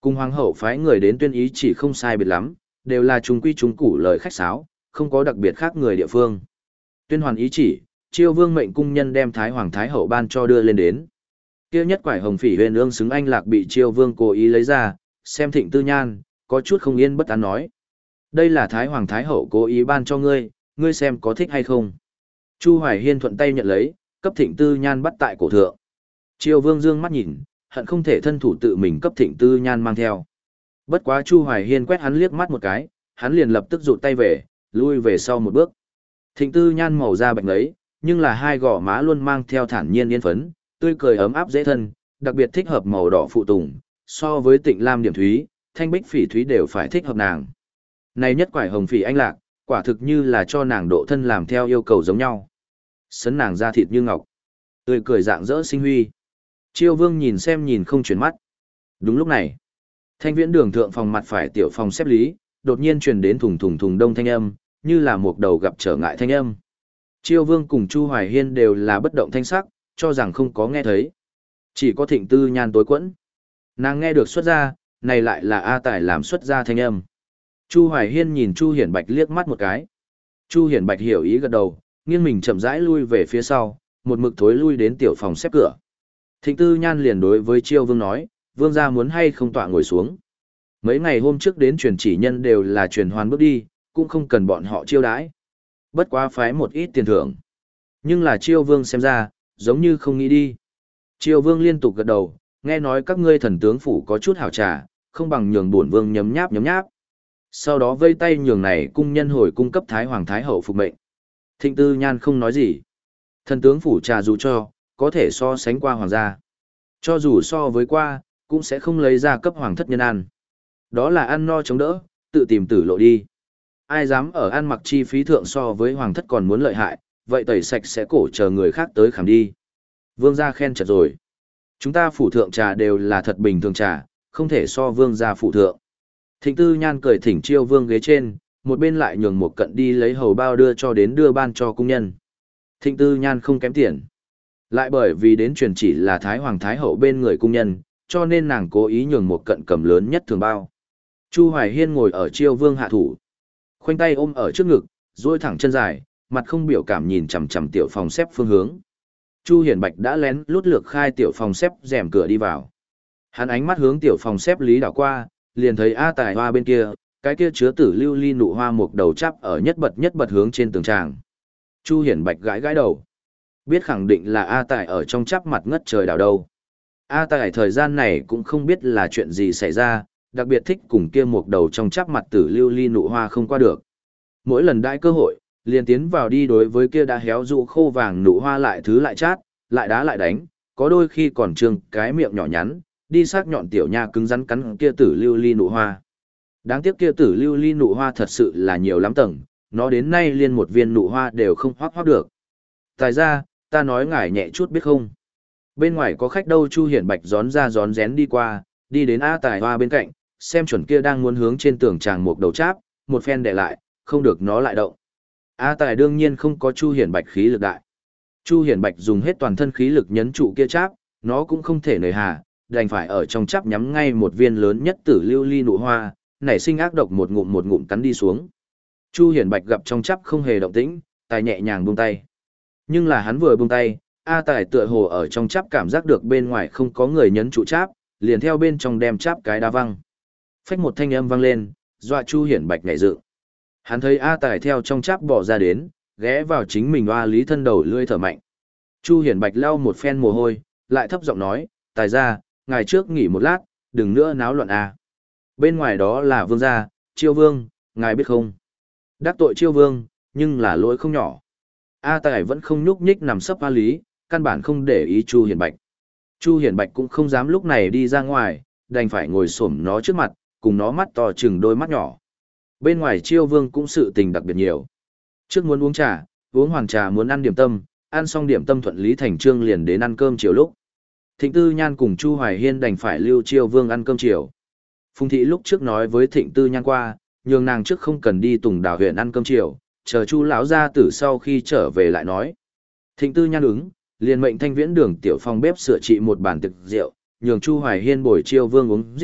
Cùng hoàng hậu phái người đến tuyên ý chỉ không sai biệt lắm, đều là chúng quy chúng củ lời khách sáo, không có đặc biệt khác người địa phương. Tuyên hoàn ý chỉ, Chiêu Vương mệnh cung nhân đem Thái Hoàng Thái Hậu ban cho đưa lên đến. Kia nhất quải hồng phỉ huyền ương xứng anh lạc bị Chiêu Vương cố ý lấy ra, xem Thịnh Tư Nhan, có chút không yên bất an nói. Đây là Thái Hoàng Thái Hậu cố ý ban cho ngươi, ngươi xem có thích hay không. Chu Hoài Hiên thuận tay nhận lấy, cấp Thịnh Tư Nhan bắt tại cổ thượng. Chiêu Vương dương mắt nhìn, hận không thể thân thủ tự mình cấp Thịnh Tư Nhan mang theo. Bất quá Chu Hoài Hiên quét hắn liếc mắt một cái, hắn liền lập tức rụt tay về, lui về sau một bước. Thịnh Tư Nhan màu da bạch ấy, nhưng là hai gò má luôn mang theo thản nhiên yên phấn, tươi cười ấm áp dễ thân, đặc biệt thích hợp màu đỏ phụ tùng, so với Tịnh Lam điểm thúy, thanh bích phỉ thúy đều phải thích hợp nàng. Này nhất quải hồng phỉ anh lạc, quả thực như là cho nàng độ thân làm theo yêu cầu giống nhau. Sấn nàng da thịt như ngọc, tươi cười dạng dỡ sinh huy. Chiêu Vương nhìn xem nhìn không chuyển mắt. Đúng lúc này, Thanh Viễn đường thượng phòng mặt phải tiểu phòng xếp lý, đột nhiên truyền đến thùng thùng thùng đông thanh âm, như là một đầu gặp trở ngại thanh âm. Chiêu Vương cùng Chu Hoài Hiên đều là bất động thanh sắc, cho rằng không có nghe thấy. Chỉ có Thịnh Tư Nhan tối quẫn. Nàng nghe được xuất ra, này lại là A Tài làm xuất ra thanh âm. Chu Hoài Hiên nhìn Chu Hiển Bạch liếc mắt một cái. Chu Hiển Bạch hiểu ý gật đầu, nghiêng mình chậm rãi lui về phía sau, một mực thối lui đến tiểu phòng xếp cửa. Thịnh Tư Nhan liền đối với Chiêu Vương nói, Vương gia muốn hay không tọa ngồi xuống. Mấy ngày hôm trước đến truyền chỉ nhân đều là truyền hoàn bước đi, cũng không cần bọn họ chiêu đãi. Bất quá phái một ít tiền thưởng. Nhưng là Chiêu Vương xem ra, giống như không nghĩ đi. Chiêu Vương liên tục gật đầu, nghe nói các ngươi thần tướng phủ có chút hảo trà, không bằng nhường bổn vương nhấm nháp nhấm nháp. Sau đó vây tay nhường này cung nhân hồi cung cấp Thái Hoàng Thái Hậu phục mệnh. Thịnh Tư Nhan không nói gì. Thần tướng phủ trà dù cho, có thể so sánh qua hoàng gia. Cho dù so với qua, cũng sẽ không lấy ra cấp hoàng thất nhân ăn. Đó là ăn no chống đỡ, tự tìm tử lộ đi. Ai dám ở ăn mặc chi phí thượng so với hoàng thất còn muốn lợi hại, vậy tẩy sạch sẽ cổ chờ người khác tới khảm đi. Vương gia khen chật rồi. Chúng ta phủ thượng trà đều là thật bình thường trà, không thể so vương gia phủ thượng. Thịnh Tư Nhan cười thỉnh Chiêu Vương ghế trên, một bên lại nhường một cận đi lấy hầu bao đưa cho đến đưa ban cho cung nhân. Thịnh Tư Nhan không kém tiền. Lại bởi vì đến truyền chỉ là Thái Hoàng Thái Hậu bên người cung nhân, cho nên nàng cố ý nhường một cận cầm lớn nhất thường bao. Chu Hoài Hiên ngồi ở Chiêu Vương hạ thủ, khoanh tay ôm ở trước ngực, duỗi thẳng chân dài, mặt không biểu cảm nhìn chằm chằm tiểu phòng xếp phương hướng. Chu Hiển Bạch đã lén lút lược khai tiểu phòng xếp rèm cửa đi vào. Hắn ánh mắt hướng tiểu phòng xếp lý đảo qua, liền thấy A Tài Hoa bên kia, cái kia chứa tử lưu ly nụ hoa một đầu chắp ở nhất bật nhất bật hướng trên tường tràng. Chu Hiển Bạch gãi gãi đầu, biết khẳng định là A Tài ở trong chắp mặt ngất trời đảo đâu. A Tài thời gian này cũng không biết là chuyện gì xảy ra, đặc biệt thích cùng kia một đầu trong chắp mặt tử lưu ly nụ hoa không qua được. Mỗi lần đãi cơ hội, liền tiến vào đi đối với kia đã héo rụ khô vàng nụ hoa lại thứ lại chát, lại đá lại đánh, có đôi khi còn trương cái miệng nhỏ nhắn, đi sắc nhọn tiểu nha cứng rắn cắn kia tử lưu ly nụ hoa. Đáng tiếc kia tử lưu ly nụ hoa thật sự là nhiều lắm tầng, nó đến nay liên một viên nụ hoa đều không hoác hoác được. Tài ra, ta nói ngài nhẹ chút biết không? Bên ngoài có khách đâu. Chu Hiển Bạch gión ra gión rén đi qua, đi đến A Tài Hoa bên cạnh, xem chuẩn kia đang muốn hướng trên tường tràng một đầu cháp, một phen để lại, không được nó lại động. A Tài đương nhiên không có Chu Hiển Bạch khí lực đại. Chu Hiển Bạch dùng hết toàn thân khí lực nhấn trụ kia cháp, nó cũng không thể nời hà, đành phải ở trong cháp nhắm ngay một viên lớn nhất tử lưu ly nụ hoa, nảy sinh ác độc một ngụm một ngụm cắn đi xuống. Chu Hiển Bạch gặp trong cháp không hề động tĩnh, Tài nhẹ nhàng buông tay. Nhưng là hắn vừa buông tay, A Tài tựa hồ ở trong cháp cảm giác được bên ngoài không có người nhấn trụ cháp, liền theo bên trong đem cháp cái đá văng. Phách một thanh âm vang lên, dọa Chu Hiển Bạch nhảy dựng. Hắn thấy A Tài theo trong cháp bỏ ra đến, ghé vào chính mình oa lý thân đầu lưỡi thở mạnh. Chu Hiển Bạch lau một phen mồ hôi, lại thấp giọng nói, Tài ra, ngày trước nghỉ một lát, đừng nữa náo loạn a. Bên ngoài đó là vương gia, Chiêu Vương, ngài biết không? Đắc tội Chiêu Vương, nhưng là lỗi không nhỏ. A Tài vẫn không nhúc nhích nằm sấp oa lý, căn bản không để ý Chu Hiển Bạch. Chu Hiển Bạch cũng không dám lúc này đi ra ngoài, đành phải ngồi xổm nó trước mặt, cùng nó mắt to chừng đôi mắt nhỏ. Bên ngoài Chiêu Vương cũng sự tình đặc biệt nhiều. Trước muốn uống trà, uống hoàng trà muốn ăn điểm tâm, ăn xong điểm tâm thuận lý thành trương liền đến ăn cơm chiều lúc. Thịnh Tư Nhan cùng Chu Hoài Hiên đành phải lưu Chiêu Vương ăn cơm chiều. Phùng thị lúc trước nói với Thịnh Tư Nhan qua, nhường nàng trước không cần đi Tùng Đào huyện ăn cơm chiều, chờ Chu lão gia tử sau khi trở về lại nói. Thịnh Tư Nhan ứng, liền mệnh Thanh Viễn đường tiểu phòng bếp sửa trị một bàn tiệc rượu, nhường Chu Hoài Hiên bồi Chiêu Vương uống rượu,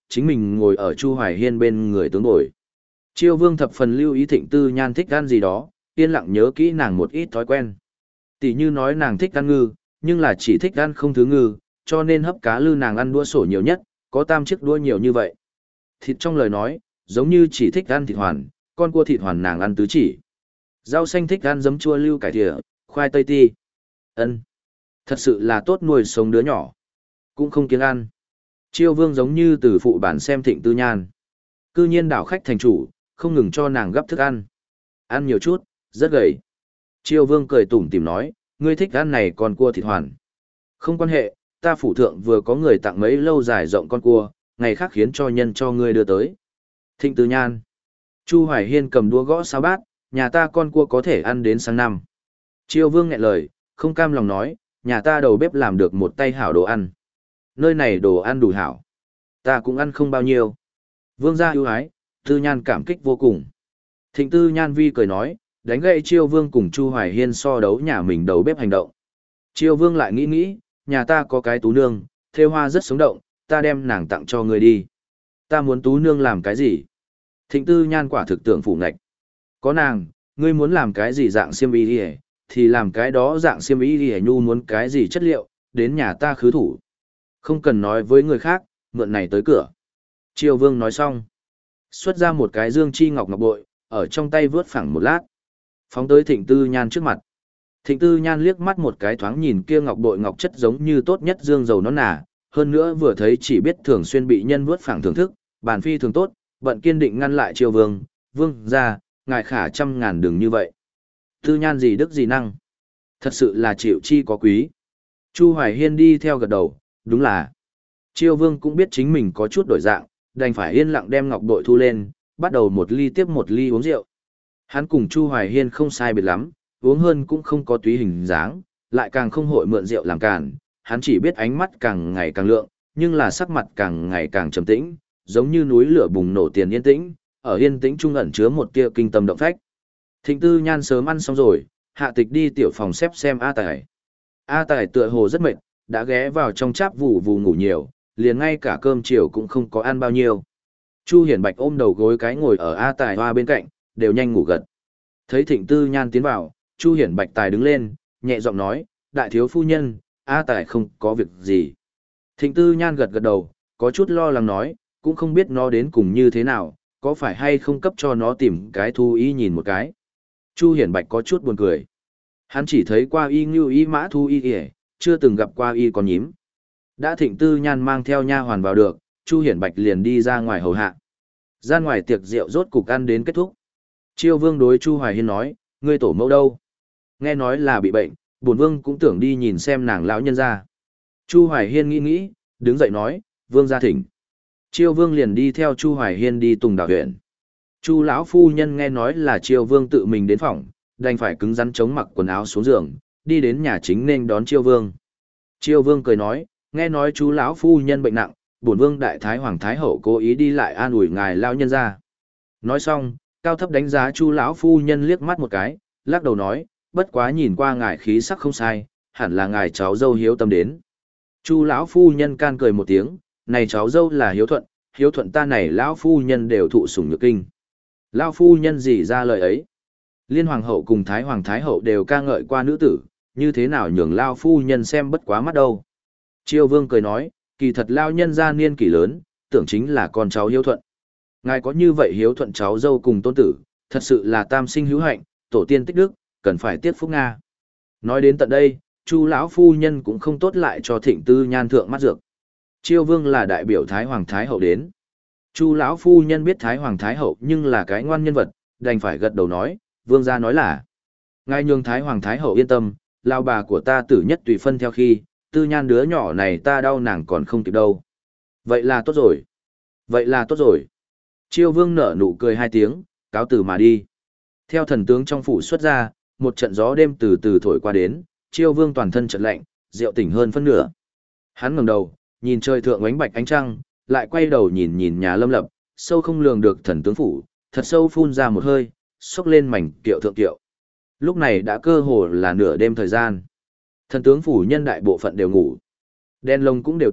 chính mình ngồi ở Chu Hoài Hiên bên người tướng bồi. Chiêu Vương thập phần lưu ý Thịnh Tư Nhan thích ăn gì đó, yên lặng nhớ kỹ nàng một ít thói quen. Tỷ như nói nàng thích ăn ngư, nhưng là chỉ thích ăn không thứ ngư, cho nên hấp cá lư nàng ăn đũa sổ nhiều nhất, có tam chiếc đũa nhiều như vậy. Thịt trong lời nói, giống như chỉ thích ăn thịt hoàn, con cua thịt hoàn nàng ăn tứ chỉ. Rau xanh thích ăn giấm chua lưu cải thìa, khoai tây ti. Ân, thật sự là tốt nuôi sống đứa nhỏ. Cũng không kiêng ăn. Chiêu Vương giống như từ phụ bản xem Thịnh Tư Nhan. Cư nhiên đảo khách thành chủ, không ngừng cho nàng gấp thức ăn. Ăn nhiều chút, rất gầy. Chiêu Vương cười tủm tỉm nói, ngươi thích ăn này con cua thịt hoàn. Không quan hệ, ta phủ thượng vừa có người tặng mấy lâu dài rộng con cua, ngày khác khiến cho nhân cho ngươi đưa tới. Thịnh Tư Nhan. Chu Hoài Hiên cầm đũa gõ sao bát, nhà ta con cua có thể ăn đến sang năm. Chiêu Vương nghẹn lời, không cam lòng nói, nhà ta đầu bếp làm được một tay hảo đồ ăn. Nơi này đồ ăn đủ hảo. Ta cũng ăn không bao nhiêu. Vương gia ưu ái, Tư Nhan cảm kích vô cùng. Thịnh Tư Nhan vi cười nói, đánh gậy Chiêu Vương cùng Chu Hoài Hiên so đấu nhà mình đầu bếp hành động. Chiêu Vương lại nghĩ nghĩ, nhà ta có cái tú nương, thêu hoa rất sống động, ta đem nàng tặng cho ngươi đi. Ta muốn tú nương làm cái gì? Thịnh Tư Nhan quả thực tưởng phủ ngạch. Có nàng, ngươi muốn làm cái gì dạng xiêm y đi thì làm cái đó dạng xiêm y đi nhu muốn cái gì chất liệu, đến nhà ta khứ thủ. Không cần nói với người khác, mượn này tới cửa. Triều Vương nói xong. Xuất ra một cái dương chi ngọc ngọc bội, ở trong tay vướt phẳng một lát. Phóng tới Thịnh Tư Nhan trước mặt. Thịnh Tư Nhan liếc mắt một cái thoáng nhìn kia ngọc bội ngọc chất giống như tốt nhất dương dầu nó nà, hơn nữa vừa thấy chỉ biết thường xuyên bị nhân vướt phẳng thưởng thức, bản phi thường tốt, bận kiên định ngăn lại Triều Vương, Vương ra, ngài khả trăm ngàn đừng như vậy. Tư Nhan gì đức gì năng. Thật sự là chịu chi có quý. Chu Hoài Hiên đi theo gật đầu, đúng là. Triều Vương cũng biết chính mình có chút đổi dạng, đành phải yên lặng đem ngọc bội thu lên, bắt đầu một ly tiếp một ly uống rượu. Hắn cùng Chu Hoài Hiên không sai biệt lắm, uống hơn cũng không có túy hình dáng, lại càng không hội mượn rượu làm cản, hắn chỉ biết ánh mắt càng ngày càng lượng, nhưng là sắc mặt càng ngày càng trầm tĩnh, giống như núi lửa bùng nổ tiền yên tĩnh, ở yên tĩnh trung ẩn chứa một tia kinh tâm động phách. Thịnh Tư Nhan sớm ăn xong rồi, hạ tịch đi tiểu phòng xếp xem A Tài. A Tài tựa hồ rất mệt, đã ghé vào trong cháp vù vù ngủ nhiều, liền ngay cả cơm chiều cũng không có ăn bao nhiêu. Chu Hiển Bạch ôm đầu gối cái ngồi ở A Tài hoa bên cạnh, đều nhanh ngủ gật. Thấy Thịnh Tư Nhan tiến vào, Chu Hiển Bạch Tài đứng lên, nhẹ giọng nói, đại thiếu phu nhân, A Tài không có việc gì. Thịnh Tư Nhan gật gật đầu, có chút lo lắng nói, cũng không biết nó đến cùng như thế nào, có phải hay không cấp cho nó tìm cái thu y nhìn một cái. Chu Hiển Bạch có chút buồn cười. Hắn chỉ thấy qua y ngưu y mã thu y kìa, chưa từng gặp qua y con nhím. Đã Thịnh Tư Nhan mang theo nha hoàn vào được, Chu Hiển Bạch liền đi ra ngoài hầu hạ. Ra ngoài tiệc rượu rốt cục ăn đến kết thúc. Chiêu Vương đối Chu Hoài Hiên nói, ngươi tổ mẫu đâu? Nghe nói là bị bệnh, bổn vương cũng tưởng đi nhìn xem nàng lão nhân ra. Chu Hoài Hiên nghĩ nghĩ, đứng dậy nói, vương gia thỉnh. Chiêu Vương liền đi theo Chu Hoài Hiên đi Tùng Đào huyện. Chu lão phu nhân nghe nói là Chiêu Vương tự mình đến phòng, đành phải cứng rắn chống mặc quần áo xuống giường, đi đến nhà chính nên đón Chiêu Vương. Chiêu Vương cười nói, nghe nói chú lão phu nhân bệnh nặng, bổn vương đại thái hoàng thái hậu cố ý đi lại an ủi ngài lão nhân ra. Nói xong, cao thấp đánh giá Chu lão phu nhân liếc mắt một cái, lắc đầu nói, bất quá nhìn qua ngài khí sắc không sai, hẳn là ngài cháu dâu hiếu tâm đến. Chu lão phu nhân can cười một tiếng, này cháu dâu là hiếu thuận, hiếu thuận ta này lão phu nhân đều thụ sủng nhược kinh. Lão phu nhân gì ra lời ấy? Liên hoàng hậu cùng thái hoàng thái hậu đều ca ngợi qua nữ tử, như thế nào nhường lão phu nhân xem bất quá mắt đâu. Chiêu Vương cười nói, kỳ thật lão nhân gia niên kỷ lớn, tưởng chính là con cháu hiếu thuận. Ngài có như vậy hiếu thuận cháu dâu cùng tôn tử, thật sự là tam sinh hữu hạnh, tổ tiên tích đức, cần phải tiết phúc Nga. Nói đến tận đây, Chu lão phu nhân cũng không tốt lại cho Thịnh Tư Nhan thượng mắt dược. Chiêu Vương là đại biểu Thái Hoàng Thái Hậu đến. Chu lão phu nhân biết Thái Hoàng Thái Hậu nhưng là cái ngoan nhân vật, đành phải gật đầu nói, Vương gia nói là. Ngài nhường Thái Hoàng Thái Hậu yên tâm, lao bà của ta tử nhất tùy phân theo khi, Tư Nhan đứa nhỏ này ta đau nàng còn không kịp đâu. Vậy là tốt rồi. Vậy là tốt rồi. Chiêu Vương nở nụ cười hai tiếng, cáo từ mà đi. Theo thần tướng trong phủ xuất ra, một trận gió đêm từ từ thổi qua đến, Chiêu Vương toàn thân chợt lạnh, rượu tỉnh hơn phân nửa. Hắn ngẩng đầu, nhìn trời thượng ánh bạch ánh trăng, lại quay đầu nhìn nhìn nhà Lâm Lập, sâu không lường được thần tướng phủ, thật sâu phun ra một hơi, xốc lên mảnh kiệu thượng kiệu. Lúc này đã cơ hồ là nửa đêm thời gian. Thần tướng phủ nhân đại bộ phận đều ngủ. Đèn lồng cũng đều tắt,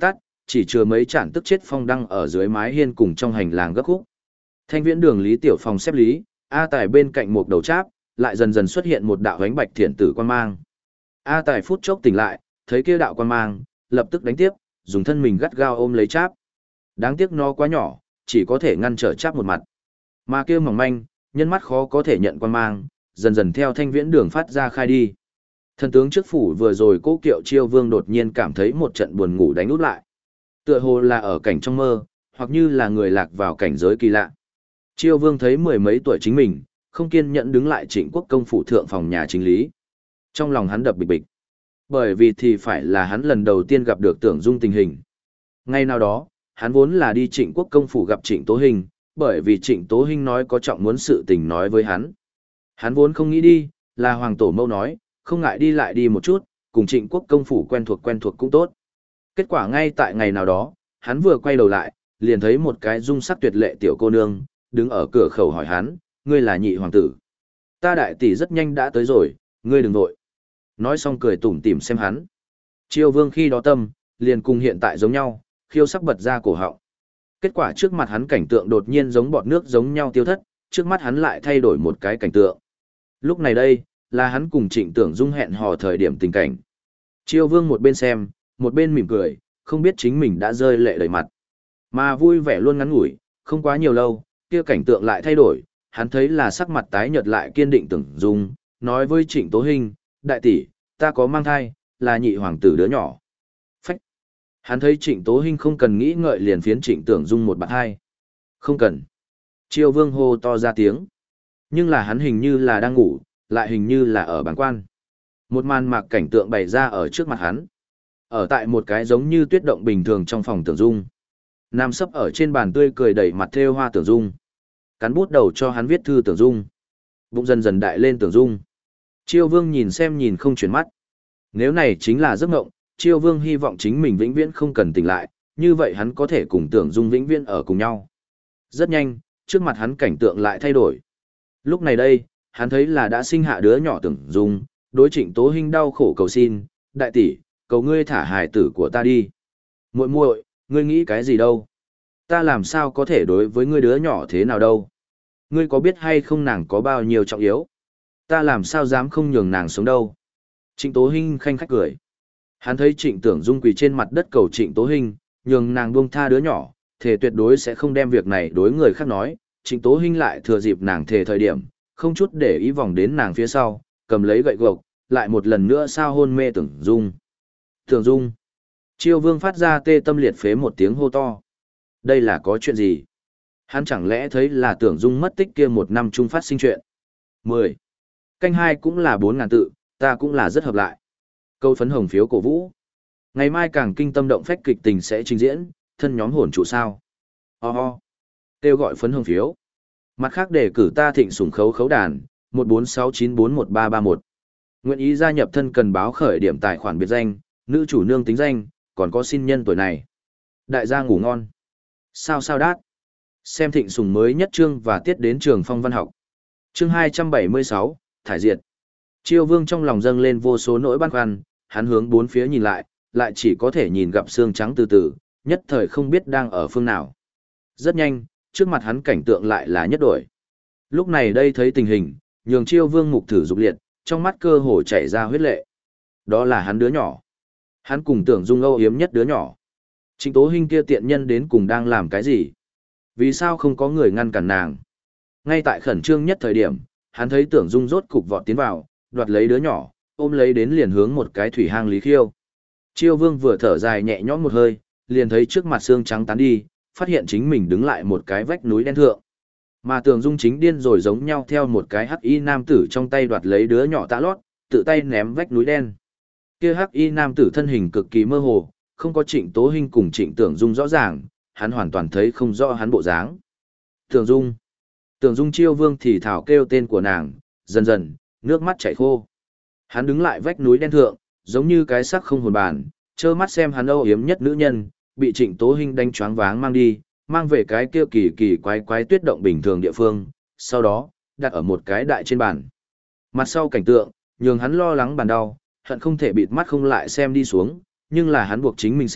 chỉ chứa mấy chản tức chết phong đăng ở dưới mái hiên cùng trong hành lang gấp khúc. Thanh viễn đường Lý Tiểu Phong xếp lý, A Tài bên cạnh một đầu cháp, lại dần dần xuất hiện một đạo ánh bạch thiện tử quan mang. A Tài phút chốc tỉnh lại, thấy kia đạo quan mang, lập tức đánh tiếp, dùng thân mình gắt gao ôm lấy cháp. Đáng tiếc nó quá nhỏ, chỉ có thể ngăn trở cháp một mặt. Mà kia mỏng manh, nhân mắt khó có thể nhận quan mang, dần dần theo thanh viễn đường phát ra khai đi. Thần tướng trước phủ vừa rồi Cố Kiệu Chiêu Vương đột nhiên cảm thấy một trận buồn ngủ đánh út lại. Tựa hồ là ở cảnh trong mơ, hoặc như là người lạc vào cảnh giới kỳ lạ. Chiêu Vương thấy mười mấy tuổi chính mình, không kiên nhẫn đứng lại Trịnh Quốc công phủ thượng phòng nhà chính lý. Trong lòng hắn đập bịch bịch. Bởi vì thì phải là hắn lần đầu tiên gặp được Tưởng Dung tình hình. Ngay nào đó, hắn vốn là đi Trịnh Quốc công phủ gặp Trịnh Tố Hình, bởi vì Trịnh Tố Hình nói có trọng muốn sự tình nói với hắn. Hắn vốn không nghĩ đi, là Hoàng Tổ Mâu nói, không ngại đi lại đi một chút, cùng Trịnh Quốc công phủ quen thuộc quen thuộc cũng tốt. Kết quả ngay tại ngày nào đó, hắn vừa quay đầu lại, liền thấy một cái dung sắc tuyệt lệ tiểu cô nương, đứng ở cửa khẩu hỏi hắn, ngươi là nhị hoàng tử. Ta đại tỷ rất nhanh đã tới rồi, ngươi đừng vội. Nói xong cười tủm tỉm xem hắn. Chiêu Vương khi đó tâm, liền cùng hiện tại giống nhau, khiêu sắc bật ra cổ họng. Kết quả trước mặt hắn cảnh tượng đột nhiên giống bọt nước giống nhau tiêu thất, trước mắt hắn lại thay đổi một cái cảnh tượng. Lúc này đây, là hắn cùng Trịnh Tưởng Dung hẹn hò thời điểm tình cảnh. Chiêu Vương một bên xem, một bên mỉm cười, không biết chính mình đã rơi lệ đầy mặt. Mà vui vẻ luôn ngắn ngủi, không quá nhiều lâu, kia cảnh tượng lại thay đổi, hắn thấy là sắc mặt tái nhợt lại kiên định Tưởng Dung, nói với Trịnh Tố Hình, đại tỷ, ta có mang thai, là nhị hoàng tử đứa nhỏ. Phách. Hắn thấy Trịnh Tố Hình không cần nghĩ ngợi liền phiến Trịnh Tưởng Dung một bạt hai. Không cần. Chiêu Vương hô to ra tiếng. Nhưng là hắn hình như là đang ngủ, lại hình như là ở bàng quan. Một màn mạc cảnh tượng bày ra ở trước mặt hắn. Ở tại một cái giống như tuyết động bình thường trong phòng Tưởng Dung. Nam sấp ở trên bàn tươi cười đẩy mặt thêu hoa Tưởng Dung. Cắn bút đầu cho hắn viết thư Tưởng Dung. Bụng dần dần đại lên Tưởng Dung. Chiêu Vương nhìn xem nhìn không chuyển mắt. Nếu này chính là giấc mộng, Chiêu Vương hy vọng chính mình vĩnh viễn không cần tỉnh lại, như vậy hắn có thể cùng Tưởng Dung vĩnh viễn ở cùng nhau. Rất nhanh, trước mặt hắn cảnh tượng lại thay đổi. Lúc này đây, hắn thấy là đã sinh hạ đứa nhỏ Tưởng Dung, đối Trịnh Tố Hình đau khổ cầu xin, đại tỷ, cầu ngươi thả hài tử của ta đi. Muội muội, ngươi nghĩ cái gì đâu? Ta làm sao có thể đối với ngươi đứa nhỏ thế nào đâu? Ngươi có biết hay không nàng có bao nhiêu trọng yếu? Ta làm sao dám không nhường nàng sống đâu? Trịnh Tố Hình khanh khách cười. Hắn thấy Trịnh Tưởng Dung quỳ trên mặt đất cầu Trịnh Tố Hình, nhường nàng buông tha đứa nhỏ, thề tuyệt đối sẽ không đem việc này đối người khác nói. Trịnh Tố Hình lại thừa dịp nàng thề thời điểm, không chút để ý vòng đến nàng phía sau, cầm lấy gậy gộc, lại một lần nữa sao hôn mê Tưởng Dung. Tưởng Dung. Chiêu Vương phát ra tê tâm liệt phế một tiếng hô to. Đây là có chuyện gì? Hắn chẳng lẽ thấy là Tưởng Dung mất tích kia một năm chung phát sinh chuyện? mười. Canh hai cũng là bốn ngàn tự, ta cũng là rất hợp lại. Câu phấn hồng phiếu cổ vũ. Ngày mai càng kinh tâm động phách kịch tình sẽ trình diễn, thân nhóm hồn trụ sao. Ho ho. Kêu gọi phấn hồng phiếu. Mặt khác để cử ta thịnh sủng khấu khấu đàn, một bốn sáu chín bốn một ba ba một. Nguyện ý gia nhập thân cần báo khởi điểm tài khoản biệt danh, nữ chủ nương tính danh, còn có xin nhân tuổi này. Đại gia ngủ ngon. Sao sao đát. Xem thịnh sủng mới nhất chương và tiết đến trường phong văn học. Chương hai trăm bảy mươi sáu, thải diệt. Chiêu Vương trong lòng dâng lên vô số nỗi băn khoăn, hắn hướng bốn phía nhìn lại, lại chỉ có thể nhìn gặp xương trắng từ từ, nhất thời không biết đang ở phương nào. Rất nhanh, trước mặt hắn cảnh tượng lại là nhất đổi. Lúc này đây thấy tình hình, nhường Chiêu Vương mục thử dục liệt, trong mắt cơ hồ chảy ra huyết lệ. Đó là hắn đứa nhỏ. Hắn cùng Tưởng Dung âu yếm nhất đứa nhỏ. Trịnh Tố Hình kia tiện nhân đến cùng đang làm cái gì? Vì sao không có người ngăn cản nàng? Ngay tại khẩn trương nhất thời điểm, hắn thấy Tưởng Dung rốt cục vọt tiến vào, đoạt lấy đứa nhỏ, ôm lấy đến liền hướng một cái thủy hang Lý Khiêu. Chiêu Vương vừa thở dài nhẹ nhõm một hơi, liền thấy trước mặt xương trắng tán đi, phát hiện chính mình đứng lại một cái vách núi đen thượng. Mà Tưởng Dung chính điên rồi giống nhau theo một cái hắc y nam tử trong tay đoạt lấy đứa nhỏ tạ lót, tự tay ném vách núi đen. Kia hắc y nam tử thân hình cực kỳ mơ hồ, không có Trịnh Tố Hình cùng Trịnh Tưởng Dung rõ ràng, hắn hoàn toàn thấy không rõ hắn bộ dáng. Tưởng Dung. Tưởng Dung. Chiêu Vương thì thảo kêu tên của nàng, dần dần, nước mắt chảy khô. Hắn đứng lại vách núi đen thượng, giống như cái xác không hồn bản, trơ mắt xem hắn âu yếm nhất nữ nhân, bị Trịnh Tố Hình đánh choáng váng mang đi, mang về cái kia kỳ kỳ quái quái tuyết động bình thường địa phương, sau đó, đặt ở một cái đại trên bàn. Mặt sau cảnh tượng, nhường hắn lo lắng bàn đau, hận không thể bịt mắt không lại xem đi xuống, nhưng là hắn buộc chính mình xem,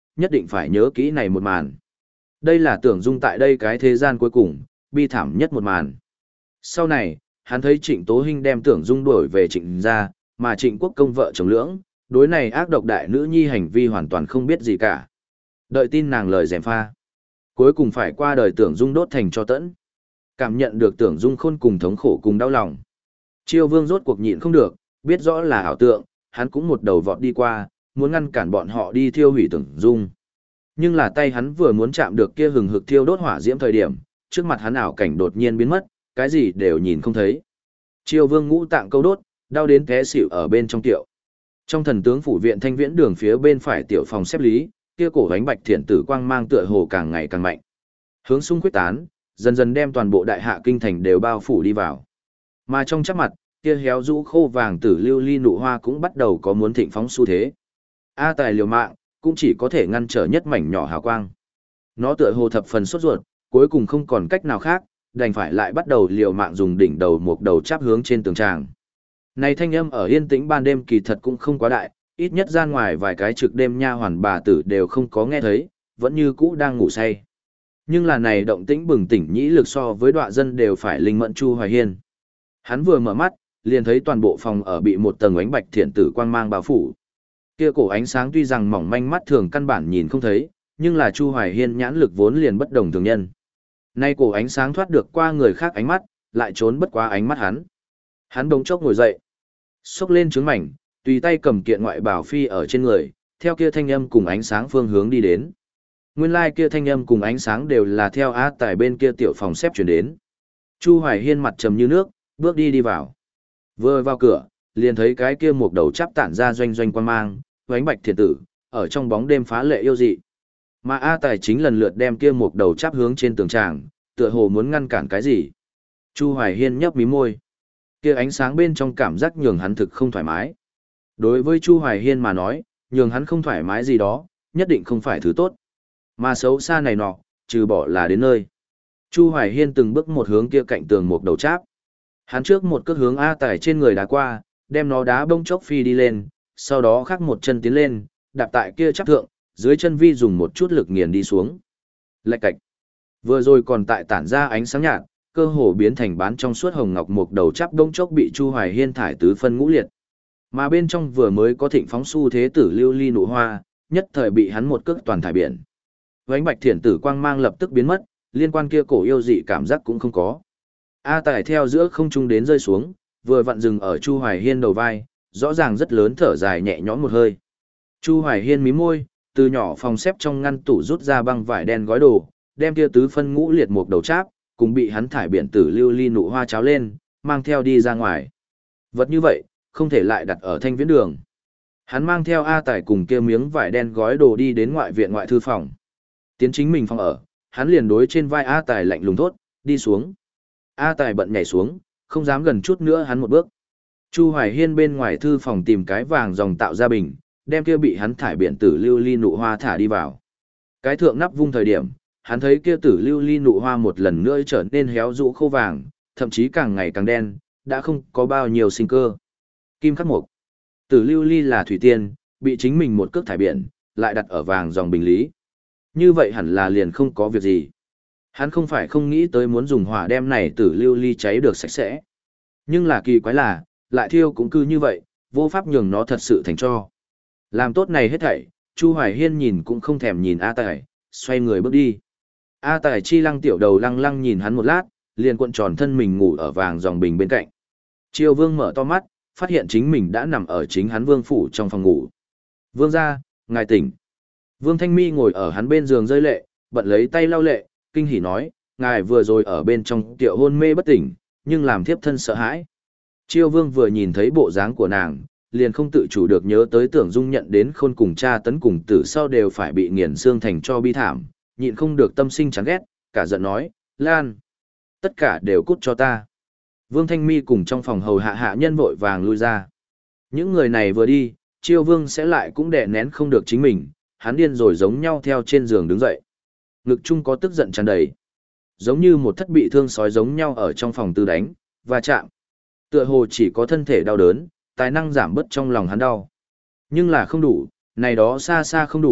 nhất định phải nhớ kỹ này một màn. Đây là Tưởng Dung tại đây cái thế gian cuối cùng, bi thảm nhất một màn. Sau này, hắn thấy Trịnh Tố Hinh đem Tưởng Dung đuổi về Trịnh gia, mà Trịnh Quốc Công vợ chồng lưỡng, đối này ác độc đại nữ nhi hành vi hoàn toàn không biết gì cả. Đợi tin nàng lời gièm pha. Cuối cùng phải qua đời Tưởng Dung đốt thành cho tẫn. Cảm nhận được Tưởng Dung khôn cùng thống khổ cùng đau lòng. Chiêu Vương rốt cuộc nhịn không được, biết rõ là ảo tượng, hắn cũng một đầu vọt đi qua, muốn ngăn cản bọn họ đi thiêu hủy Tưởng Dung. Nhưng là tay hắn vừa muốn chạm được kia hừng hực thiêu đốt hỏa diễm thời điểm, trước mặt hắn ảo cảnh đột nhiên biến mất, cái gì đều nhìn không thấy. Chiêu Vương ngũ tạng câu đốt, đau đến té xỉu ở bên trong tiệu. Trong thần tướng phủ viện Thanh Viễn đường phía bên phải tiểu phòng xếp lý, kia cổ ánh bạch thiện tử quang mang tựa hồ càng ngày càng mạnh. Hướng xung quyết tán, dần dần đem toàn bộ đại hạ kinh thành đều bao phủ đi vào. Mà trong chắc mặt, kia héo rũ khô vàng tử lưu ly nụ hoa cũng bắt đầu có muốn thịnh phóng xu thế. A tài liều mạng, cũng chỉ có thể ngăn trở nhất mảnh nhỏ hào quang. Nó tựa hồ thập phần sốt ruột, cuối cùng không còn cách nào khác, đành phải lại bắt đầu liều mạng dùng đỉnh đầu một đầu chắp hướng trên tường tràng. Này thanh âm ở yên tĩnh ban đêm kỳ thật cũng không quá đại, ít nhất gian ngoài vài cái trực đêm nha hoàn bà tử đều không có nghe thấy, vẫn như cũ đang ngủ say. Nhưng là này động tĩnh bừng tỉnh nhĩ lực so với đọa dân đều phải linh mẫn Chu Hoài Hiên. Hắn vừa mở mắt, liền thấy toàn bộ phòng ở bị một tầng ánh bạch thiện tử quang mang bao phủ. Kia cổ ánh sáng tuy rằng mỏng manh mắt thường căn bản nhìn không thấy, nhưng là Chu Hoài Hiên nhãn lực vốn liền bất đồng thường nhân. Nay cổ ánh sáng thoát được qua người khác ánh mắt, lại trốn bất quá ánh mắt hắn. Hắn bỗng chốc ngồi dậy, xốc lên trướng mảnh, tùy tay cầm kiện ngoại bảo phi ở trên người, theo kia thanh âm cùng ánh sáng phương hướng đi đến. Nguyên lai like kia thanh âm cùng ánh sáng đều là theo á tại bên kia tiểu phòng xếp chuyển đến. Chu Hoài Hiên mặt trầm như nước, bước đi đi vào. Vừa vào cửa, liền thấy cái kia một đầu chắp tản ra doanh doanh quan mang, ánh bạch thiệt tử, ở trong bóng đêm phá lệ yêu dị. Mà A Tài chính lần lượt đem kia một đầu chắp hướng trên tường tràng, tựa hồ muốn ngăn cản cái gì. Chu Hoài Hiên nhấp mí môi. Kia ánh sáng bên trong cảm giác nhường hắn thực không thoải mái. Đối với Chu Hoài Hiên mà nói, nhường hắn không thoải mái gì đó, nhất định không phải thứ tốt. Mà xấu xa này nọ, trừ bỏ là đến nơi. Chu Hoài Hiên từng bước một hướng kia cạnh tường một đầu cháp. Hắn trước một cước hướng A Tài trên người đá qua, đem nó đá bông chốc phi đi lên, sau đó khắc một chân tiến lên, đạp tại kia chắp thượng, dưới chân vi dùng một chút lực nghiền đi xuống. Lạch cạch. Vừa rồi còn tại tản ra ánh sáng nhạt, cơ hồ biến thành bán trong suốt hồng ngọc một đầu chắp bông chốc bị Chu Hoài Hiên thải tứ phân ngũ liệt. Mà bên trong vừa mới có thịnh phóng xu thế tử lưu ly nụ hoa, nhất thời bị hắn một cước toàn thải biển. Vánh bạch thiện tử quang mang lập tức biến mất, liên quan kia cổ yêu dị cảm giác cũng không có. A Tài theo giữa không trung đến rơi xuống, vừa vặn dừng ở Chu Hoài Hiên đầu vai, rõ ràng rất lớn thở dài nhẹ nhõm một hơi. Chu Hoài Hiên mí môi, từ nhỏ phòng xếp trong ngăn tủ rút ra băng vải đen gói đồ, đem kia tứ phân ngũ liệt một đầu cháp, cùng bị hắn thải biển tử lưu ly nụ hoa cháo lên, mang theo đi ra ngoài. Vật như vậy, không thể lại đặt ở Thanh Viễn đường. Hắn mang theo A Tài cùng kia miếng vải đen gói đồ đi đến ngoại viện ngoại thư phòng. Tiến chính mình phòng ở, hắn liền đối trên vai A Tài lạnh lùng thốt, đi xuống. A Tài bận nhảy xuống, không dám gần chút nữa hắn một bước. Chu Hoài Hiên bên ngoài thư phòng tìm cái vàng dòng tạo ra bình, đem kia bị hắn thải biển tử lưu ly nụ hoa thả đi vào. Cái thượng nắp vung thời điểm, hắn thấy kia tử lưu ly nụ hoa một lần nữa trở nên héo rũ khô vàng, thậm chí càng ngày càng đen, đã không có bao nhiêu sinh cơ. Kim khắc mục. Tử lưu ly là thủy tiên, bị chính mình một cước thải biển, lại đặt ở vàng dòng bình lý. Như vậy hẳn là liền không có việc gì. Hắn không phải không nghĩ tới muốn dùng hỏa đem này tử lưu ly cháy được sạch sẽ. Nhưng là kỳ quái là, lại thiêu cũng cứ như vậy, vô pháp nhường nó thật sự thành tro. Làm tốt này hết thảy, Chu Hoài Hiên nhìn cũng không thèm nhìn A Tài, xoay người bước đi. A Tài chi lăng tiểu đầu lăng lăng nhìn hắn một lát, liền cuộn tròn thân mình ngủ ở vàng dòng bình bên cạnh. Triều Vương mở to mắt, phát hiện chính mình đã nằm ở chính hắn vương phủ trong phòng ngủ. Vương gia, ngài tỉnh. Vương Thanh Mi ngồi ở hắn bên giường rơi lệ, bận lấy tay lau lệ, kinh hỉ nói, ngài vừa rồi ở bên trong tiểu hôn mê bất tỉnh, nhưng làm thiếp thân sợ hãi. Triều Vương vừa nhìn thấy bộ dáng của nàng, liền không tự chủ được nhớ tới Tưởng Dung nhận đến khôn cùng cha tấn cùng tử sau đều phải bị nghiền xương thành cho bi thảm, nhịn không được tâm sinh chán ghét, cả giận nói, Lan, tất cả đều cút cho ta. Vương Thanh Mi cùng trong phòng hầu hạ hạ nhân vội vàng lui ra. Những người này vừa đi, Triều Vương sẽ lại cũng đè nén không được chính mình, hắn điên rồi giống nhau theo trên giường đứng dậy. Ngực chung có tức giận tràn đầy. Giống như một thất bị thương sói giống nhau ở trong phòng tư đánh, và chạm. Tựa hồ chỉ có thân thể đau đớn, tài năng giảm bớt trong lòng hắn đau. Nhưng là không đủ, này đó xa xa không đủ,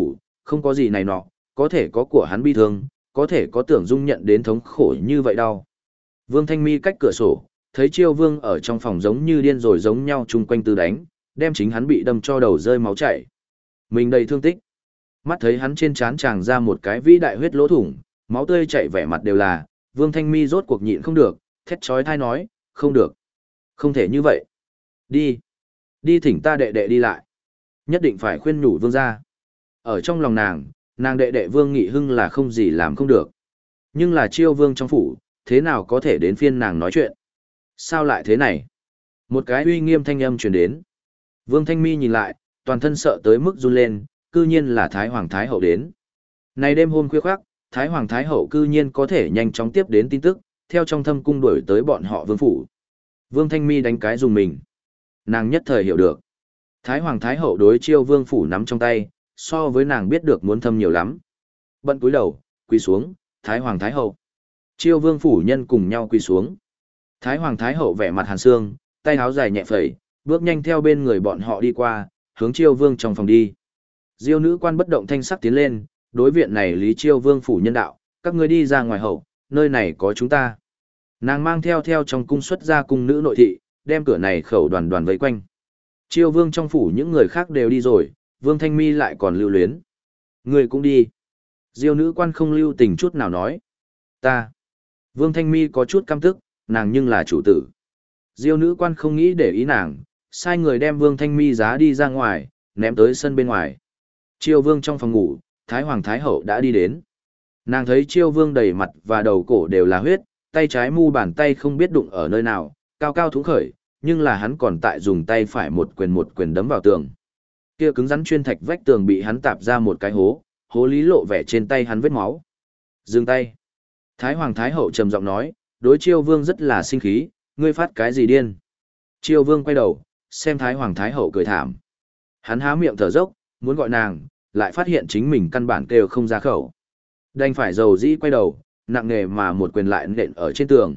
không có gì này nọ, có thể có của hắn bi thương, có thể có tưởng dung nhận đến thống khổ như vậy đau. Vương Thanh Mi cách cửa sổ, thấy Chiêu Vương ở trong phòng giống như điên rồi giống nhau chung quanh tư đánh, đem chính hắn bị đâm cho đầu rơi máu chảy. Mình đầy thương tích. Mắt thấy hắn trên trán tràn ra một cái vĩ đại huyết lỗ thủng, máu tươi chảy vẻ mặt đều là, Vương Thanh Mi rốt cuộc nhịn không được, thét chói tai nói, không được. Không thể như vậy. Đi. Đi thỉnh ta đệ đệ đi lại. Nhất định phải khuyên nhủ Vương gia. Ở trong lòng nàng, nàng đệ đệ Vương Nghị Hưng là không gì làm không được. Nhưng là Chiêu Vương trong phủ, thế nào có thể đến phiên nàng nói chuyện? Sao lại thế này? Một cái uy nghiêm thanh âm truyền đến. Vương Thanh Mi nhìn lại, toàn thân sợ tới mức run lên, cư nhiên là Thái Hoàng Thái Hậu đến. Này đêm hôm khuya khoác, Thái Hoàng Thái Hậu cư nhiên có thể nhanh chóng tiếp đến tin tức, theo trong thâm cung đuổi tới bọn họ vương phủ. Vương Thanh Mi đánh cái dùng mình. Nàng nhất thời hiểu được. Thái Hoàng Thái Hậu đối Chiêu Vương phủ nắm trong tay, so với nàng biết được muốn thâm nhiều lắm. Bận cúi đầu, quỳ xuống, Thái Hoàng Thái Hậu. Chiêu Vương phủ nhân cùng nhau quỳ xuống. Thái Hoàng Thái Hậu vẻ mặt hàn xương, tay áo dài nhẹ phẩy, bước nhanh theo bên người bọn họ đi qua, hướng Chiêu Vương trong phòng đi. Diêu nữ quan bất động thanh sắc tiến lên, đối viện này Lý Chiêu Vương phủ nhân đạo, các ngươi đi ra ngoài hậu, nơi này có chúng ta. Nàng mang theo theo trong cung xuất ra cung nữ nội thị, đem cửa này khẩu đoàn đoàn vây quanh. Chiêu Vương trong phủ những người khác đều đi rồi, Vương Thanh Mi lại còn lưu luyến. Người cũng đi. Diêu nữ quan không lưu tình chút nào nói. Ta. Vương Thanh Mi có chút căm tức, nàng nhưng là chủ tử. Diêu nữ quan không nghĩ để ý nàng, sai người đem Vương Thanh Mi giá đi ra ngoài, ném tới sân bên ngoài. Chiêu Vương trong phòng ngủ, Thái Hoàng Thái Hậu đã đi đến. Nàng thấy Chiêu Vương đầy mặt và đầu cổ đều là huyết, tay trái mu bàn tay không biết đụng ở nơi nào, cao cao thúng khởi, nhưng là hắn còn tại dùng tay phải một quyền một quyền đấm vào tường. Kia cứng rắn chuyên thạch vách tường bị hắn tạp ra một cái hố, hố lý lộ vẻ trên tay hắn vết máu. Dừng tay. Thái Hoàng Thái Hậu trầm giọng nói, đối Chiêu Vương rất là sinh khí, ngươi phát cái gì điên. Chiêu Vương quay đầu, xem Thái Hoàng Thái Hậu cười thảm. Hắn há miệng thở dốc, muốn gọi nàng, lại phát hiện chính mình căn bản kêu không ra khẩu. Đành phải dầu dĩ quay đầu, nặng nề mà một quyền lại nện ở trên tường.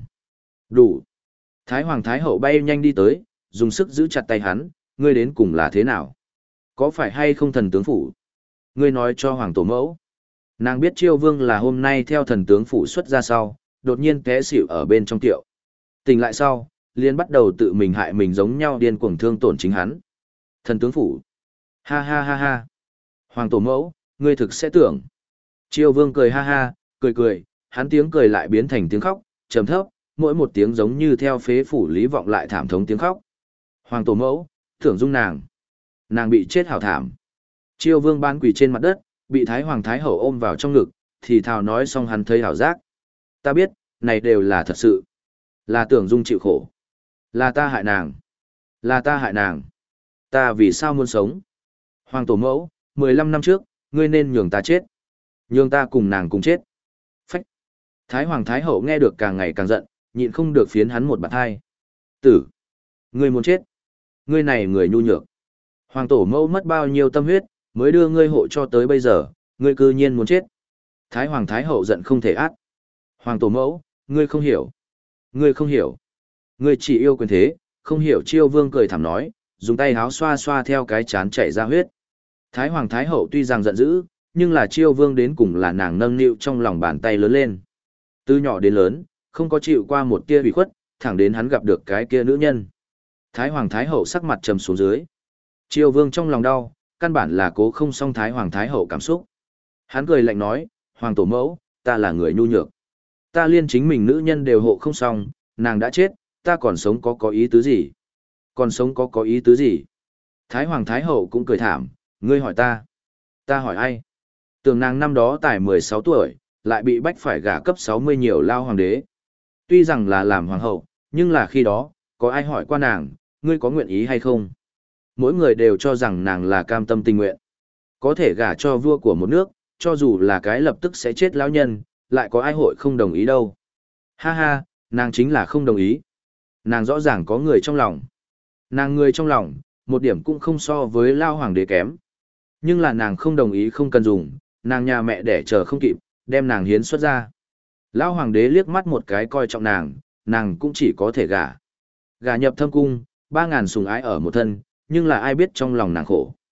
Đủ. Thái Hoàng Thái Hậu bay nhanh đi tới, dùng sức giữ chặt tay hắn, ngươi đến cùng là thế nào? Có phải hay không thần tướng phủ? Ngươi nói cho Hoàng Tổ mẫu. Nàng biết Chiêu Vương là hôm nay theo thần tướng phủ xuất ra sau, đột nhiên té xỉu ở bên trong tiệu. Tỉnh lại sau, liền bắt đầu tự mình hại mình giống nhau điên cuồng thương tổn chính hắn. Thần tướng phủ. Ha ha ha ha. Hoàng Tổ mẫu, ngươi thực sẽ tưởng. Chiêu Vương cười ha ha, cười cười, hắn tiếng cười lại biến thành tiếng khóc, trầm thấp, mỗi một tiếng giống như theo phế phủ lý vọng lại thảm thống tiếng khóc. Hoàng Tổ mẫu, thưởng dung nàng. Nàng bị chết hảo thảm. Chiêu Vương ban quỳ trên mặt đất, bị Thái Hoàng Thái Hậu ôm vào trong ngực, thì thào nói xong hắn thấy hảo giác. Ta biết, này đều là thật sự. Là tưởng dung chịu khổ. Là ta hại nàng. Là ta hại nàng. Ta vì sao muốn sống? Hoàng Tổ mẫu, mười lăm năm trước, ngươi nên nhường ta chết. Nhường ta cùng nàng cùng chết. Phách. Thái Hoàng Thái Hậu nghe được càng ngày càng giận, nhịn không được phiến hắn một bạt hai. Tử. Ngươi muốn chết. Ngươi này người nhu nhược. Hoàng Tổ mẫu mất bao nhiêu tâm huyết, mới đưa ngươi hộ cho tới bây giờ, ngươi cư nhiên muốn chết. Thái Hoàng Thái Hậu giận không thể át. Hoàng Tổ mẫu, ngươi không hiểu. Ngươi không hiểu. Ngươi chỉ yêu quyền thế, không hiểu. Chiêu Vương cười thảm nói, dùng tay háo xoa xoa theo cái chán chảy ra huyết. Thái Hoàng Thái Hậu tuy rằng giận dữ, nhưng là Chiêu Vương đến cùng là nàng nâng niu trong lòng bàn tay lớn lên. Từ nhỏ đến lớn, không có chịu qua một tia ủy khuất, thẳng đến hắn gặp được cái kia nữ nhân. Thái Hoàng Thái Hậu sắc mặt trầm xuống dưới. Chiêu Vương trong lòng đau, căn bản là cố không xong Thái Hoàng Thái Hậu cảm xúc. Hắn cười lạnh nói, Hoàng Tổ mẫu, ta là người nhu nhược. Ta liên chính mình nữ nhân đều hộ không xong, nàng đã chết, ta còn sống có có ý tứ gì? Còn sống có có ý tứ gì? Thái Hoàng Thái Hậu cũng cười thảm, ngươi hỏi ta. Ta hỏi ai? Tưởng nàng năm đó tài mười sáu tuổi, lại bị bách phải gả cấp sáu mươi nhiều lao hoàng đế. Tuy rằng là làm hoàng hậu, nhưng là khi đó, có ai hỏi qua nàng, ngươi có nguyện ý hay không? Mỗi người đều cho rằng nàng là cam tâm tình nguyện. Có thể gả cho vua của một nước, cho dù là cái lập tức sẽ chết lão nhân, lại có ai hội không đồng ý đâu. Ha ha, nàng chính là không đồng ý. Nàng rõ ràng có người trong lòng. Nàng người trong lòng, một điểm cũng không so với lao hoàng đế kém. Nhưng là nàng không đồng ý không cần dùng, nàng nhà mẹ đẻ chờ không kịp, đem nàng hiến xuất ra. Lao hoàng đế liếc mắt một cái coi trọng nàng, nàng cũng chỉ có thể gả. Gả nhập thâm cung, ba ngàn sùng ái ở một thân, nhưng là ai biết trong lòng nàng khổ.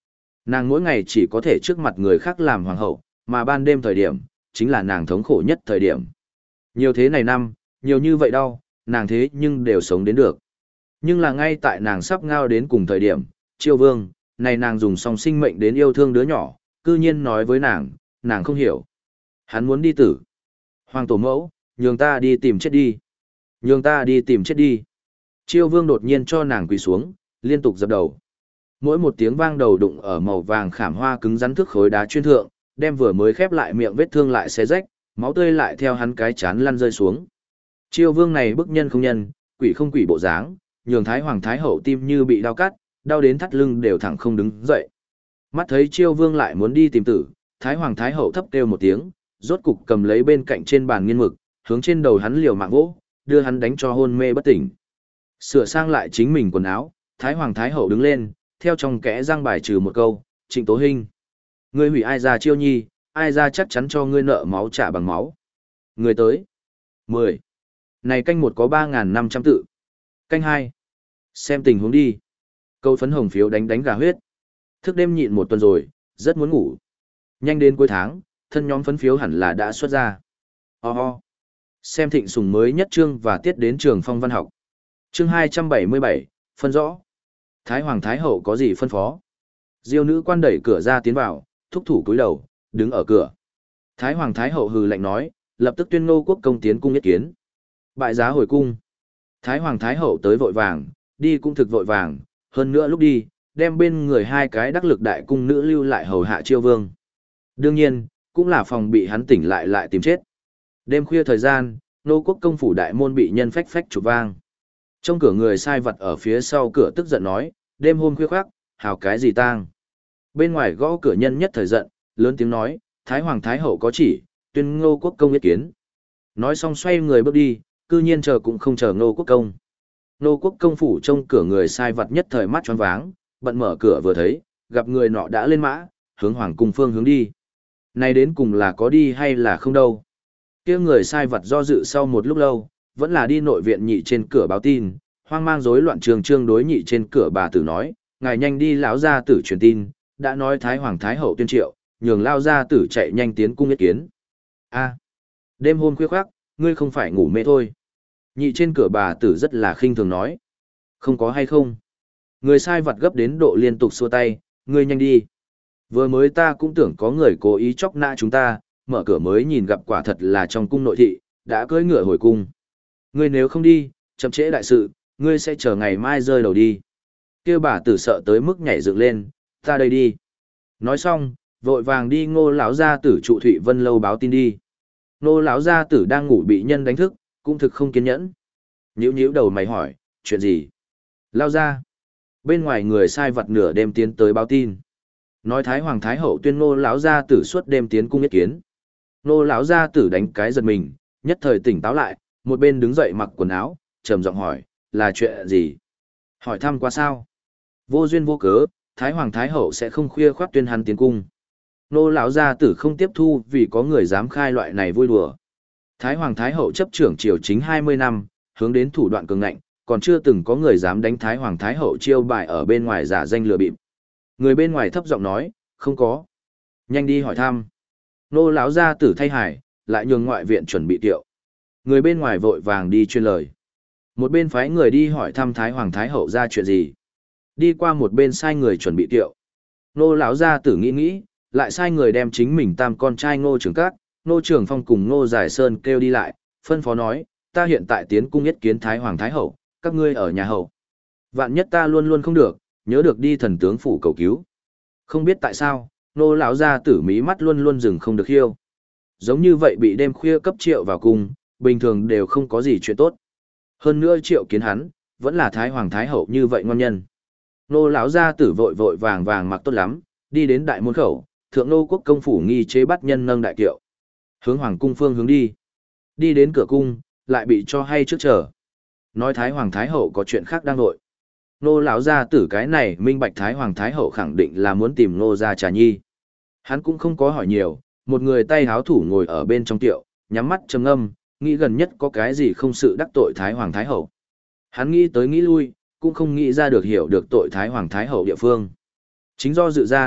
Nàng mỗi ngày chỉ có thể trước mặt người khác làm hoàng hậu, mà ban đêm thời điểm, chính là nàng thống khổ nhất thời điểm. Nhiều thế này năm, nhiều như vậy đau, nàng thế nhưng đều sống đến được. Nhưng là ngay tại nàng sắp ngao đến cùng thời điểm, Chiêu Vương, này nàng dùng song sinh mệnh đến yêu thương đứa nhỏ, cư nhiên nói với nàng, nàng không hiểu. Hắn muốn đi tử. Hoàng tổ mẫu, nhường ta đi tìm chết đi. Nhường ta đi tìm chết đi. Chiêu Vương đột nhiên cho nàng quỳ xuống, liên tục dập đầu. Mỗi một tiếng vang đầu đụng ở màu vàng khảm hoa cứng rắn thước khối đá chuyên thượng, đem vừa mới khép lại miệng vết thương lại xé rách, máu tươi lại theo hắn cái chán lăn rơi xuống. Chiêu Vương này bức nhân không nhân, quỷ không quỷ bộ dáng, nhường Thái Hoàng Thái Hậu tim như bị đau cắt, đau đến thắt lưng đều thẳng không đứng dậy. Mắt thấy Chiêu Vương lại muốn đi tìm tử, Thái Hoàng Thái Hậu thấp kêu một tiếng, rốt cục cầm lấy bên cạnh trên bàn nghiên mực, hướng trên đầu hắn liều mạng vỗ, đưa hắn đánh cho hôn mê bất tỉnh. Sửa sang lại chính mình quần áo, Thái Hoàng Thái Hậu đứng lên, theo trong kẽ răng bài trừ một câu, Trịnh Tố Hinh. Ngươi hủy ai ra Chiêu Nhi, ai ra chắc chắn cho ngươi nợ máu trả bằng máu. Người tới. mười. Này canh một có ba nghìn năm trăm tự. Canh hai. Xem tình huống đi. Câu phấn hồng phiếu đánh đánh gà huyết. Thức đêm nhịn một tuần rồi, rất muốn ngủ. Nhanh đến cuối tháng, thân nhóm phấn phiếu hẳn là đã xuất ra. Ho ho. Xem thịnh sùng mới nhất chương và tiết đến trường phong văn học. Chương hai trăm bảy mươi bảy, phân rõ. Thái Hoàng Thái Hậu có gì phân phó? Diêu nữ quan đẩy cửa ra tiến vào, thúc thủ cúi đầu, đứng ở cửa. Thái Hoàng Thái Hậu hừ lạnh nói, lập tức tuyên Ngô Quốc công tiến cung yết kiến. Bại giá hồi cung. Thái Hoàng Thái Hậu tới vội vàng, đi cũng thực vội vàng, hơn nữa lúc đi, đem bên người hai cái đắc lực đại cung nữ lưu lại hầu hạ Chiêu Vương. Đương nhiên, cũng là phòng bị hắn tỉnh lại lại tìm chết. Đêm khuya thời gian, Ngô Quốc công phủ đại môn bị nhân phách phách chụp vang. Trong cửa người sai vật ở phía sau cửa tức giận nói, đêm hôm khuya khoác, hào cái gì tang. Bên ngoài gõ cửa nhân nhất thời giận, lớn tiếng nói, Thái Hoàng Thái Hậu có chỉ, tuyên Ngô Quốc công yết kiến. Nói xong xoay người bước đi, cư nhiên chờ cũng không chờ Ngô Quốc công. Ngô Quốc công phủ trông cửa người sai vật nhất thời mắt choáng váng, bận mở cửa vừa thấy, gặp người nọ đã lên mã, hướng hoàng cung phương hướng đi. Này đến cùng là có đi hay là không đâu. Kia người sai vật do dự sau một lúc lâu, vẫn là đi nội viện nhị trên cửa báo tin, hoang mang rối loạn trường trương đối nhị trên cửa bà tử nói, ngài nhanh đi lão gia tử truyền tin, đã nói Thái Hoàng Thái Hậu tuyên triệu, nhường lao gia tử chạy nhanh tiến cung yết kiến. A, đêm hôm khuya khoác, ngươi không phải ngủ mê thôi. Nhị trên cửa bà tử rất là khinh thường nói. Không có hay không. Người sai vật gấp đến độ liên tục xua tay, ngươi nhanh đi. Vừa mới ta cũng tưởng có người cố ý chọc nã chúng ta, mở cửa mới nhìn gặp quả thật là trong cung nội thị, đã cưỡi ngựa hồi cung. Ngươi nếu không đi, chậm trễ đại sự, ngươi sẽ chờ ngày mai rơi đầu đi. Kêu bà tử sợ tới mức nhảy dựng lên, ta đây đi. Nói xong, vội vàng đi Ngô lão gia tử trụ Thụy Vân lâu báo tin đi. Ngô lão gia tử đang ngủ bị nhân đánh thức, cũng thực không kiên nhẫn. Nhíu nhíu đầu mày hỏi, chuyện gì? Lao ra. Bên ngoài người sai vật nửa đêm tiến tới báo tin. Nói Thái Hoàng Thái Hậu tuyên Ngô lão gia tử suốt đêm tiến cung yết kiến. Ngô lão gia tử đánh cái giật mình, nhất thời tỉnh táo lại, một bên đứng dậy mặc quần áo, trầm giọng hỏi, là chuyện gì? Hỏi thăm qua sao? Vô duyên vô cớ, Thái Hoàng Thái Hậu sẽ không khuya khoát tuyên hắn tiến cung. Nô lão gia tử không tiếp thu vì có người dám khai loại này vui đùa. Thái Hoàng Thái Hậu chấp trưởng triều chính hai mươi năm, hướng đến thủ đoạn cường ngạnh, còn chưa từng có người dám đánh Thái Hoàng Thái Hậu chiêu bài ở bên ngoài giả danh lừa bịp. Người bên ngoài thấp giọng nói, không có. Nhanh đi hỏi thăm. Nô lão gia tử thay hải, lại nhường ngoại viện chuẩn bị tiệu. Người bên ngoài vội vàng đi truyền lời. Một bên phái người đi hỏi thăm Thái Hoàng Thái Hậu ra chuyện gì. Đi qua một bên sai người chuẩn bị tiệu. Nô lão gia tử nghĩ nghĩ, lại sai người đem chính mình tam con trai Ngô Trường Các, Ngô Trường Phong cùng Ngô Giải Sơn kêu đi lại, phân phó nói, ta hiện tại tiến cung yết kiến Thái Hoàng Thái Hậu, các ngươi ở nhà hậu. Vạn nhất ta luôn luôn không được, nhớ được đi thần tướng phủ cầu cứu. Không biết tại sao, Nô lão gia tử mí mắt luôn luôn dừng không được hiêu. Giống như vậy bị đêm khuya cấp triệu vào cung, bình thường đều không có gì chuyện tốt. Hơn nữa triệu kiến hắn, vẫn là Thái Hoàng Thái Hậu như vậy ngon nhân. Nô lão gia tử vội vội vàng vàng mặc tốt lắm, đi đến đại môn khẩu, thượng nô quốc công phủ nghi chế bắt nhân nâng đại kiệu. Hướng hoàng cung phương hướng đi. Đi đến cửa cung, lại bị cho hay trước chờ. Nói Thái Hoàng Thái Hậu có chuyện khác đang nội. Nô lão gia tử cái này minh bạch Thái Hoàng Thái Hậu khẳng định là muốn tìm nô gia trà nhi. Hắn cũng không có hỏi nhiều, một người tay háo thủ ngồi ở bên trong tiệu, nhắm mắt trầm ngâm, nghĩ gần nhất có cái gì không sự đắc tội Thái Hoàng Thái Hậu. Hắn nghĩ tới nghĩ lui, cũng không nghĩ ra được hiểu được tội Thái Hoàng Thái Hậu địa phương. Chính do dự gian,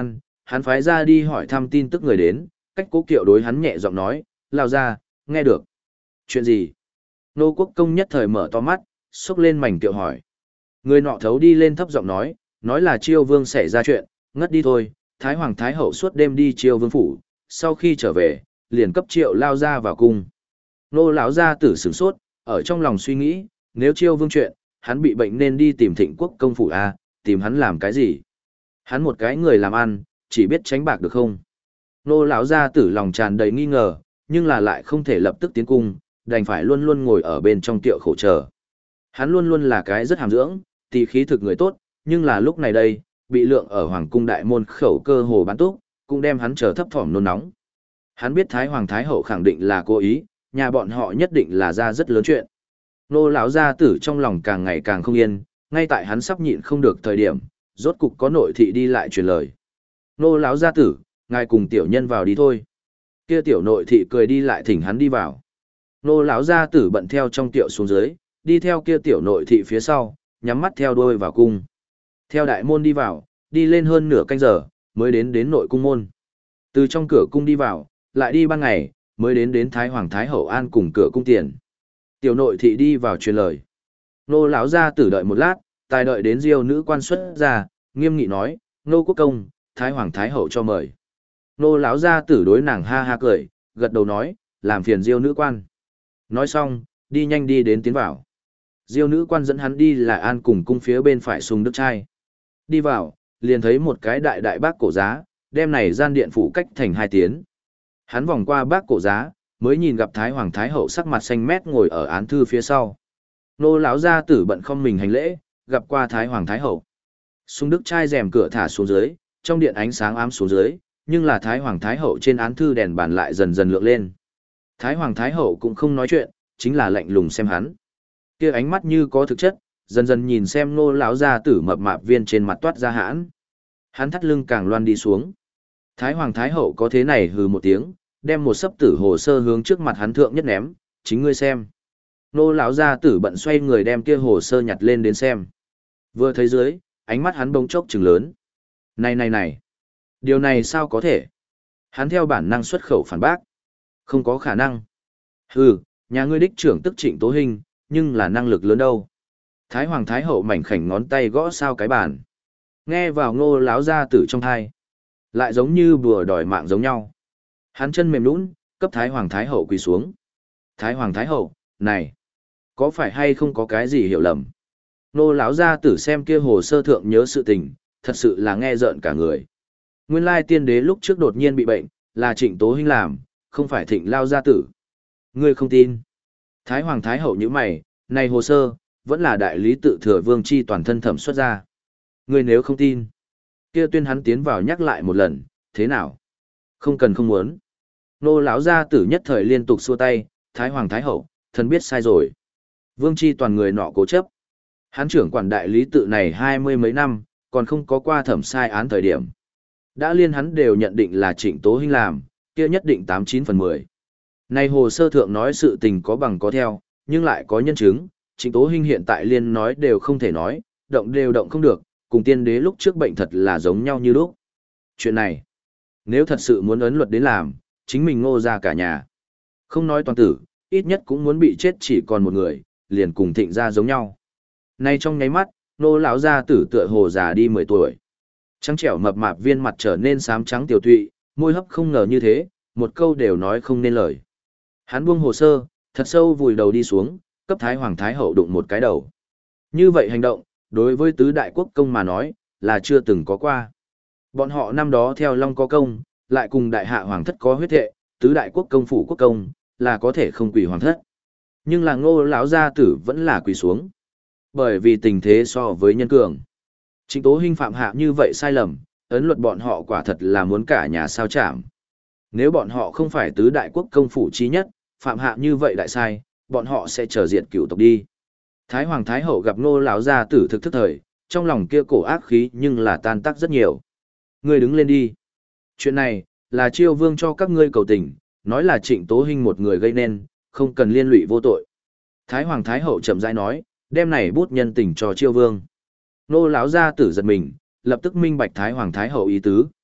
hắn phái ra đi hỏi thăm tin tức người đến, cách Cố Kiệu đối hắn nhẹ giọng nói, lao ra, nghe được. Chuyện gì? Nô Quốc Công nhất thời mở to mắt, xúc lên mảnh kiệu hỏi. Người nọ thấu đi lên thấp giọng nói, nói là Chiêu Vương xảy ra chuyện, ngất đi thôi, Thái Hoàng Thái Hậu suốt đêm đi Chiêu Vương phủ, sau khi trở về, liền cấp Triệu lao ra vào cung. Nô lão gia tử sửng sốt, ở trong lòng suy nghĩ, nếu Chiêu Vương chuyện, hắn bị bệnh nên đi tìm Thịnh Quốc công phủ a, tìm hắn làm cái gì? Hắn một cái người làm ăn, chỉ biết tránh bạc được không? Nô lão gia tử lòng tràn đầy nghi ngờ, nhưng là lại không thể lập tức tiến cung, đành phải luôn luôn ngồi ở bên trong tiệu khổ chờ. Hắn luôn luôn là cái rất hàm dưỡng, tỳ khí thực người tốt, nhưng là lúc này đây, bị lượng ở hoàng cung đại môn khẩu cơ hồ bán túc, cũng đem hắn chờ thấp thỏm nôn nóng. Hắn biết Thái Hoàng Thái Hậu khẳng định là cố ý, nhà bọn họ nhất định là ra rất lớn chuyện. Nô lão gia tử trong lòng càng ngày càng không yên, ngay tại hắn sắp nhịn không được thời điểm, rốt cục có nội thị đi lại truyền lời. Nô lão gia tử, ngài cùng tiểu nhân vào đi thôi. Kia tiểu nội thị cười đi lại thỉnh hắn đi vào. Nô lão gia tử bận theo trong tiệu xuống dưới, đi theo kia tiểu nội thị phía sau, nhắm mắt theo đuôi vào cung. Theo đại môn đi vào, đi lên hơn nửa canh giờ, mới đến đến nội cung môn. Từ trong cửa cung đi vào, lại đi ban ngày, mới đến đến Thái Hoàng Thái Hậu an cùng cửa cung tiền. Tiểu nội thị đi vào truyền lời. Nô lão gia tử đợi một lát, tài đợi đến Diêu nữ quan xuất ra, nghiêm nghị nói, nô quốc công, Thái Hoàng Thái Hậu cho mời. Nô lão gia tử đối nàng ha ha cười, gật đầu nói, làm phiền Diêu nữ quan. Nói xong, đi nhanh đi đến tiến vào. Diêu nữ quan dẫn hắn đi là an cùng cung phía bên phải sung đức trai. Đi vào, liền thấy một cái đại đại bác cổ giá, đem này gian điện phủ cách thành hai tiến. Hắn vòng qua bác cổ giá, mới nhìn gặp Thái Hoàng Thái Hậu sắc mặt xanh mét ngồi ở án thư phía sau. Nô lão gia tử bận không mình hành lễ, gặp qua Thái Hoàng Thái Hậu. Sung đức trai rèm cửa thả xuống dưới, trong điện ánh sáng ám xuống dưới, nhưng là Thái Hoàng Thái Hậu trên án thư đèn bàn lại dần dần lượng lên. Thái Hoàng Thái Hậu cũng không nói chuyện, chính là lạnh lùng xem hắn. Kia ánh mắt như có thực chất, dần dần nhìn xem nô lão gia tử mập mạp viên trên mặt toát ra hãn. Hắn thắt lưng càng loan đi xuống. Thái Hoàng Thái Hậu có thế này hừ một tiếng, đem một sấp tử hồ sơ hướng trước mặt hắn thượng nhất ném, chính ngươi xem. Nô lão gia tử bận xoay người đem kia hồ sơ nhặt lên đến xem. Vừa thấy dưới, ánh mắt hắn bỗng chốc trừng lớn. Này này này, điều này sao có thể? Hắn theo bản năng xuất khẩu phản bác. Không có khả năng. Hừ, nhà ngươi đích trưởng tức Trịnh Tố Hinh, nhưng là năng lực lớn đâu. Thái Hoàng Thái Hậu mảnh khảnh ngón tay gõ sao cái bàn. Nghe vào ngô láo gia tử trong thai. Lại giống như bùa đòi mạng giống nhau. Hắn chân mềm nũng, cấp Thái Hoàng Thái Hậu quỳ xuống. Thái Hoàng Thái Hậu, này, có phải hay không có cái gì hiểu lầm? Ngô láo gia tử xem kia hồ sơ thượng nhớ sự tình, thật sự là nghe rợn cả người. Nguyên lai tiên đế lúc trước đột nhiên bị bệnh, là Trịnh Tố Hinh làm, không phải Thịnh lao gia tử. Ngươi không tin. Thái Hoàng Thái Hậu như mày, này hồ sơ, vẫn là đại lý tự thừa vương chi toàn thân thẩm xuất ra. Ngươi nếu không tin, kia tuyên hắn tiến vào nhắc lại một lần, thế nào? Không cần không muốn. Nô lão gia tử nhất thời liên tục xua tay, Thái Hoàng Thái Hậu, thần biết sai rồi. Vương chi toàn người nọ cố chấp. Hắn trưởng quản đại lý tự này hai mươi mấy năm, còn không có qua thẩm sai án thời điểm. Đã liên hắn đều nhận định là Trịnh Tố Hinh làm, kia nhất định tám chín phần mười. Này hồ sơ thượng nói sự tình có bằng có theo, nhưng lại có nhân chứng, Trịnh Tố Hinh hiện tại liên nói đều không thể nói, động đều động không được, cùng tiên đế lúc trước bệnh thật là giống nhau như lúc. Chuyện này, nếu thật sự muốn ấn luật đến làm, chính mình ngô ra cả nhà. Không nói toàn tử, ít nhất cũng muốn bị chết chỉ còn một người, liền cùng Thịnh gia giống nhau. Nay trong nháy mắt, nô lão gia tử tựa hồ già đi mười tuổi. Trắng trẻo mập mạp viên mặt trở nên xám trắng tiểu tụy, môi hấp không ngờ như thế, một câu đều nói không nên lời. Hắn buông hồ sơ, thật sâu vùi đầu đi xuống, cấp Thái Hoàng Thái Hậu đụng một cái đầu. Như vậy hành động, đối với tứ đại quốc công mà nói, là chưa từng có qua. Bọn họ năm đó theo Long có công, lại cùng đại hạ hoàng thất có huyết thệ, tứ đại quốc công phủ quốc công, là có thể không quỳ hoàng thất. Nhưng là ngô lão gia tử vẫn là quỳ xuống. Bởi vì tình thế so với nhân cường. Trịnh Tố Hinh phạm hạ như vậy sai lầm, ấn luật bọn họ quả thật là muốn cả nhà sao chảm. Nếu bọn họ không phải tứ đại quốc công phủ chí nhất, phạm hạ như vậy đại sai, bọn họ sẽ trở diệt cửu tộc đi. Thái Hoàng Thái Hậu gặp ngô lão gia tử thực thức thời, trong lòng kia cổ ác khí nhưng là tan tác rất nhiều. Ngươi đứng lên đi. Chuyện này, là Chiêu Vương cho các ngươi cầu tình, nói là Trịnh Tố Hinh một người gây nên, không cần liên lụy vô tội. Thái Hoàng Thái Hậu chậm rãi nói, đem này bút nhân tình cho Chiêu Vương. Ngô lão gia tử giật mình, lập tức minh bạch Thái Hoàng Thái Hậu ý tứ.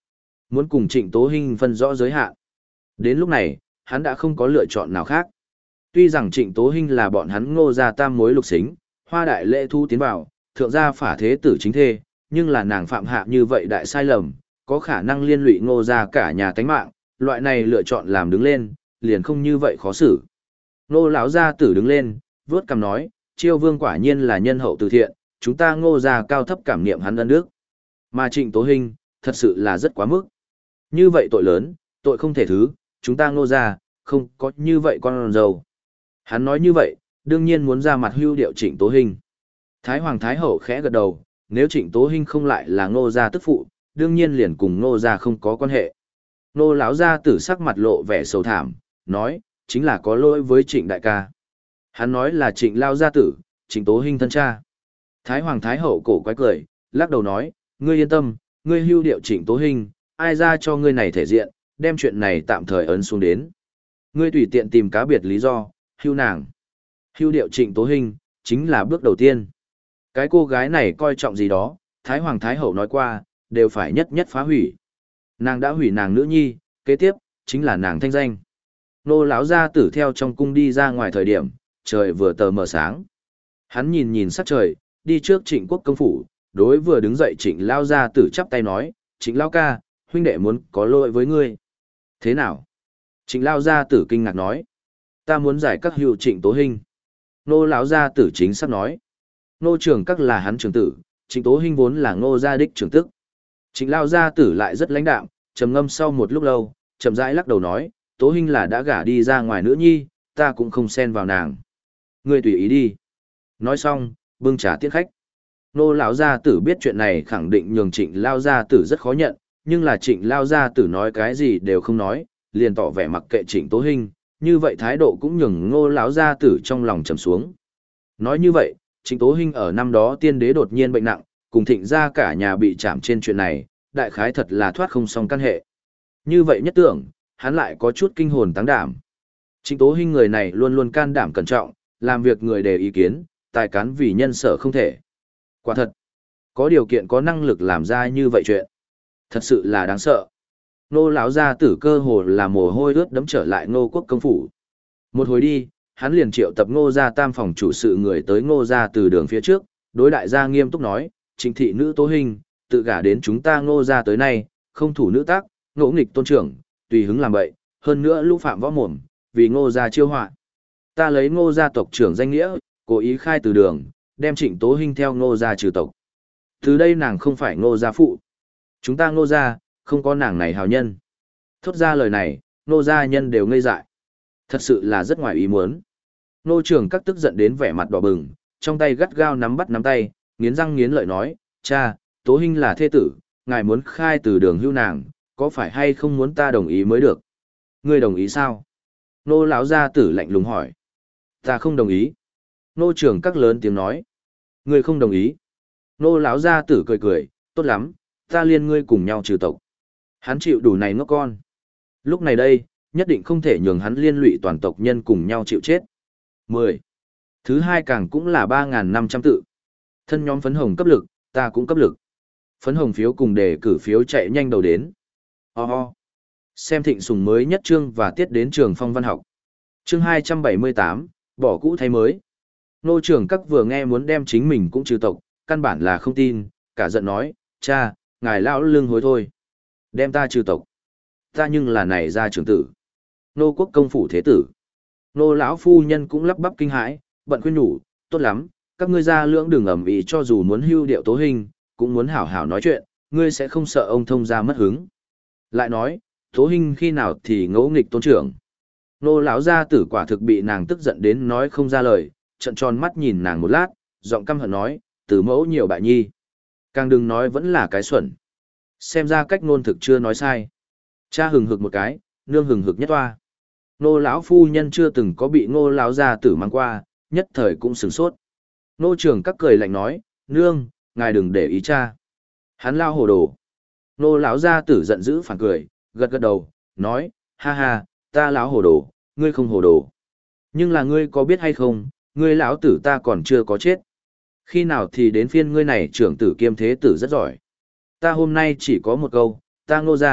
muốn cùng Trịnh Tố Hinh phân rõ giới hạn. Đến lúc này, hắn đã không có lựa chọn nào khác. Tuy rằng Trịnh Tố Hinh là bọn hắn Ngô gia tam mối lục xính, hoa đại lễ thu tiến vào, thượng gia phả thế tử chính thê, nhưng là nàng phạm hạ như vậy đại sai lầm, có khả năng liên lụy Ngô gia cả nhà tánh mạng, loại này lựa chọn làm đứng lên, liền không như vậy khó xử. Ngô lão gia tử đứng lên, vớt cằm nói, Chiêu Vương quả nhiên là nhân hậu từ thiện, chúng ta Ngô gia cao thấp cảm niệm hắn ân đức. Mà Trịnh Tố Hinh, thật sự là rất quá mức. Như vậy tội lớn, tội không thể thứ, chúng ta Ngô gia không có như vậy con dâu. Hắn nói như vậy, đương nhiên muốn ra mặt hưu điệu Trịnh Tố Hinh. Thái Hoàng Thái Hậu khẽ gật đầu, nếu Trịnh Tố Hinh không lại là Ngô gia tức phụ, đương nhiên liền cùng Ngô gia không có quan hệ. Ngô lão gia tử sắc mặt lộ vẻ sầu thảm, nói, chính là có lỗi với Trịnh đại ca. Hắn nói là Trịnh lao gia tử, Trịnh Tố Hinh thân cha. Thái Hoàng Thái Hậu cổ quái cười, lắc đầu nói, ngươi yên tâm, ngươi hưu điệu Trịnh Tố Hinh, ai ra cho ngươi này thể diện, đem chuyện này tạm thời ấn xuống đến. Ngươi tùy tiện tìm cá biệt lý do, hưu nàng. Hưu điệu Trịnh Tố Hinh, chính là bước đầu tiên. Cái cô gái này coi trọng gì đó, Thái Hoàng Thái Hậu nói qua, đều phải nhất nhất phá hủy. Nàng đã hủy nàng nữ nhi, kế tiếp, chính là nàng thanh danh. Nô lão gia tử theo trong cung đi ra ngoài thời điểm, trời vừa tờ mờ sáng. Hắn nhìn nhìn sắc trời, đi trước Trịnh Quốc công phủ, đối vừa đứng dậy Trịnh lao gia tử chắp tay nói, Trịnh lao ca, huynh đệ muốn có lỗi với ngươi. Thế nào? Trịnh lao gia tử kinh ngạc nói, ta muốn giải các hữu Trịnh Tố Hinh. Nô lão gia tử chính sắp nói, nô trưởng các là hắn trưởng tử, Trịnh Tố Hinh vốn là ngô gia đích trưởng tức. Trịnh lao gia tử lại rất lãnh đạm, trầm ngâm sau một lúc lâu, chậm rãi lắc đầu nói, Tố Hinh là đã gả đi ra ngoài nữ nhi, ta cũng không xen vào nàng. Ngươi tùy ý đi. Nói xong, bưng trà tiễn khách. Nô lão gia tử biết chuyện này khẳng định nhường Trịnh lao gia tử rất khó nhận, nhưng là Trịnh lao gia tử nói cái gì đều không nói, liền tỏ vẻ mặc kệ Trịnh Tố Hinh, như vậy thái độ cũng nhường Ngô lão gia tử trong lòng trầm xuống. Nói như vậy, Trịnh Tố Hinh ở năm đó tiên đế đột nhiên bệnh nặng, cùng Thịnh gia cả nhà bị chạm trên chuyện này, đại khái thật là thoát không xong căn hệ. Như vậy nhất tưởng, hắn lại có chút kinh hồn táng đảm. Trịnh Tố Hinh người này luôn luôn can đảm cẩn trọng, làm việc người đề ý kiến, tài cán vì nhân sở không thể. Quả thật, có điều kiện có năng lực làm ra như vậy chuyện. Thật sự là đáng sợ. Nô lão gia tử cơ hồ là mồ hôi ướt đẫm trở lại Ngô quốc công phủ. Một hồi đi, hắn liền triệu tập Ngô gia tam phòng chủ sự người tới Ngô gia từ đường phía trước, đối đại gia nghiêm túc nói, Trịnh thị nữ Tố Hinh, tự gả đến chúng ta Ngô gia tới nay, không thủ nữ tác, ngỗ nghịch tôn trưởng, tùy hứng làm bậy, hơn nữa lũ phạm võ mồm, vì Ngô gia chiêu họa. Ta lấy Ngô gia tộc trưởng danh nghĩa, cố ý khai từ đường, đem Trịnh Tố Hinh theo Ngô gia trừ tộc. Từ đây nàng không phải Ngô gia phụ. Chúng ta Ngô gia, không có nàng này hào nhân. Thốt ra lời này, Ngô gia nhân đều ngây dại. Thật sự là rất ngoài ý muốn. Ngô trưởng các tức giận đến vẻ mặt đỏ bừng, trong tay gắt gao nắm bắt nắm tay, nghiến răng nghiến lợi nói, cha, Tố Hinh là thê tử, ngài muốn khai từ đường hưu nàng, có phải hay không muốn ta đồng ý mới được? Ngươi đồng ý sao? Nô lão gia tử lạnh lùng hỏi. Ta không đồng ý. Nô trưởng các lớn tiếng nói. Ngươi không đồng ý. Nô lão gia tử cười cười, tốt lắm, ta liên ngươi cùng nhau trừ tộc. Hắn chịu đủ này ngốc con. Lúc này đây, nhất định không thể nhường hắn liên lụy toàn tộc nhân cùng nhau chịu chết. mười. Thứ hai càng cũng là ba nghìn năm trăm tự. Thân nhóm phấn hồng cấp lực, ta cũng cấp lực. Phấn hồng phiếu cùng đề cử phiếu chạy nhanh đầu đến. Ho ho. Xem Thịnh Sùng mới nhất chương và tiết đến trường phong văn học. Chương hai trăm bảy mươi tám, bỏ cũ thay mới. Nô trưởng các vừa nghe muốn đem chính mình cũng trừ tộc, căn bản là không tin, cả giận nói, cha, ngài lão lưng hối thôi. Đem ta trừ tộc. Ta nhưng là này ra trưởng tử. Nô quốc công phủ thế tử. Nô lão phu nhân cũng lắp bắp kinh hãi, bận khuyên nhủ, tốt lắm, các ngươi ra lưỡng đừng ầm ĩ cho dù muốn hưu điệu Tố Hinh, cũng muốn hảo hảo nói chuyện, ngươi sẽ không sợ ông thông gia mất hứng. Lại nói, Tố Hinh khi nào thì ngỗ nghịch tôn trưởng. Nô lão gia tử quả thực bị nàng tức giận đến nói không ra lời, trận tròn mắt nhìn nàng một lát, giọng căm hận nói, từ mẫu nhiều bại nhi. Càng đừng nói vẫn là cái xuẩn. Xem ra cách ngôn thực chưa nói sai. Cha hừng hực một cái, nương hừng hực nhất toa. Nô lão phu nhân chưa từng có bị Ngô lão gia tử mang qua, nhất thời cũng sửng sốt. Nô trưởng các cười lạnh nói, nương, ngài đừng để ý cha. Hắn lao hồ đồ. Nô lão gia tử giận dữ phản cười, gật gật đầu, nói, ha ha, ta lão hồ đồ, ngươi không hồ đồ. Nhưng là ngươi có biết hay không, ngươi lão tử ta còn chưa có chết. Khi nào thì đến phiên ngươi này trưởng tử kiêm thế tử rất giỏi. Ta hôm nay chỉ có một câu, ta Ngô gia,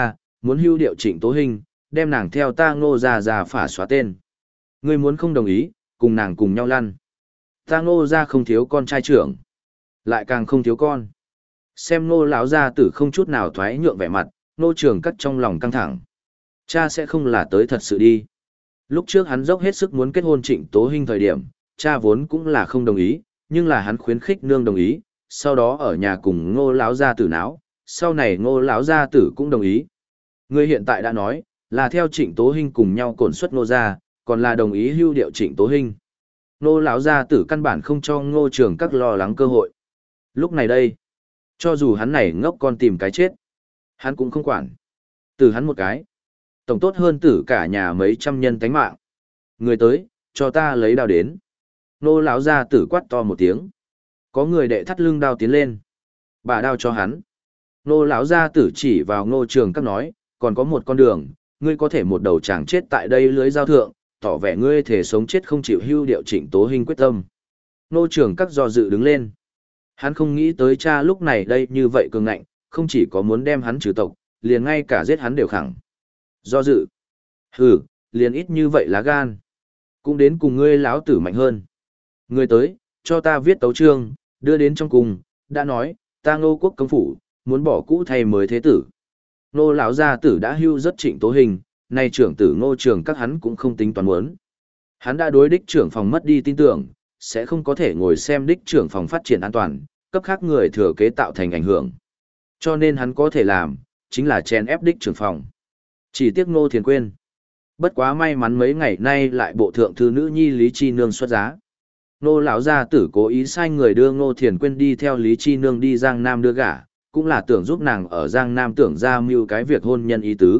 muốn hưu điệu Trịnh Tố Hinh, đem nàng theo ta Ngô gia gia phả xóa tên. Ngươi muốn không đồng ý, cùng nàng cùng nhau lăn. Ta Ngô gia không thiếu con trai trưởng, lại càng không thiếu con. Xem Ngô lão gia tử không chút nào thoái nhượng vẻ mặt, Ngô Trường Cắt trong lòng căng thẳng. Cha sẽ không là tới thật sự đi. Lúc trước hắn dốc hết sức muốn kết hôn Trịnh Tố Hinh thời điểm, cha vốn cũng là không đồng ý, nhưng là hắn khuyến khích nương đồng ý, sau đó ở nhà cùng Ngô lão gia tử náo, sau này Ngô lão gia tử cũng đồng ý. Ngươi hiện tại đã nói, là theo Trịnh Tố Hinh cùng nhau cổn xuất Ngô gia, còn là đồng ý hưu điệu Trịnh Tố Hinh. Ngô lão gia tử căn bản không cho Ngô Trường Các lo lắng cơ hội. Lúc này đây, cho dù hắn này ngốc con tìm cái chết, hắn cũng không quản. Từ hắn một cái, tổng tốt hơn tử cả nhà mấy trăm nhân tánh mạng. Người tới, cho ta lấy đao đến. Ngô lão gia tử quát to một tiếng. Có người đệ thắt lưng đao tiến lên. Bà đao cho hắn. Ngô lão gia tử chỉ vào Ngô Trường Các nói, còn có một con đường, ngươi có thể một đầu chàng chết tại đây lưới giao thượng, tỏ vẻ ngươi thể sống chết không chịu hưu điệu Trịnh Tố Hinh quyết tâm. Ngô Trường Các do dự đứng lên. Hắn không nghĩ tới cha lúc này đây như vậy cường ngạnh, không chỉ có muốn đem hắn trừ tộc, liền ngay cả giết hắn đều khẳng. Do dự. Hừ, liền ít như vậy lá gan. Cũng đến cùng ngươi lão tử mạnh hơn. Ngươi tới, cho ta viết tấu chương, đưa đến trong cùng, đã nói, ta Ngô quốc công phủ, muốn bỏ cũ thay mới thế tử. Ngô lão gia tử đã hưu rất Trịnh Tố Hinh, nay trưởng tử Ngô Trường Các hắn cũng không tính toán muốn. Hắn đã đối đích trưởng phòng mất đi tin tưởng, sẽ không có thể ngồi xem đích trưởng phòng phát triển an toàn, cấp khác người thừa kế tạo thành ảnh hưởng. Cho nên hắn có thể làm, chính là chèn ép đích trưởng phòng. Chỉ tiếc Ngô Thiền quên. Bất quá may mắn mấy ngày nay lại bộ thượng thư nữ nhi Lý Chi Nương xuất giá. Ngô lão gia tử cố ý sai người đưa Ngô Thiền quên đi theo Lý Chi Nương đi Giang Nam đưa gả, cũng là tưởng giúp nàng ở Giang Nam tưởng ra mưu cái việc hôn nhân ý tứ.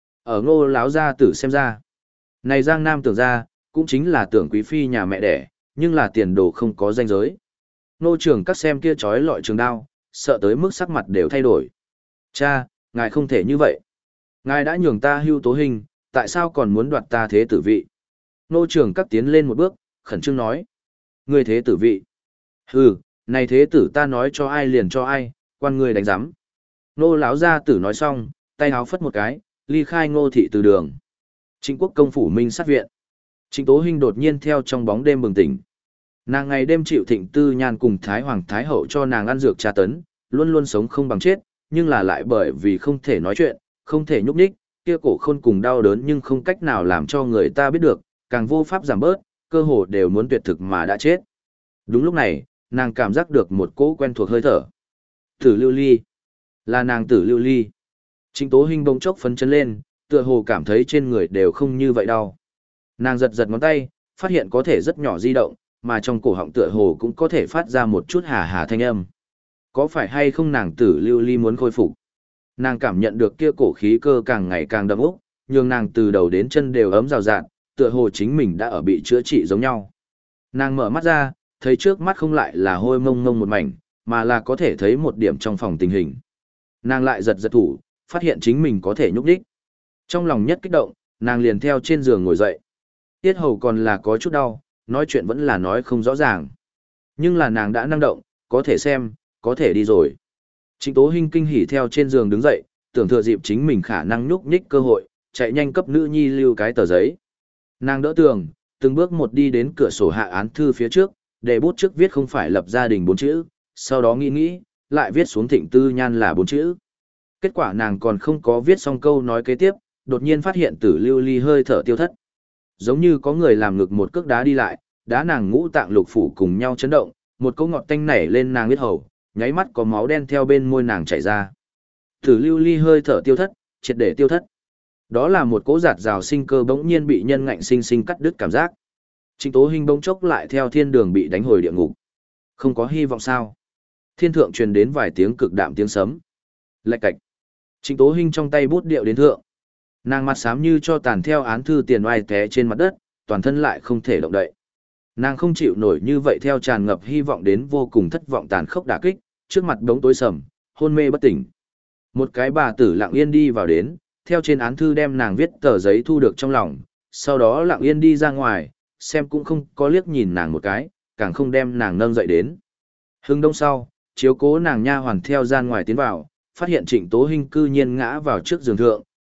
Ở Ngô lão gia tử xem ra, này Giang Nam tưởng ra, cũng chính là tưởng quý phi nhà mẹ đẻ, nhưng là tiền đồ không có danh giới. Ngô Trường Các xem kia trói lọi trường đao, sợ tới mức sắc mặt đều thay đổi. Cha, ngài không thể như vậy. Ngài đã nhường ta hưu Tố Hinh, tại sao còn muốn đoạt ta thế tử vị? Ngô Trường Các tiến lên một bước, khẩn trương nói. Ngươi thế tử vị. Hừ, này thế tử ta nói cho ai liền cho ai, quan ngươi đánh giám. Ngô lão gia tử nói xong, tay háo phất một cái, ly khai Ngô thị từ đường. Trịnh quốc công phủ Minh sát viện. Trịnh Tố Hinh đột nhiên theo trong bóng đêm bừng tỉnh. Nàng ngày đêm chịu Thịnh Tư Nhan cùng Thái Hoàng Thái Hậu cho nàng ăn dược tra tấn, luôn luôn sống không bằng chết, nhưng là lại bởi vì không thể nói chuyện, không thể nhúc nhích, kia cổ khôn cùng đau đớn nhưng không cách nào làm cho người ta biết được, càng vô pháp giảm bớt, cơ hồ đều muốn tuyệt thực mà đã chết. Đúng lúc này, nàng cảm giác được một cỗ quen thuộc hơi thở. Tử Lưu Ly. Là nàng Tử Lưu Ly. Trịnh Tố Hinh bỗng chốc phấn chấn lên, tựa hồ cảm thấy trên người đều không như vậy đau. Nàng giật giật ngón tay, phát hiện có thể rất nhỏ di động, mà trong cổ họng tựa hồ cũng có thể phát ra một chút hà hà thanh âm. Có phải hay không nàng Tử Lưu Ly muốn khôi phục? Nàng cảm nhận được kia cổ khí cơ càng ngày càng đậm úc, nhường nàng từ đầu đến chân đều ấm rào rạt, tựa hồ chính mình đã ở bị chữa trị giống nhau. Nàng mở mắt ra, thấy trước mắt không lại là hôi mông mông một mảnh, mà là có thể thấy một điểm trong phòng tình hình. Nàng lại giật giật thủ, phát hiện chính mình có thể nhúc đích. Trong lòng nhất kích động, nàng liền theo trên giường ngồi dậy. Tiết hầu còn là có chút đau, nói chuyện vẫn là nói không rõ ràng. Nhưng là nàng đã năng động, có thể xem, có thể đi rồi. Trịnh Tố Hinh kinh hỉ theo trên giường đứng dậy, tưởng thừa dịp chính mình khả năng nhúc nhích cơ hội, chạy nhanh cấp nữ nhi lưu cái tờ giấy. Nàng đỡ tường, từng bước một đi đến cửa sổ hạ án thư phía trước, để bút trước viết không phải lập gia đình bốn chữ, sau đó nghĩ nghĩ, lại viết xuống Thịnh Tư Nhan là bốn chữ. Kết quả nàng còn không có viết xong câu nói kế tiếp, đột nhiên phát hiện Tử Lưu Ly hơi thở tiêu thất. Giống như có người làm ngực một cước đá đi lại, đá nàng ngũ tạng lục phủ cùng nhau chấn động, một cỗ ngọt tanh nảy lên nàng huyết hầu, nháy mắt có máu đen theo bên môi nàng chảy ra. Tử Lưu Ly hơi thở tiêu thất, triệt để tiêu thất. Đó là một cỗ giạt rào sinh cơ bỗng nhiên bị nhân ngạnh sinh sinh cắt đứt cảm giác. Trịnh Tố Hinh bỗng chốc lại theo thiên đường bị đánh hồi địa ngục. Không có hy vọng sao? Thiên thượng truyền đến vài tiếng cực đạm tiếng sấm. Lạch cạch. Trịnh Tố Hinh trong tay bút điệu đến thượng. Nàng mặt xám như cho tàn theo án thư tiền oai té trên mặt đất, toàn thân lại không thể động đậy. Nàng không chịu nổi như vậy theo tràn ngập hy vọng đến vô cùng thất vọng tàn khốc đả kích, trước mặt đống tối sầm, hôn mê bất tỉnh. Một cái bà tử lặng yên đi vào đến, theo trên án thư đem nàng viết tờ giấy thu được trong lòng, sau đó lặng yên đi ra ngoài, xem cũng không có liếc nhìn nàng một cái, càng không đem nàng nâng dậy đến. Hưng đông sau, chiếu cố nàng nha hoàn theo gian ngoài tiến vào, phát hiện Trịnh Tố Hinh cư nhiên ngã vào trước giường thượng,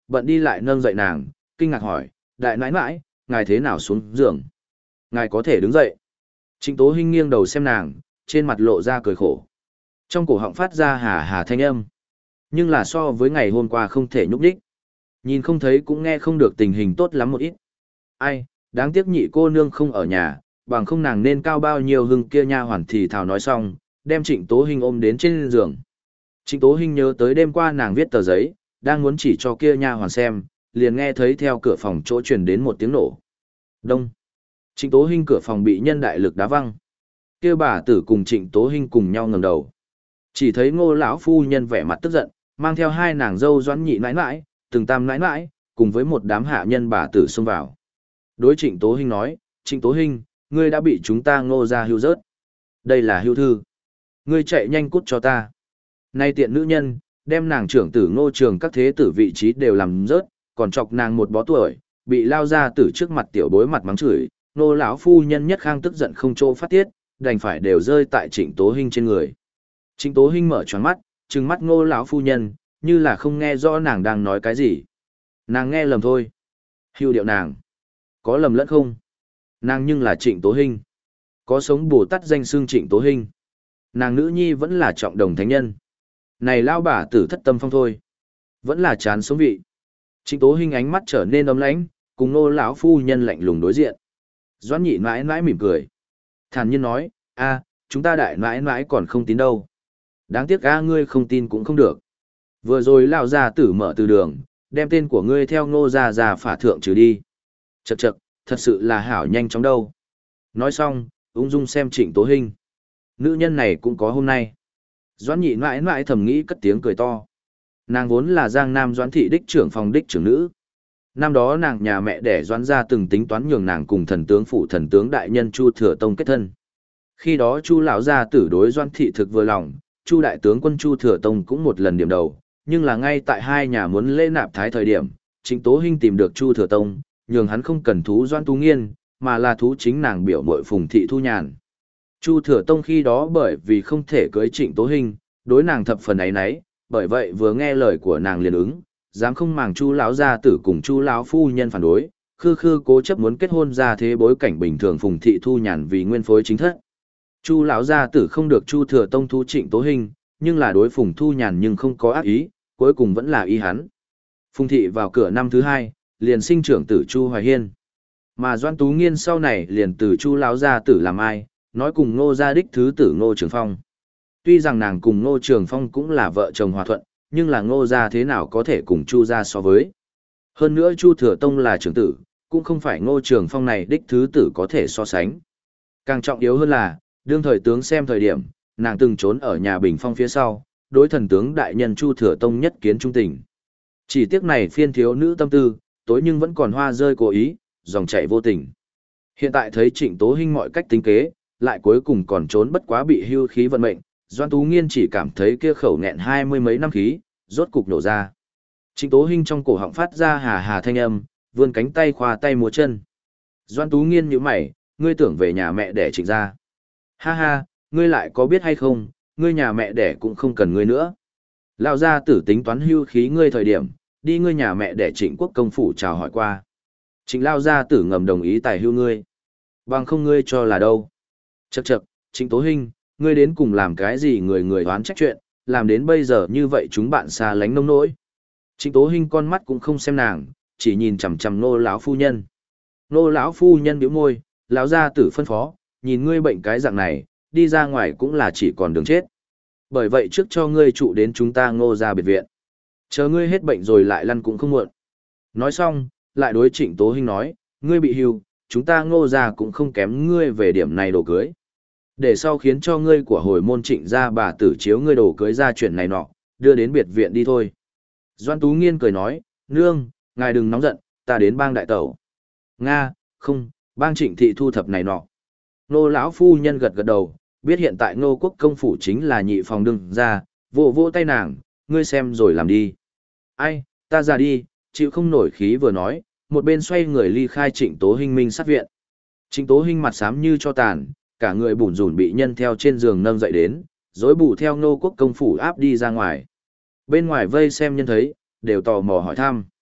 bận đi lại nâng dậy nàng, kinh ngạc hỏi, đại nãi nãi, ngài thế nào xuống giường? Ngài có thể đứng dậy. Trịnh Tố Hinh nghiêng đầu xem nàng, trên mặt lộ ra cười khổ. Trong cổ họng phát ra hà hà thanh âm. Nhưng là so với ngày hôm qua không thể nhúc đích. Nhìn không thấy cũng nghe không được tình hình tốt lắm một ít. Ai, đáng tiếc nhị cô nương không ở nhà, bằng không nàng nên cao bao nhiêu hưng kia nha hoàn thì thào nói xong, đem Trịnh Tố Hinh ôm đến trên giường. Trịnh Tố Hinh nhớ tới đêm qua nàng viết tờ giấy, đang muốn chỉ cho kia nha hoàn xem, liền nghe thấy theo cửa phòng chỗ truyền đến một tiếng nổ. Đông. Trịnh Tố Hinh cửa phòng bị nhân đại lực đá văng. Kia bà tử cùng Trịnh Tố Hinh cùng nhau ngẩng đầu. Chỉ thấy Ngô lão phu nhân vẻ mặt tức giận, mang theo hai nàng dâu Doãn nhị nãi nãi, từng tam nãi nãi, cùng với một đám hạ nhân bà tử xông vào. Đối Trịnh Tố Hinh nói, Trịnh Tố Hinh, ngươi đã bị chúng ta Ngô gia hưu rớt. Đây là hưu thư. Ngươi chạy nhanh cút cho ta. Nay tiện nữ nhân, đem nàng trưởng tử Ngô Trường các thế tử vị trí đều làm rớt, còn chọc nàng một bó tuổi, bị lao ra từ trước mặt tiểu bối mặt mắng chửi. Ngô lão phu nhân nhất khang tức giận không chỗ phát tiết, đành phải đều rơi tại Trịnh Tố Hinh trên người. Trịnh Tố Hinh mở tròn mắt, trừng mắt Ngô lão phu nhân, như là không nghe rõ nàng đang nói cái gì. Nàng nghe lầm thôi. Hưu điệu nàng. Có lầm lẫn không? Nàng nhưng là Trịnh Tố Hinh. Có sống Bồ Tát danh xưng Trịnh Tố Hinh. Nàng nữ nhi vẫn là trọng đồng thánh nhân. Này lao bà tử thất tâm phong thôi. Vẫn là chán sống vị. Trịnh Tố Hinh ánh mắt trở nên ấm lãnh, cùng Ngô lão phu nhân lạnh lùng đối diện. Doãn nhị mãi mãi mỉm cười. Thản nhiên nói, a, chúng ta đại mãi mãi còn không tin đâu. Đáng tiếc a ngươi không tin cũng không được. Vừa rồi lão gia tử mở từ đường, đem tên của ngươi theo Ngô gia già phả thượng trừ đi. Chậc chậc, thật sự là hảo nhanh chóng đâu. Nói xong, ung dung xem Trịnh Tố Hinh. Nữ nhân này cũng có hôm nay. Doãn nhị mãi mãi thầm nghĩ cất tiếng cười to. Nàng vốn là Giang Nam Doãn thị đích trưởng phòng đích trưởng nữ. Năm đó nàng nhà mẹ đẻ Doãn gia từng tính toán nhường nàng cùng thần tướng phụ thần tướng đại nhân Chu Thừa Tông kết thân. Khi đó Chu lão gia tử đối Doãn thị thực vừa lòng, Chu đại tướng quân Chu Thừa Tông cũng một lần điểm đầu, nhưng là ngay tại hai nhà muốn lễ nạp thái thời điểm, Trịnh Tố Hinh tìm được Chu Thừa Tông, nhường hắn không cần thú Doãn Tú Nghiên, mà là thú chính nàng biểu muội Phùng thị Thu Nhàn. Chu Thừa Tông khi đó bởi vì không thể cưới Trịnh Tố Hinh, đối nàng thập phần ấy nấy, bởi vậy vừa nghe lời của nàng liền ứng, dám không màng Chu lão gia tử cùng Chu lão phu nhân phản đối, khư khư cố chấp muốn kết hôn ra thế bối cảnh bình thường Phùng thị Thu Nhàn vì nguyên phối chính thất. Chu lão gia tử không được Chu Thừa Tông thu Trịnh Tố Hinh, nhưng là đối Phùng Thu Nhàn nhưng không có ác ý, cuối cùng vẫn là ý hắn. Phùng thị vào cửa năm thứ hai, liền sinh trưởng tử Chu Hoài Hiên. Mà Doãn Tú Nghiên sau này liền từ Chu lão gia tử làm ai, nói cùng Ngô gia đích thứ tử Ngô Trường Phong. Tuy rằng nàng cùng Ngô Trường Phong cũng là vợ chồng hòa thuận, nhưng là Ngô gia thế nào có thể cùng Chu gia so với. Hơn nữa Chu Thừa Tông là trưởng tử, cũng không phải Ngô Trường Phong này đích thứ tử có thể so sánh. Càng trọng yếu hơn là, đương thời tướng xem thời điểm, nàng từng trốn ở nhà Bình Phong phía sau, đối thần tướng đại nhân Chu Thừa Tông nhất kiến trung tình. Chỉ tiếc này phiên thiếu nữ tâm tư, tối nhưng vẫn còn hoa rơi cố ý, dòng chảy vô tình. Hiện tại thấy Trịnh Tố Hinh mọi cách tính kế, lại cuối cùng còn trốn bất quá bị hưu khí vận mệnh, Doãn Tú Nghiên chỉ cảm thấy kia khẩu nghẹn hai mươi mấy năm khí, rốt cục nổ ra. Trịnh Tố Hinh trong cổ họng phát ra hà hà thanh âm, vươn cánh tay khoa tay múa chân. Doãn Tú Nghiên nhíu mày, ngươi tưởng về nhà mẹ đẻ Trịnh gia. Ha ha, ngươi lại có biết hay không, ngươi nhà mẹ đẻ cũng không cần ngươi nữa. Lão gia tử tính toán hưu khí ngươi thời điểm, đi ngươi nhà mẹ đẻ Trịnh Quốc công phủ chào hỏi qua. Trịnh lão gia tử ngầm đồng ý tài hưu ngươi. Bằng không ngươi cho là đâu. Chậc chậc, Trịnh Tố Hinh, ngươi đến cùng làm cái gì người người đoán trách chuyện, làm đến bây giờ như vậy chúng bạn xa lánh nông nỗi. Trịnh Tố Hinh con mắt cũng không xem nàng, chỉ nhìn chằm chằm Nô lão phu nhân. Nô lão phu nhân bĩu môi, lão gia tử phân phó, nhìn ngươi bệnh cái dạng này, đi ra ngoài cũng là chỉ còn đường chết. Bởi vậy trước cho ngươi trụ đến chúng ta Ngô gia biệt viện. Chờ ngươi hết bệnh rồi lại lăn cũng không muộn. Nói xong, lại đối Trịnh Tố Hinh nói, ngươi bị hưu, chúng ta Ngô gia cũng không kém ngươi về điểm này đồ cưới. Để sau khiến cho ngươi của hồi môn Trịnh gia bà tử chiếu ngươi đồ cưới ra chuyện này nọ, đưa đến biệt viện đi thôi. Doãn Tú Nghiên cười nói, nương, ngài đừng nóng giận, ta đến bang đại tẩu. Nga, không, bang Trịnh thị thu thập này nọ. Nô lão phu nhân gật gật đầu, biết hiện tại Ngô quốc công phủ chính là nhị phòng đương ra, vỗ vỗ tay nàng, ngươi xem rồi làm đi. Ai, ta ra đi, chịu không nổi khí vừa nói, một bên xoay người ly khai Trịnh Tố Hinh minh sát viện. Trịnh Tố Hinh mặt xám như cho tàn, cả người bủn rủn bị nhân theo trên giường nâng dậy đến, rối bù theo Ngô quốc công phủ áp đi ra ngoài. Bên ngoài vây xem nhân thấy, đều tò mò hỏi thăm.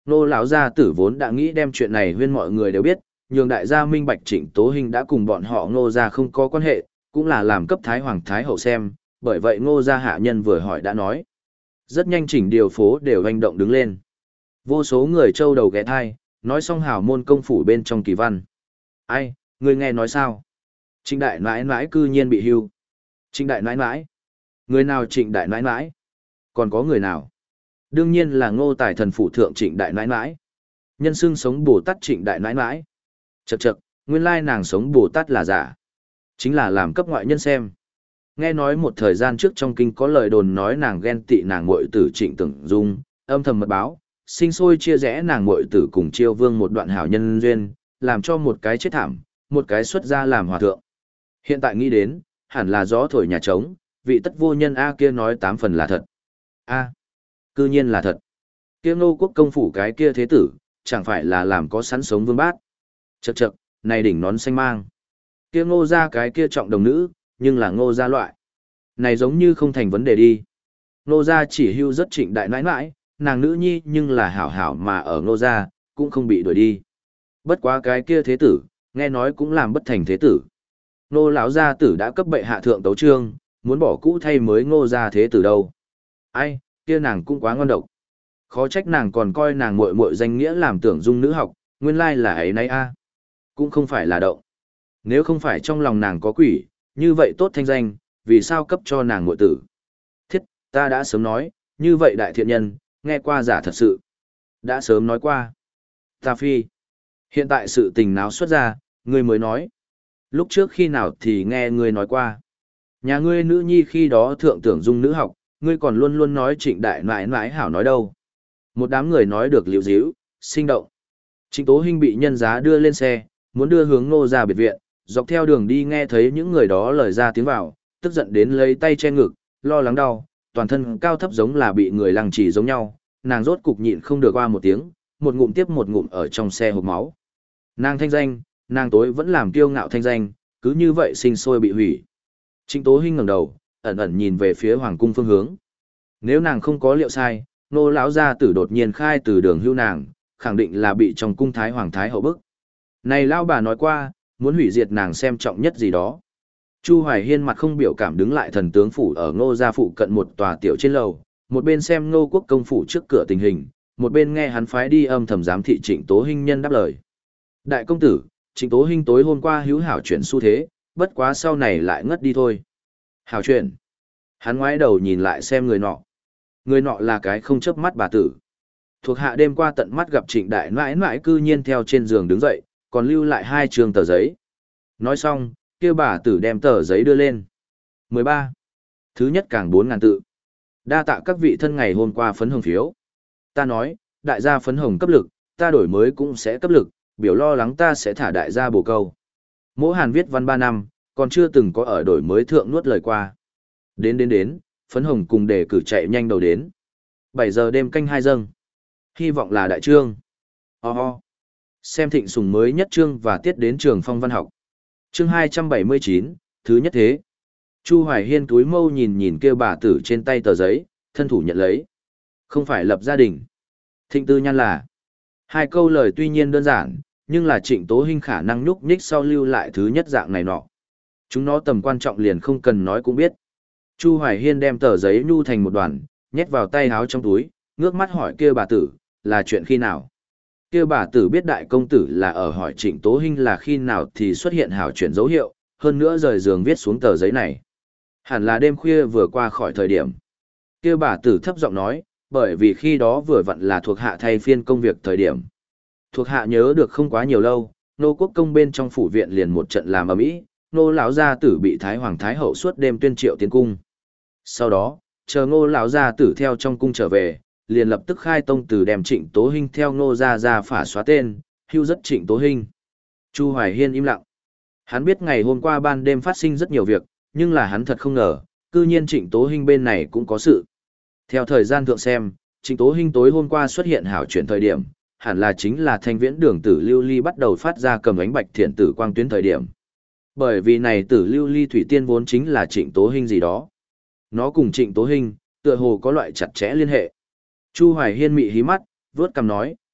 Nô lão gia tử vốn đã nghĩ đem chuyện này huyên mọi người đều biết, nhường đại gia minh bạch Trịnh Tố Hinh đã cùng bọn họ Ngô gia không có quan hệ, cũng là làm cấp thái hoàng thái hậu xem, bởi vậy Ngô gia hạ nhân vừa hỏi đã nói. Rất nhanh chỉnh điều phố đều hành động đứng lên. Vô số người châu đầu ghé thai, nói xong hào môn công phủ bên trong kỳ văn. Ai, người nghe nói sao? Trịnh đại nãi nãi cư nhiên bị hưu. Trịnh đại nãi nãi? Người nào trịnh đại nãi nãi? Còn có người nào? Đương nhiên là Ngô Tài thần phủ thượng trịnh đại nãi nãi. Nhân xưng sống Bồ Tát trịnh đại nãi nãi. Chậc chậc, nguyên lai nàng sống Bồ Tát là giả. Chính là làm cấp ngoại nhân xem. Nghe nói một thời gian trước trong kinh có lời đồn nói nàng ghen tị nàng muội tử Trịnh Tưởng Dung, âm thầm mật báo, sinh sôi chia rẽ nàng muội tử cùng Chiêu Vương một đoạn hảo nhân duyên, làm cho một cái chết thảm, một cái xuất gia làm hòa thượng. Hiện tại nghĩ đến, hẳn là gió thổi nhà trống, vị tất vô nhân A kia nói tám phần là thật. A, cư nhiên là thật. Kia Ngô Quốc công phủ cái kia thế tử, chẳng phải là làm có sẵn sống vương bát. Chậc chậc, này đỉnh nón xanh mang. Kia Ngô gia cái kia trọng đồng nữ, nhưng là Ngô gia loại. Này giống như không thành vấn đề đi. Ngô gia chỉ hưu rất trịnh đại nãi nãi, nàng nữ nhi nhưng là hảo hảo mà ở Ngô gia, cũng không bị đuổi đi. Bất quá cái kia thế tử, nghe nói cũng làm bất thành thế tử. Ngô lão gia tử đã cấp bệ hạ thượng tấu trương, muốn bỏ cũ thay mới Ngô gia thế tử đâu. Ai, kia nàng cũng quá ngon độc. Khó trách nàng còn coi nàng muội muội danh nghĩa làm Tưởng Dung nữ học, nguyên lai là ấy nấy a. Cũng không phải là đậu. Nếu không phải trong lòng nàng có quỷ, như vậy tốt thanh danh, vì sao cấp cho nàng muội tử? Thiết, ta đã sớm nói, như vậy đại thiện nhân, nghe qua giả thật sự. Đã sớm nói qua. Ta phi. Hiện tại sự tình náo xuất ra, ngươi mới nói. Lúc trước khi nào thì nghe ngươi nói qua. Nhà ngươi nữ nhi khi đó thượng Tưởng Dung nữ học, ngươi còn luôn luôn nói trịnh đại nãi nãi hảo nói đâu. Một đám người nói được liễu díu, sinh động. Trịnh Tố Hinh bị nhân giá đưa lên xe, muốn đưa hướng Ngô gia biệt viện, dọc theo đường đi nghe thấy những người đó lời ra tiếng vào, tức giận đến lấy tay che ngực, lo lắng đau, toàn thân cao thấp giống là bị người lăng trì giống nhau, nàng rốt cục nhịn không được qua một tiếng, một ngụm tiếp một ngụm ở trong xe hộc máu. Nàng thanh danh, nàng tối vẫn làm kiêu ngạo thanh danh, cứ như vậy sinh sôi bị hủy. Trịnh Tố Hinh ngẩng đầu, ẩn ẩn nhìn về phía hoàng cung phương hướng. Nếu nàng không có liệu sai, Nô lão gia tử đột nhiên khai từ đường hưu nàng, khẳng định là bị trong cung thái hoàng thái hậu bức. Này lão bà nói qua, muốn hủy diệt nàng xem trọng nhất gì đó. Chu Hoài Hiên mặt không biểu cảm đứng lại thần tướng phủ ở Ngô gia phụ cận một tòa tiểu trên lầu, một bên xem Ngô Quốc công phủ trước cửa tình hình, một bên nghe hắn phái đi âm thầm giám thị Trịnh Tố Hinh nhân đáp lời. Đại công tử, Trịnh Tố Hinh tối hôm qua hữu hảo chuyển xu thế, bất quá sau này lại ngất đi thôi. Hảo chuyển. Hắn ngoái đầu nhìn lại xem người nọ. Người nọ là cái không chớp mắt bà tử. Thuộc hạ đêm qua tận mắt gặp Trịnh đại nãi nãi cư nhiên theo trên giường đứng dậy, còn lưu lại hai trường tờ giấy. Nói xong, kia bà tử đem tờ giấy đưa lên. mười ba. Thứ nhất càng bốn ngàn tự. Đa tạ các vị thân ngày hôm qua phấn hồng phiếu. Ta nói, đại gia phấn hồng cấp lực, ta đổi mới cũng sẽ cấp lực, biểu lo lắng ta sẽ thả đại gia bổ câu. Mỗi Hàn viết văn ba năm, còn chưa từng có ở đổi mới thượng nuốt lời qua. Đến đến đến, phấn hồng cùng đề cử chạy nhanh đầu đến. bảy giờ đêm canh hai dâng. Hy vọng là đại trương. Ho oh ho. Oh. Xem thịnh sùng mới nhất trương và tiết đến trường phong văn học. Chương hai trăm bảy mươi chín, thứ nhất thế. Chu Hoài Hiên túi mâu nhìn nhìn kêu bà tử trên tay tờ giấy, thân thủ nhận lấy. Không phải lập gia đình. Thịnh tư nhan là. Hai câu lời tuy nhiên đơn giản, nhưng là Trịnh Tố Hinh khả năng nhúc nhích sau lưu lại thứ nhất dạng này nọ. Chúng nó tầm quan trọng liền không cần nói cũng biết. Chu Hoài Hiên đem tờ giấy nhu thành một đoàn, nhét vào tay áo trong túi, ngước mắt hỏi kia bà tử, là chuyện khi nào? Kia bà tử biết đại công tử là ở hỏi Trịnh Tố Hinh là khi nào thì xuất hiện hảo chuyển dấu hiệu, hơn nữa rời giường viết xuống tờ giấy này. Hẳn là đêm khuya vừa qua khỏi thời điểm. Kia bà tử thấp giọng nói, bởi vì khi đó vừa vặn là thuộc hạ thay phiên công việc thời điểm. Thuộc hạ nhớ được không quá nhiều lâu, nô quốc công bên trong phủ viện liền một trận làm ầm ĩ, nô lão gia tử bị thái hoàng thái hậu suốt đêm tuyên triệu tiến cung. Sau đó, chờ ngô lão gia tử theo trong cung trở về, liền lập tức khai tông từ đem Trịnh Tố Hinh theo ngô gia gia phả xóa tên, hưu rất Trịnh Tố Hinh. Chu Hoài Hiên im lặng. Hắn biết ngày hôm qua ban đêm phát sinh rất nhiều việc, nhưng là hắn thật không ngờ, cư nhiên Trịnh Tố Hinh bên này cũng có sự. Theo thời gian thượng xem, Trịnh Tố Hinh tối hôm qua xuất hiện hảo chuyển thời điểm, hẳn là chính là thanh viễn đường tử lưu ly bắt đầu phát ra cầm ánh bạch thiện tử quang tuyến thời điểm. Bởi vì này tử lưu ly thủy tiên vốn chính là Trịnh Tố Hinh gì đó. Nó cùng Trịnh Tố Hinh, tựa hồ có loại chặt chẽ liên hệ. Chu Hoài Hiên mị hí mắt, vớt cằm nói,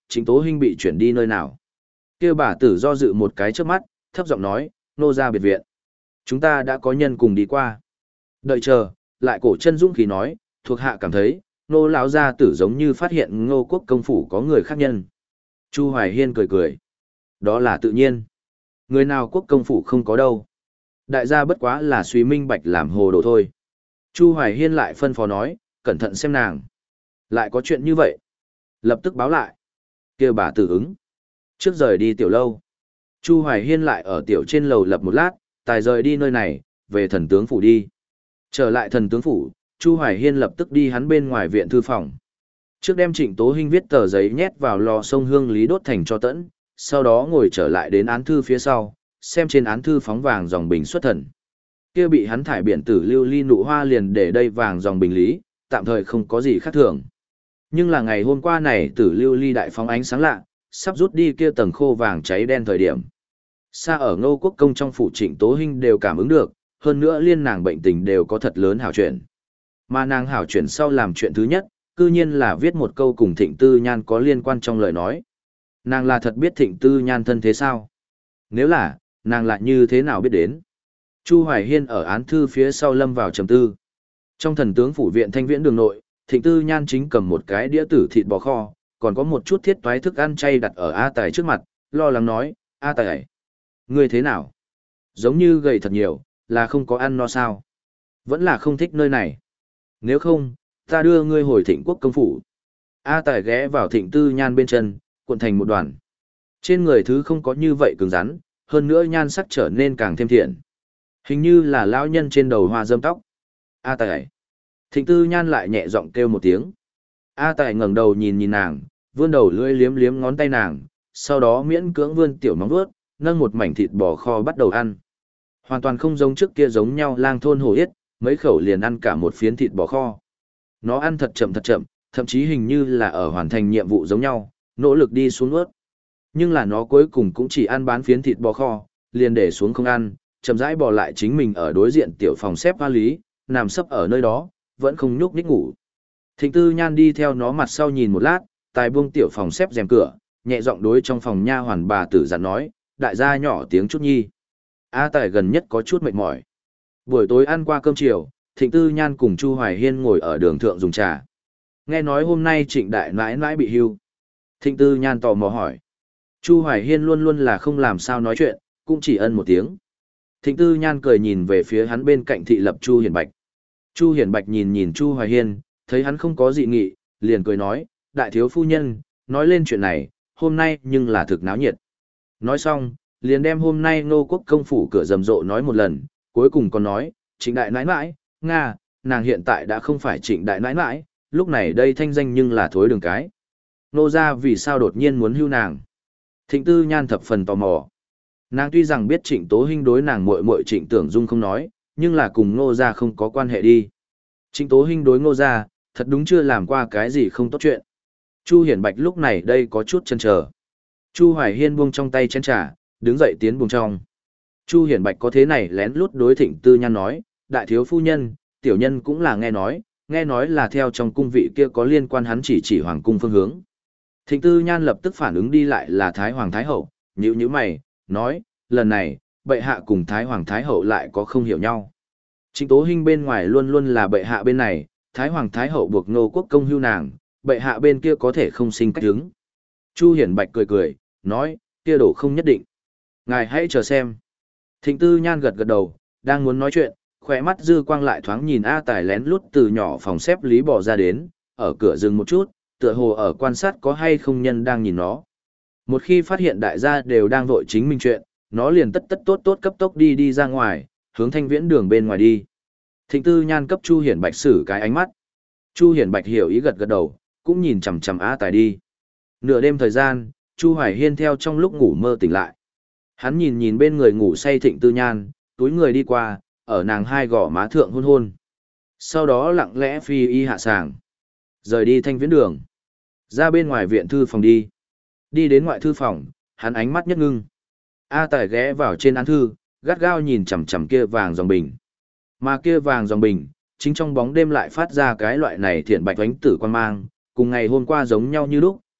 Trịnh Tố Hinh bị chuyển đi nơi nào? Kia bà tử do dự một cái trước mắt, thấp giọng nói, nô ra biệt viện. Chúng ta đã có nhân cùng đi qua. Đợi chờ, lại cổ chân dũng khí nói, thuộc hạ cảm thấy, nô lão gia tử giống như phát hiện Ngô Quốc công phủ có người khác nhân. Chu Hoài Hiên cười cười. Đó là tự nhiên. Người nào quốc công phủ không có đâu. Đại gia bất quá là suy minh bạch làm hồ đồ thôi. Chu Hoài Hiên lại phân phó nói, cẩn thận xem nàng. Lại có chuyện như vậy. Lập tức báo lại. Kêu bà tử ứng. Trước rời đi tiểu lâu. Chu Hoài Hiên lại ở tiểu trên lầu lập một lát, tài rời đi nơi này, về thần tướng phủ đi. Trở lại thần tướng phủ, Chu Hoài Hiên lập tức đi hắn bên ngoài viện thư phòng. Trước đem Trịnh Tố Hinh viết tờ giấy nhét vào lò sông hương lý đốt thành cho tẫn, sau đó ngồi trở lại đến án thư phía sau, xem trên án thư phóng vàng dòng bình xuất thần. Kia bị hắn thải biển tử lưu ly nụ hoa liền để đây vàng dòng bình lý, tạm thời không có gì khác thường. Nhưng là ngày hôm qua này tử lưu ly đại phóng ánh sáng lạ, sắp rút đi kia tầng khô vàng cháy đen thời điểm. Xa ở Ngô Quốc công trong phủ Trịnh Tố Hinh đều cảm ứng được, hơn nữa liên nàng bệnh tình đều có thật lớn hảo chuyển. Mà nàng hảo chuyển sau làm chuyện thứ nhất, cư nhiên là viết một câu cùng Thịnh Tư Nhan có liên quan trong lời nói. Nàng là thật biết Thịnh Tư Nhan thân thế sao? Nếu là, nàng lại như thế nào biết đến? Chu Hoài Hiên ở án thư phía sau lâm vào trầm tư. Trong thần tướng phủ viện Thanh Viễn đường nội, Thịnh Tư Nhan chính cầm một cái đĩa tử thịt bò kho, còn có một chút thiết toái thức ăn chay đặt ở A Tài trước mặt, lo lắng nói, A Tài, ngươi thế nào? Giống như gầy thật nhiều, là không có ăn no sao? Vẫn là không thích nơi này. Nếu không, ta đưa ngươi hồi Thịnh quốc công phủ. A Tài ghé vào Thịnh Tư Nhan bên chân, cuộn thành một đoàn. Trên người thứ không có như vậy cứng rắn, hơn nữa nhan sắc trở nên càng thêm thiện. Hình như là lão nhân trên đầu hoa râm tóc. A Tài. Thịnh Tư Nhan lại nhẹ giọng kêu một tiếng. A Tài ngẩng đầu nhìn nhìn nàng, vươn đầu lưỡi liếm liếm ngón tay nàng, sau đó miễn cưỡng vươn tiểu móng vuốt, nâng một mảnh thịt bò kho bắt đầu ăn. Hoàn toàn không giống trước kia giống nhau lang thôn hổ yết, mấy khẩu liền ăn cả một phiến thịt bò kho. Nó ăn thật chậm thật chậm, thậm chí hình như là ở hoàn thành nhiệm vụ giống nhau, nỗ lực đi xuống nuốt. Nhưng là nó cuối cùng cũng chỉ ăn bán phiến thịt bò kho, liền để xuống không ăn, chậm rãi bò lại chính mình ở đối diện tiểu phòng xếp hoa lý, nằm sấp ở nơi đó, vẫn không nhúc nhích ngủ. Thịnh Tư Nhan đi theo nó mặt sau nhìn một lát, tài buông tiểu phòng xếp rèm cửa, nhẹ giọng đối trong phòng nha hoàn bà tử dặn nói, đại gia nhỏ tiếng chút nhi. A Tài gần nhất có chút mệt mỏi. Buổi tối ăn qua cơm chiều, Thịnh Tư Nhan cùng Chu Hoài Hiên ngồi ở đường thượng dùng trà. Nghe nói hôm nay Trịnh đại nãi nãi bị hưu. Thịnh Tư Nhan tò mò hỏi. Chu Hoài Hiên luôn luôn là không làm sao nói chuyện, cũng chỉ ân một tiếng. Thịnh Tư Nhan cười nhìn về phía hắn bên cạnh thị lập Chu Hiển Bạch. Chu Hiển Bạch nhìn nhìn Chu Hoài Hiên, thấy hắn không có dị nghị, liền cười nói, đại thiếu phu nhân, nói lên chuyện này, hôm nay nhưng là thực náo nhiệt. Nói xong, liền đem hôm nay Ngô Quốc công phủ cửa rầm rộ nói một lần, cuối cùng còn nói, Trịnh đại nãi nãi, Nga, nàng hiện tại đã không phải Trịnh đại nãi nãi, lúc này đây thanh danh nhưng là thối đường cái. Nô gia vì sao đột nhiên muốn hưu nàng? Thịnh Tư Nhan thập phần tò mò. Nàng tuy rằng biết Trịnh Tố Hinh đối nàng muội muội Trịnh Tưởng Dung không nói, nhưng là cùng Ngô gia không có quan hệ đi. Trịnh Tố Hinh đối Ngô gia, thật đúng chưa làm qua cái gì không tốt chuyện. Chu Hiển Bạch lúc này đây có chút chần chờ. Chu Hoài Hiên buông trong tay chén trà, đứng dậy tiến buồng trong. Chu Hiển Bạch có thế này lén lút đối Thịnh Tư Nhan nói, đại thiếu phu nhân, tiểu nhân cũng là nghe nói, nghe nói là theo trong cung vị kia có liên quan hắn chỉ chỉ hoàng cung phương hướng. Thịnh Tư Nhan lập tức phản ứng đi lại là Thái Hoàng Thái Hậu, nhíu nhíu mày, nói, lần này, bệ hạ cùng Thái Hoàng Thái Hậu lại có không hiểu nhau. Trịnh Tố Hinh bên ngoài luôn luôn là bệ hạ bên này, Thái Hoàng Thái Hậu buộc Ngô Quốc công hưu nàng, bệ hạ bên kia có thể không sinh cách hứng. Chu Hiển Bạch cười cười, nói, kia đổ không nhất định. Ngài hãy chờ xem. Thịnh Tư Nhan gật gật đầu, đang muốn nói chuyện, khỏe mắt dư quang lại thoáng nhìn A Tài lén lút từ nhỏ phòng xếp lý bỏ ra đến, ở cửa dừng một chút, tựa hồ ở quan sát có hay không nhân đang nhìn nó. Một khi phát hiện đại gia đều đang vội chính mình chuyện, nó liền tất tất tốt tốt cấp tốc đi đi ra ngoài, hướng Thanh Viễn đường bên ngoài đi. Thịnh Tư Nhan cấp Chu Hiển Bạch xử cái ánh mắt. Chu Hiển Bạch hiểu ý gật gật đầu, cũng nhìn chằm chằm A Tài đi. Nửa đêm thời gian, Chu Hoài Hiên theo trong lúc ngủ mơ tỉnh lại. Hắn nhìn nhìn bên người ngủ say Thịnh Tư Nhan, túi người đi qua, ở nàng hai gò má thượng hôn hôn. Sau đó lặng lẽ phi y hạ sàng. Rời đi Thanh Viễn đường. Ra bên ngoài viện thư phòng đi. Đi đến ngoại thư phòng, hắn ánh mắt nhất ngưng. A Tài ghé vào trên án thư, gắt gao nhìn chằm chằm kia vàng dòng bình. Mà kia vàng dòng bình, chính trong bóng đêm lại phát ra cái loại này thiện bạch ánh tử quan mang, cùng ngày hôm qua giống nhau như lúc,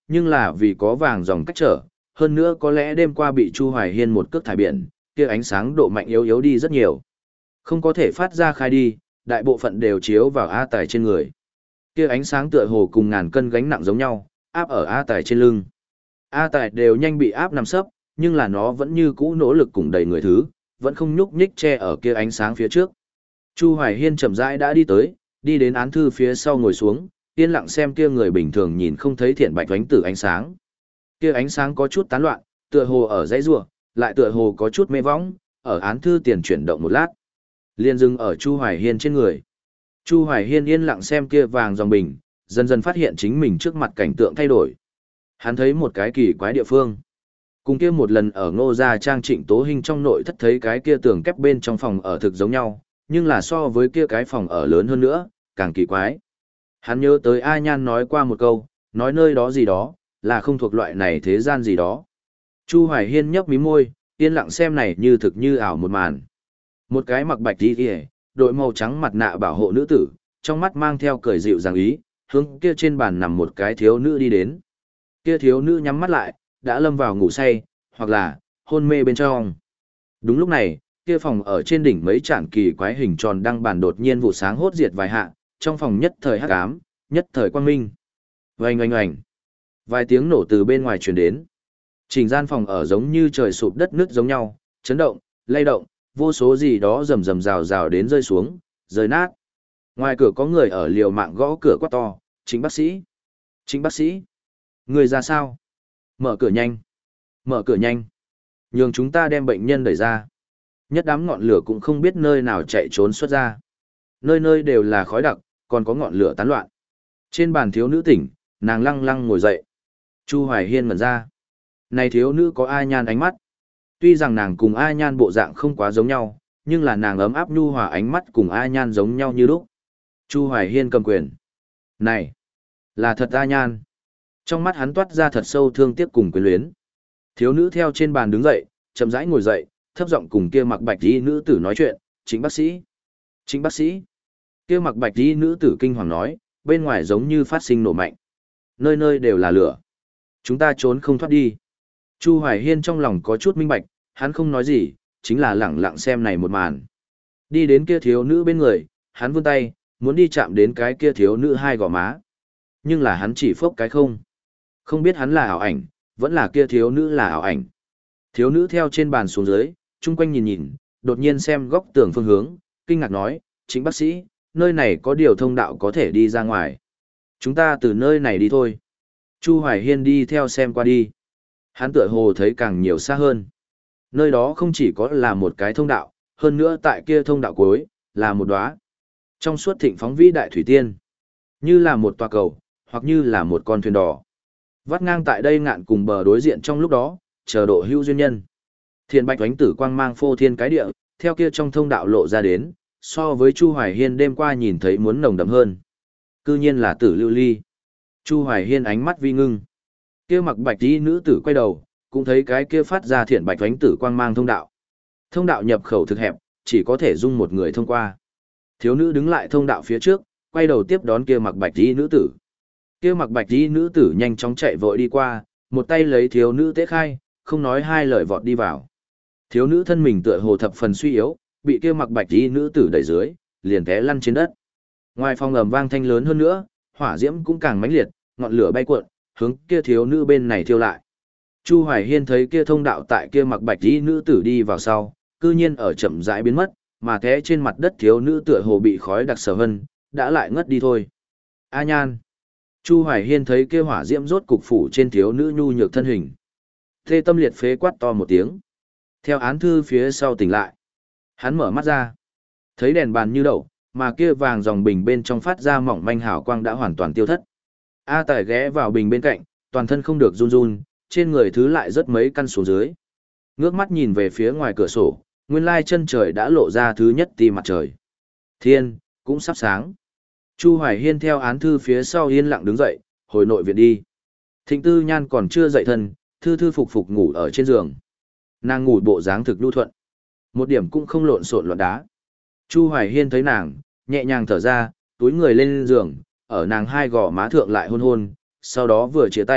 nhưng là vì có vàng dòng cách trở, hơn nữa có lẽ đêm qua bị Chu Hoài Hiên một cước thải biển, kia ánh sáng độ mạnh yếu yếu đi rất nhiều. Không có thể phát ra khai đi, đại bộ phận đều chiếu vào A Tài trên người. Kia ánh sáng tựa hồ cùng ngàn cân gánh nặng giống nhau, áp ở A Tài trên lưng. A Tài đều nhanh bị áp nằm sấp, nhưng là nó vẫn như cũ nỗ lực cùng đầy người thứ, vẫn không nhúc nhích che ở kia ánh sáng phía trước. Chu Hoài Hiên chậm rãi đã đi tới, đi đến án thư phía sau ngồi xuống, yên lặng xem kia người bình thường nhìn không thấy thiện bạch ánh tử ánh sáng. Kia ánh sáng có chút tán loạn, tựa hồ ở dãy rùa, lại tựa hồ có chút mê võng, ở án thư tiền chuyển động một lát. Liên dừng ở Chu Hoài Hiên trên người. Chu Hoài Hiên yên lặng xem kia vàng dòng bình, dần dần phát hiện chính mình trước mặt cảnh tượng thay đổi. Hắn thấy một cái kỳ quái địa phương. Cùng kia một lần ở Ngô Gia Trang Trịnh Tố Hinh trong nội thất thấy cái kia tường kép bên trong phòng ở thực giống nhau, nhưng là so với kia cái phòng ở lớn hơn nữa, càng kỳ quái. Hắn nhớ tới A Nhan nói qua một câu, nói nơi đó gì đó, là không thuộc loại này thế gian gì đó. Chu Hoài Hiên nhấp mí môi, yên lặng xem này như thực như ảo một màn. Một cái mặc bạch y kìa, đội màu trắng mặt nạ bảo hộ nữ tử, trong mắt mang theo cười dịu dàng ý, hướng kia trên bàn nằm một cái thiếu nữ đi đến. Kia thiếu nữ nhắm mắt lại, đã lâm vào ngủ say, hoặc là hôn mê bên trong. Đúng lúc này, kia phòng ở trên đỉnh mấy tràn kỳ quái hình tròn đăng bàn đột nhiên vụ sáng hốt diệt vài hạ, trong phòng nhất thời hắc ám, nhất thời quang minh. Oanh oanh oanh. Vài tiếng nổ từ bên ngoài truyền đến. Trình gian phòng ở giống như trời sụp đất nứt giống nhau, chấn động, lay động, vô số gì đó rầm rầm rào rào đến rơi xuống, rơi nát. Ngoài cửa có người ở liều mạng gõ cửa quát to, "Chính bác sĩ! Chính bác sĩ! Người ra sao? Mở cửa nhanh! Mở cửa nhanh! Nhường chúng ta đem bệnh nhân đẩy ra." Nhất đám ngọn lửa cũng không biết nơi nào chạy trốn xuất ra. Nơi nơi đều là khói đặc, còn có ngọn lửa tán loạn. Trên bàn thiếu nữ tỉnh, nàng lăng lăng ngồi dậy. Chu Hoài Hiên ngẩn ra. Này thiếu nữ có A Nhan ánh mắt. Tuy rằng nàng cùng A Nhan bộ dạng không quá giống nhau, nhưng là nàng ấm áp nhu hòa ánh mắt cùng A Nhan giống nhau như lúc. Chu Hoài Hiên cầm quyền. Này, là thật A Nhan. Trong mắt hắn toát ra thật sâu thương tiếc cùng quyến luyến. Thiếu nữ theo trên bàn đứng dậy, chậm rãi ngồi dậy, thấp giọng cùng kia mặc bạch y nữ tử nói chuyện, "Chính bác sĩ, chính bác sĩ." Kia mặc bạch y nữ tử kinh hoàng nói, bên ngoài giống như phát sinh nổ mạnh. Nơi nơi đều là lửa. Chúng ta trốn không thoát đi. Chu Hoài Hiên trong lòng có chút minh bạch, hắn không nói gì, chính là lẳng lặng xem này một màn. Đi đến kia thiếu nữ bên người, hắn vươn tay, muốn đi chạm đến cái kia thiếu nữ hai gò má. Nhưng là hắn chỉ phốc cái không. Không biết hắn là ảo ảnh, vẫn là kia thiếu nữ là ảo ảnh. Thiếu nữ theo trên bàn xuống dưới, chung quanh nhìn nhìn, đột nhiên xem góc tường phương hướng, kinh ngạc nói, "Chính bác sĩ, nơi này có điều thông đạo có thể đi ra ngoài. Chúng ta từ nơi này đi thôi." Chu Hoài Hiên đi theo xem qua đi. Hắn tựa hồ thấy càng nhiều xa hơn. Nơi đó không chỉ có là một cái thông đạo, hơn nữa tại kia thông đạo cuối, là một đóa trong suốt thịnh phóng vĩ đại thủy tiên. Như là một tòa cầu, hoặc như là một con thuyền đỏ. Vắt ngang tại đây ngạn cùng bờ đối diện trong lúc đó, chờ độ hữu duyên nhân. Thiên bạch ánh tử quang mang phô thiên cái địa, theo kia trong thông đạo lộ ra đến, so với Chu Hoài Hiên đêm qua nhìn thấy muốn nồng đậm hơn. Cư nhiên là Tử Lưu Ly. Chu Hoài Hiên ánh mắt vi ngưng. Kia mặc bạch y nữ tử quay đầu, cũng thấy cái kia phát ra thiện bạch ánh tử quang mang thông đạo. Thông đạo nhập khẩu thực hẹp, chỉ có thể dung một người thông qua. Thiếu nữ đứng lại thông đạo phía trước, quay đầu tiếp đón kia mặc bạch y nữ tử. Kia mặc bạch y nữ tử nhanh chóng chạy vội đi qua, một tay lấy thiếu nữ tế khai, không nói hai lời vọt đi vào. Thiếu nữ thân mình tựa hồ thập phần suy yếu, bị kia mặc bạch y nữ tử đẩy dưới, liền té lăn trên đất. Ngoài phòng ầm vang thanh lớn hơn nữa, hỏa diễm cũng càng mãnh liệt, ngọn lửa bay cuộn, hướng kia thiếu nữ bên này thiêu lại. Chu Hoài Hiên thấy kia thông đạo tại kia mặc bạch y nữ tử đi vào sau, cư nhiên ở chậm rãi biến mất, mà té trên mặt đất thiếu nữ tựa hồ bị khói đặc sở hân, đã lại ngất đi thôi. A Nhan. Chu Hoài Hiên thấy kia hỏa diễm rốt cục phủ trên thiếu nữ nhu nhược thân hình. Thê tâm liệt phế quát to một tiếng. Theo án thư phía sau tỉnh lại. Hắn mở mắt ra. Thấy đèn bàn như đậu, mà kia vàng dòng bình bên trong phát ra mỏng manh hào quang đã hoàn toàn tiêu thất. A Tài ghé vào bình bên cạnh, toàn thân không được run run, trên người thứ lại rất mấy căn xuống dưới. Ngước mắt nhìn về phía ngoài cửa sổ, nguyên lai chân trời đã lộ ra thứ nhất tia mặt trời. Thiên, cũng sắp sáng. Chu Hoài Hiên theo án thư phía sau yên lặng đứng dậy, hồi nội viện đi. Thịnh Tư Nhan còn chưa dậy thân, thư thư phục phục ngủ ở trên giường. Nàng ngủ bộ dáng thực nhu thuận, một điểm cũng không lộn xộn loạn đá. Chu Hoài Hiên thấy nàng, nhẹ nhàng thở ra, túi người lên giường, ở nàng hai gò má thượng lại hôn hôn, sau đó vừa chia tay,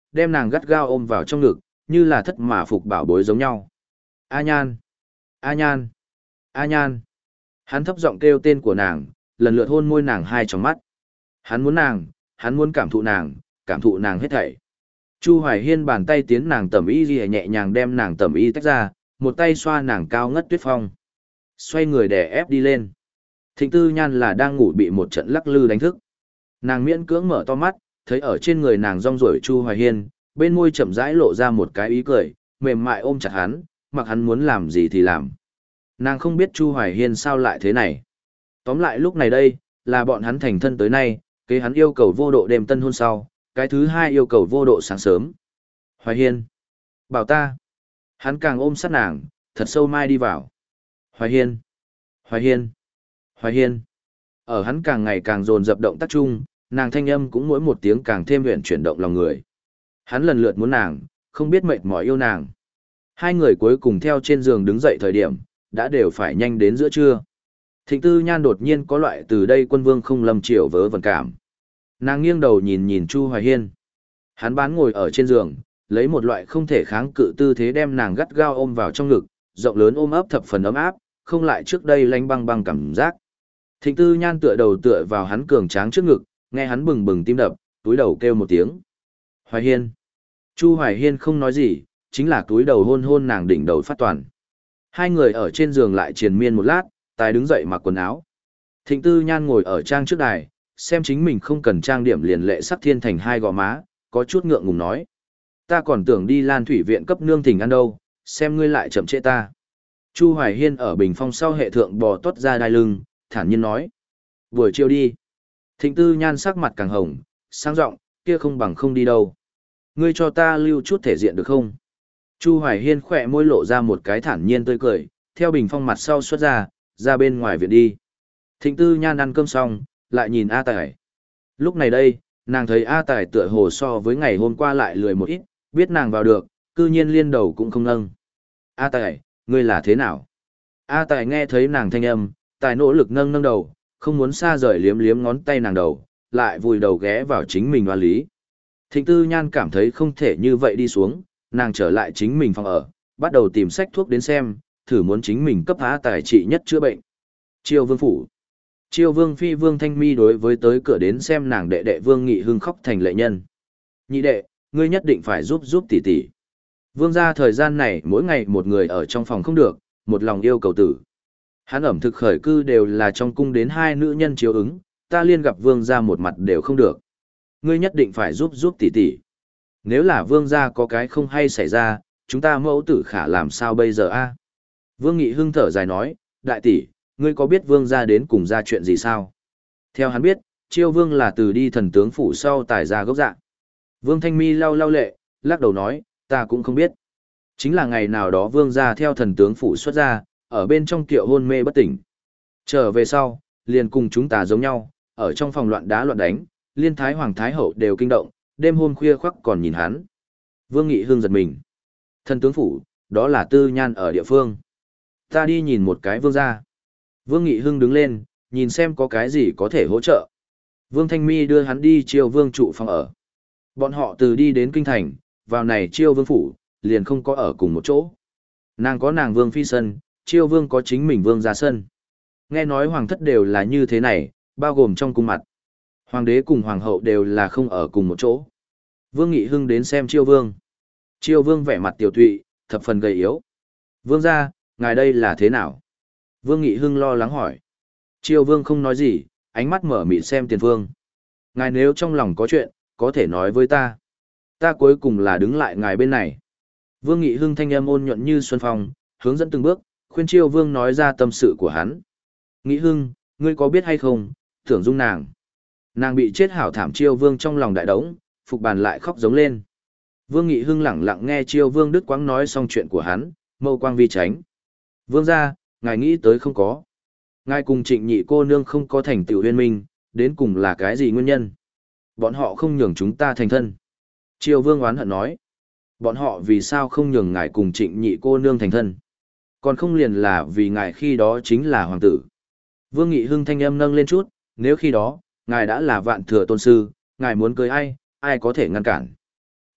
đem nàng gắt gao ôm vào trong ngực, như là thất mà phục bảo bối giống nhau. A Nhan! A Nhan! A Nhan! Hắn thấp giọng kêu tên của nàng, lần lượt hôn môi nàng hai tròng mắt. Hắn muốn nàng, hắn muốn cảm thụ nàng, cảm thụ nàng hết thảy. Chu Hoài Hiên bàn tay tiến nàng tẩm y ghi nhẹ nhàng đem nàng tẩm y tách ra, một tay xoa nàng cao ngất tuyết phong. Xoay người đè ép đi lên. Thịnh Tư Nhan là đang ngủ bị một trận lắc lư đánh thức. Nàng miễn cưỡng mở to mắt, thấy ở trên người nàng rong ruổi Chu Hoài Hiên, bên môi chậm rãi lộ ra một cái ý cười, mềm mại ôm chặt hắn, mặc hắn muốn làm gì thì làm. Nàng không biết Chu Hoài Hiên sao lại thế này. Tóm lại lúc này đây, là bọn hắn thành thân tới nay, kế hắn yêu cầu vô độ đêm tân hôn sau, cái thứ hai yêu cầu vô độ sáng sớm. Hoài Hiên! Bảo ta! Hắn càng ôm sát nàng, thật sâu mai đi vào. Hoài Hiên! Hoài Hiên! Hoài Hiên! Ở hắn càng ngày càng dồn dập động tác chung, nàng thanh âm cũng mỗi một tiếng càng thêm huyền chuyển động lòng người. Hắn lần lượt muốn nàng, không biết mệt mỏi yêu nàng. Hai người cuối cùng theo trên giường đứng dậy thời điểm, đã đều phải nhanh đến giữa trưa. Thịnh Tư Nhan đột nhiên có loại từ đây quân vương không lâm chiều vớ vẩn cảm. Nàng nghiêng đầu nhìn nhìn Chu Hoài Hiên. Hắn bán ngồi ở trên giường, lấy một loại không thể kháng cự tư thế đem nàng gắt gao ôm vào trong ngực, rộng lớn ôm ấp thập phần ấm áp, không lại trước đây lánh băng băng cảm giác. Thịnh Tư Nhan tựa đầu tựa vào hắn cường tráng trước ngực, nghe hắn bừng bừng tim đập, túi đầu kêu một tiếng. Hoài Hiên. Chu Hoài Hiên không nói gì, chính là túi đầu hôn hôn nàng đỉnh đầu phát toàn. Hai người ở trên giường lại triền miên một lát, tài đứng dậy mặc quần áo. Thịnh Tư Nhan ngồi ở trang trước đài, xem chính mình không cần trang điểm liền lệ sắc thiên thành hai gò má, có chút ngượng ngùng nói. Ta còn tưởng đi Lan Thủy viện cấp nương thỉnh ăn đâu, xem ngươi lại chậm trễ ta. Chu Hoài Hiên ở bình phong sau hệ thượng bò tuốt ra đai lưng, thản nhiên nói. Buổi chiều đi. Thịnh Tư Nhan sắc mặt càng hồng, sang giọng, kia không bằng không đi đâu. Ngươi cho ta lưu chút thể diện được không? Chu Hoài Hiên khỏe môi lộ ra một cái thản nhiên tươi cười, theo bình phong mặt sau xuất ra, ra bên ngoài viện đi. Thịnh Tư Nhan ăn cơm xong, lại nhìn A Tài. Lúc này đây, nàng thấy A Tài tựa hồ so với ngày hôm qua lại lười một ít, biết nàng vào được, cư nhiên liên đầu cũng không nâng. A Tài, ngươi là thế nào? A Tài nghe thấy nàng thanh âm, Tài nỗ lực nâng nâng đầu, không muốn xa rời liếm liếm ngón tay nàng đầu, lại vùi đầu ghé vào chính mình hoa lý. Thịnh Tư Nhan cảm thấy không thể như vậy đi xuống, nàng trở lại chính mình phòng ở, bắt đầu tìm sách thuốc đến xem, thử muốn chính mình cấp A Tài trị nhất chữa bệnh. Chiêu Vương phủ. Chiêu Vương phi Vương Thanh Mi đối với tới cửa đến xem nàng đệ đệ Vương Nghị Hưng khóc thành lệ nhân. Nhị đệ, ngươi nhất định phải giúp giúp tỷ tỷ. Vương gia thời gian này mỗi ngày một người ở trong phòng không được, một lòng yêu cầu tử. Hắn ẩm thực khởi cư đều là trong cung đến hai nữ nhân chiếu ứng, ta liên gặp Vương gia một mặt đều không được. Ngươi nhất định phải giúp giúp tỷ tỷ. Nếu là Vương gia có cái không hay xảy ra, chúng ta mẫu tử khả làm sao bây giờ a? Vương Nghị Hưng thở dài nói, đại tỷ, ngươi có biết Vương gia đến cùng ra chuyện gì sao? Theo hắn biết, Chiêu Vương là từ đi thần tướng phủ sau tài ra gốc dạng. Vương Thanh Mi lau lau lệ, lắc đầu nói, ta cũng không biết. Chính là ngày nào đó Vương gia theo thần tướng phủ xuất ra, ở bên trong kiệu hôn mê bất tỉnh. Trở về sau, liền cùng chúng ta giống nhau, ở trong phòng loạn đá loạn đánh, liên thái hoàng thái hậu đều kinh động, đêm hôm khuya khoắc còn nhìn hắn. Vương Nghị Hưng giật mình. Thần tướng phủ, đó là Tư Nhan ở địa phương. Ta đi nhìn một cái Vương gia. Vương Nghị Hưng đứng lên, nhìn xem có cái gì có thể hỗ trợ. Vương Thanh Mi đưa hắn đi Chiêu Vương trụ phòng ở. Bọn họ từ đi đến kinh thành, vào này Chiêu Vương phủ, liền không có ở cùng một chỗ. Nàng có nàng Vương phi sân, Chiêu Vương có chính mình Vương gia sân. Nghe nói hoàng thất đều là như thế này, bao gồm trong cung mặt. Hoàng đế cùng hoàng hậu đều là không ở cùng một chỗ. Vương Nghị Hưng đến xem Chiêu Vương. Chiêu Vương vẻ mặt tiểu tụy, thập phần gầy yếu. Vương gia, ngài đây là thế nào? Vương Nghị Hưng lo lắng hỏi. Chiêu Vương không nói gì, ánh mắt mở mịt xem Tiền Vương. Ngài nếu trong lòng có chuyện, có thể nói với ta. Ta cuối cùng là đứng lại ngài bên này. Vương Nghị Hưng thanh âm ôn nhuận như xuân phong, hướng dẫn từng bước, khuyên Chiêu Vương nói ra tâm sự của hắn. Nghị Hưng, ngươi có biết hay không, tưởng dung nàng. Nàng bị chết hảo thảm. Chiêu Vương trong lòng đại đống, phục bàn lại khóc giống lên. Vương Nghị Hưng lẳng lặng nghe Chiêu Vương đứt quãng nói xong chuyện của hắn, mâu quang vi tránh. Vương gia, ngài nghĩ tới không có. Ngài cùng Trịnh Nhị cô nương không có thành tựu uyên minh, đến cùng là cái gì nguyên nhân? Bọn họ không nhường chúng ta thành thân. Chiêu Vương oán hận nói. Bọn họ vì sao không nhường ngài cùng Trịnh Nhị cô nương thành thân? Còn không liền là vì ngài khi đó chính là hoàng tử. Vương Nghị Hưng thanh âm nâng lên chút, nếu khi đó, ngài đã là vạn thừa tôn sư, ngài muốn cưới ai, ai có thể ngăn cản?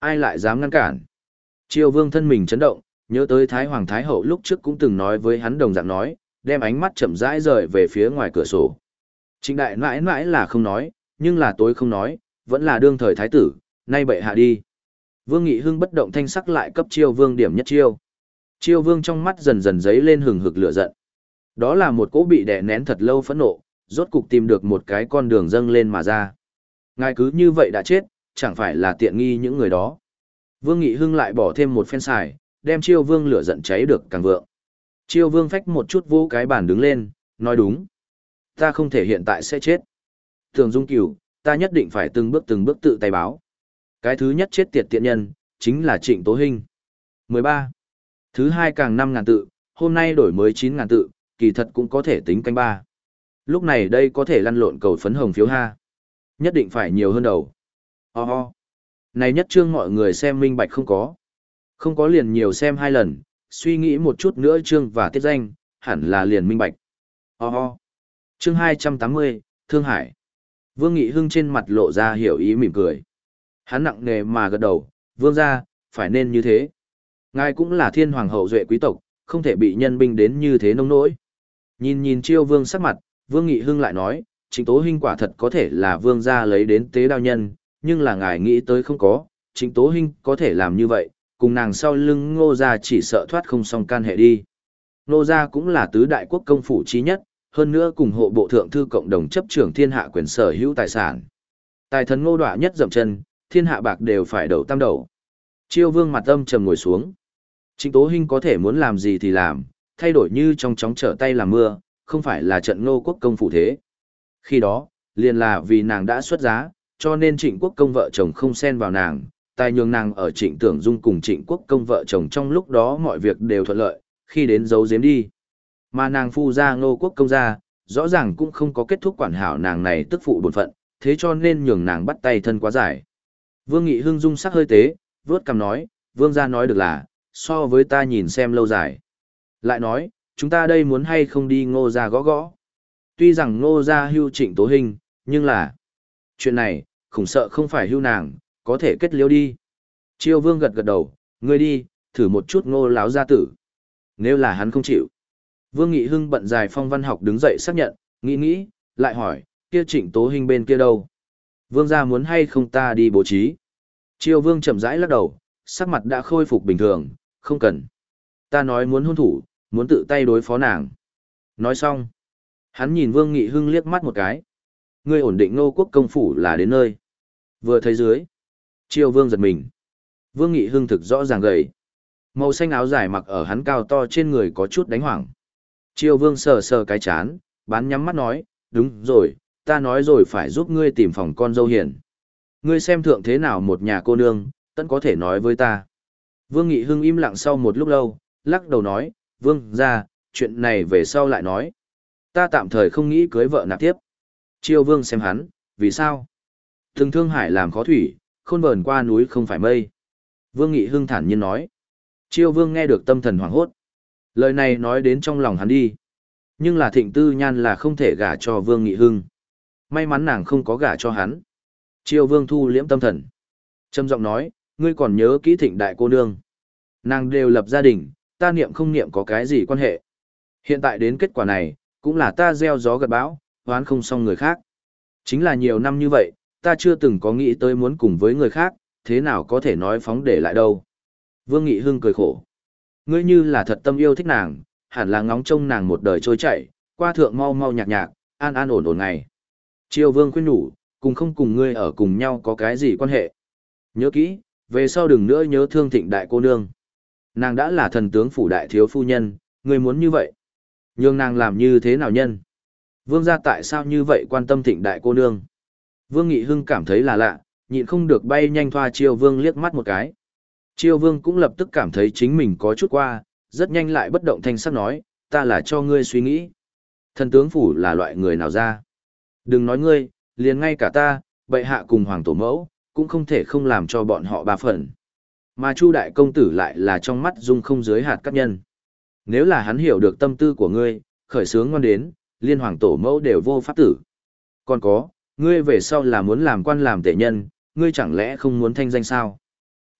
ai lại dám ngăn cản. Chiêu vương thân mình chấn động, nhớ tới Thái Hoàng Thái Hậu lúc trước cũng từng nói với hắn đồng dạng nói, đem ánh mắt chậm rãi rời về phía ngoài cửa sổ. Trịnh đại mãi mãi là không nói, nhưng là tối không nói, vẫn là đương thời thái tử, nay bệ hạ đi. Vương Nghị Hưng bất động thanh sắc lại cấp Chiêu vương điểm nhất chiêu. Chiêu vương trong mắt dần dần dấy lên hừng hực lửa giận. Đó là một cỗ bị đè nén thật lâu phẫn nộ, rốt cục tìm được một cái con đường dâng lên mà ra. Ngài cứ như vậy đã chết, chẳng phải là tiện nghi những người đó. Vương Nghị Hưng lại bỏ thêm một phen xài, đem Chiêu vương lửa giận cháy được càng vượng. Chiêu vương phách một chút vô cái bàn đứng lên, nói đúng. Ta không thể hiện tại sẽ chết. Thường Dung Cửu, ta nhất định phải từng bước từng bước tự tay báo. Cái thứ nhất chết tiệt tiện nhân, chính là Trịnh Tố Hinh. mười ba. Thứ hai càng năm ngàn tự, hôm nay đổi mới chín ngàn tự, kỳ thật cũng có thể tính canh ba. Lúc này đây có thể lăn lộn cầu phấn hồng phiếu ha. Nhất định phải nhiều hơn đầu. Ho ho. Này nhất trương mọi người xem minh bạch không có. Không có liền nhiều xem hai lần, suy nghĩ một chút nữa trương và tiết danh, hẳn là liền minh bạch. Ho ho. Chương hai trăm tám mươi, Thương Hải. Vương Nghị Hưng trên mặt lộ ra hiểu ý mỉm cười. Hắn nặng nề mà gật đầu, vương gia, phải nên như thế. Ngài cũng là thiên hoàng hậu duệ quý tộc, không thể bị nhân binh đến như thế nông nỗi. Nhìn nhìn Chiêu vương sắc mặt, Vương Nghị Hưng lại nói, Trịnh Tố Hinh quả thật có thể là vương gia lấy đến tế đao nhân, nhưng là ngài nghĩ tới không có, Trịnh Tố Hinh có thể làm như vậy, cùng nàng sau lưng Ngô gia chỉ sợ thoát không xong can hệ đi. Ngô gia cũng là tứ đại quốc công phủ chí nhất, hơn nữa cùng hộ bộ thượng thư cộng đồng chấp trưởng thiên hạ quyền sở hữu tài sản. Tài thần Ngô Đoạ nhất dậm chân, thiên hạ bạc đều phải đầu tam đầu. Chiêu vương mặt âm trầm ngồi xuống. Trịnh Tố Hinh có thể muốn làm gì thì làm, thay đổi như trong chóng trở tay làm mưa, không phải là trận Ngô quốc công phủ thế. Khi đó, liền là vì nàng đã xuất giá, cho nên Trịnh quốc công vợ chồng không xen vào nàng, tài nhường nàng ở Trịnh Tưởng Dung cùng Trịnh quốc công vợ chồng trong lúc đó mọi việc đều thuận lợi, khi đến giấu giếm đi. Mà nàng phu gia Ngô quốc công gia, rõ ràng cũng không có kết thúc quản hảo nàng này tức phụ bổn phận, thế cho nên nhường nàng bắt tay thân quá dài. Vương Nghị Hưng dung sắc hơi tế, vớt cằm nói, vương gia nói được là, so với ta nhìn xem lâu dài. Lại nói, chúng ta đây muốn hay không đi Ngô gia gõ gõ. Tuy rằng Ngô gia hưu Trịnh Tố Hinh, nhưng là chuyện này, khủng sợ không phải hưu nàng, có thể kết liễu đi. Chiêu vương gật gật đầu, ngươi đi, thử một chút Ngô láo gia tử. Nếu là hắn không chịu. Vương Nghị Hưng bận dài phong văn học đứng dậy xác nhận, nghĩ nghĩ, lại hỏi, kia Trịnh Tố Hinh bên kia đâu? Vương gia muốn hay không ta đi bố trí? Chiêu vương chậm rãi lắc đầu, sắc mặt đã khôi phục bình thường, không cần. Ta nói muốn hôn thủ, muốn tự tay đối phó nàng. Nói xong, hắn nhìn Vương Nghị Hưng liếc mắt một cái. Ngươi ổn định Ngô quốc công phủ là đến nơi. Vừa thấy dưới, Chiêu vương giật mình. Vương Nghị Hưng thực rõ ràng gầy. Màu xanh áo dài mặc ở hắn cao to trên người có chút đánh hoảng. Chiêu vương sờ sờ cái chán, bán nhắm mắt nói, đúng rồi, ta nói rồi phải giúp ngươi tìm phòng con dâu hiền. Ngươi xem thượng thế nào một nhà cô nương, tận có thể nói với ta. Vương Nghị Hưng im lặng sau một lúc lâu, lắc đầu nói, vương ra, chuyện này về sau lại nói. Ta tạm thời không nghĩ cưới vợ nạp tiếp. Chiêu vương xem hắn, vì sao? Thường Thương Hải làm khó thủy, khôn vờn qua núi không phải mây. Vương Nghị Hưng thản nhiên nói. Chiêu vương nghe được tâm thần hoảng hốt. Lời này nói đến trong lòng hắn đi. Nhưng là Thịnh Tư Nhan là không thể gả cho Vương Nghị Hưng. May mắn nàng không có gả cho hắn. Chiêu vương thu liễm tâm thần. Trầm giọng nói, ngươi còn nhớ kỹ Thịnh đại cô nương. Nàng đều lập gia đình, ta niệm không niệm có cái gì quan hệ. Hiện tại đến kết quả này, cũng là ta gieo gió gặt bão, oán không xong người khác. Chính là nhiều năm như vậy, ta chưa từng có nghĩ tới muốn cùng với người khác, thế nào có thể nói phóng để lại đâu. Vương Nghị Hưng cười khổ. Ngươi như là thật tâm yêu thích nàng, hẳn là ngóng trông nàng một đời trôi chảy, qua thượng mau mau nhạc nhạc, an an ổn ổn ngày. Triều Vương khuyên nhủ, cùng không cùng ngươi ở cùng nhau có cái gì quan hệ. Nhớ kỹ, về sau đừng nữa nhớ thương Thịnh đại cô nương. Nàng đã là thần tướng phủ đại thiếu phu nhân, ngươi muốn như vậy. Nhưng nàng làm như thế nào nhân? Vương gia tại sao như vậy quan tâm Thịnh đại cô nương? Vương Nghị Hưng cảm thấy là lạ, nhịn không được bay nhanh thoa Triều Vương liếc mắt một cái. Triều Vương cũng lập tức cảm thấy chính mình có chút qua, rất nhanh lại bất động thanh sắc nói, ta là cho ngươi suy nghĩ. Thần tướng phủ là loại người nào ra? Đừng nói ngươi, liền ngay cả ta, bệ hạ cùng hoàng tổ mẫu, cũng không thể không làm cho bọn họ ba phần. Mà Chu đại công tử lại là trong mắt dung không dưới hạt các nhân. Nếu là hắn hiểu được tâm tư của ngươi, khởi sướng ngoan đến, liên hoàng tổ mẫu đều vô pháp tử. Còn có, ngươi về sau là muốn làm quan làm tể nhân, ngươi chẳng lẽ không muốn thanh danh sao?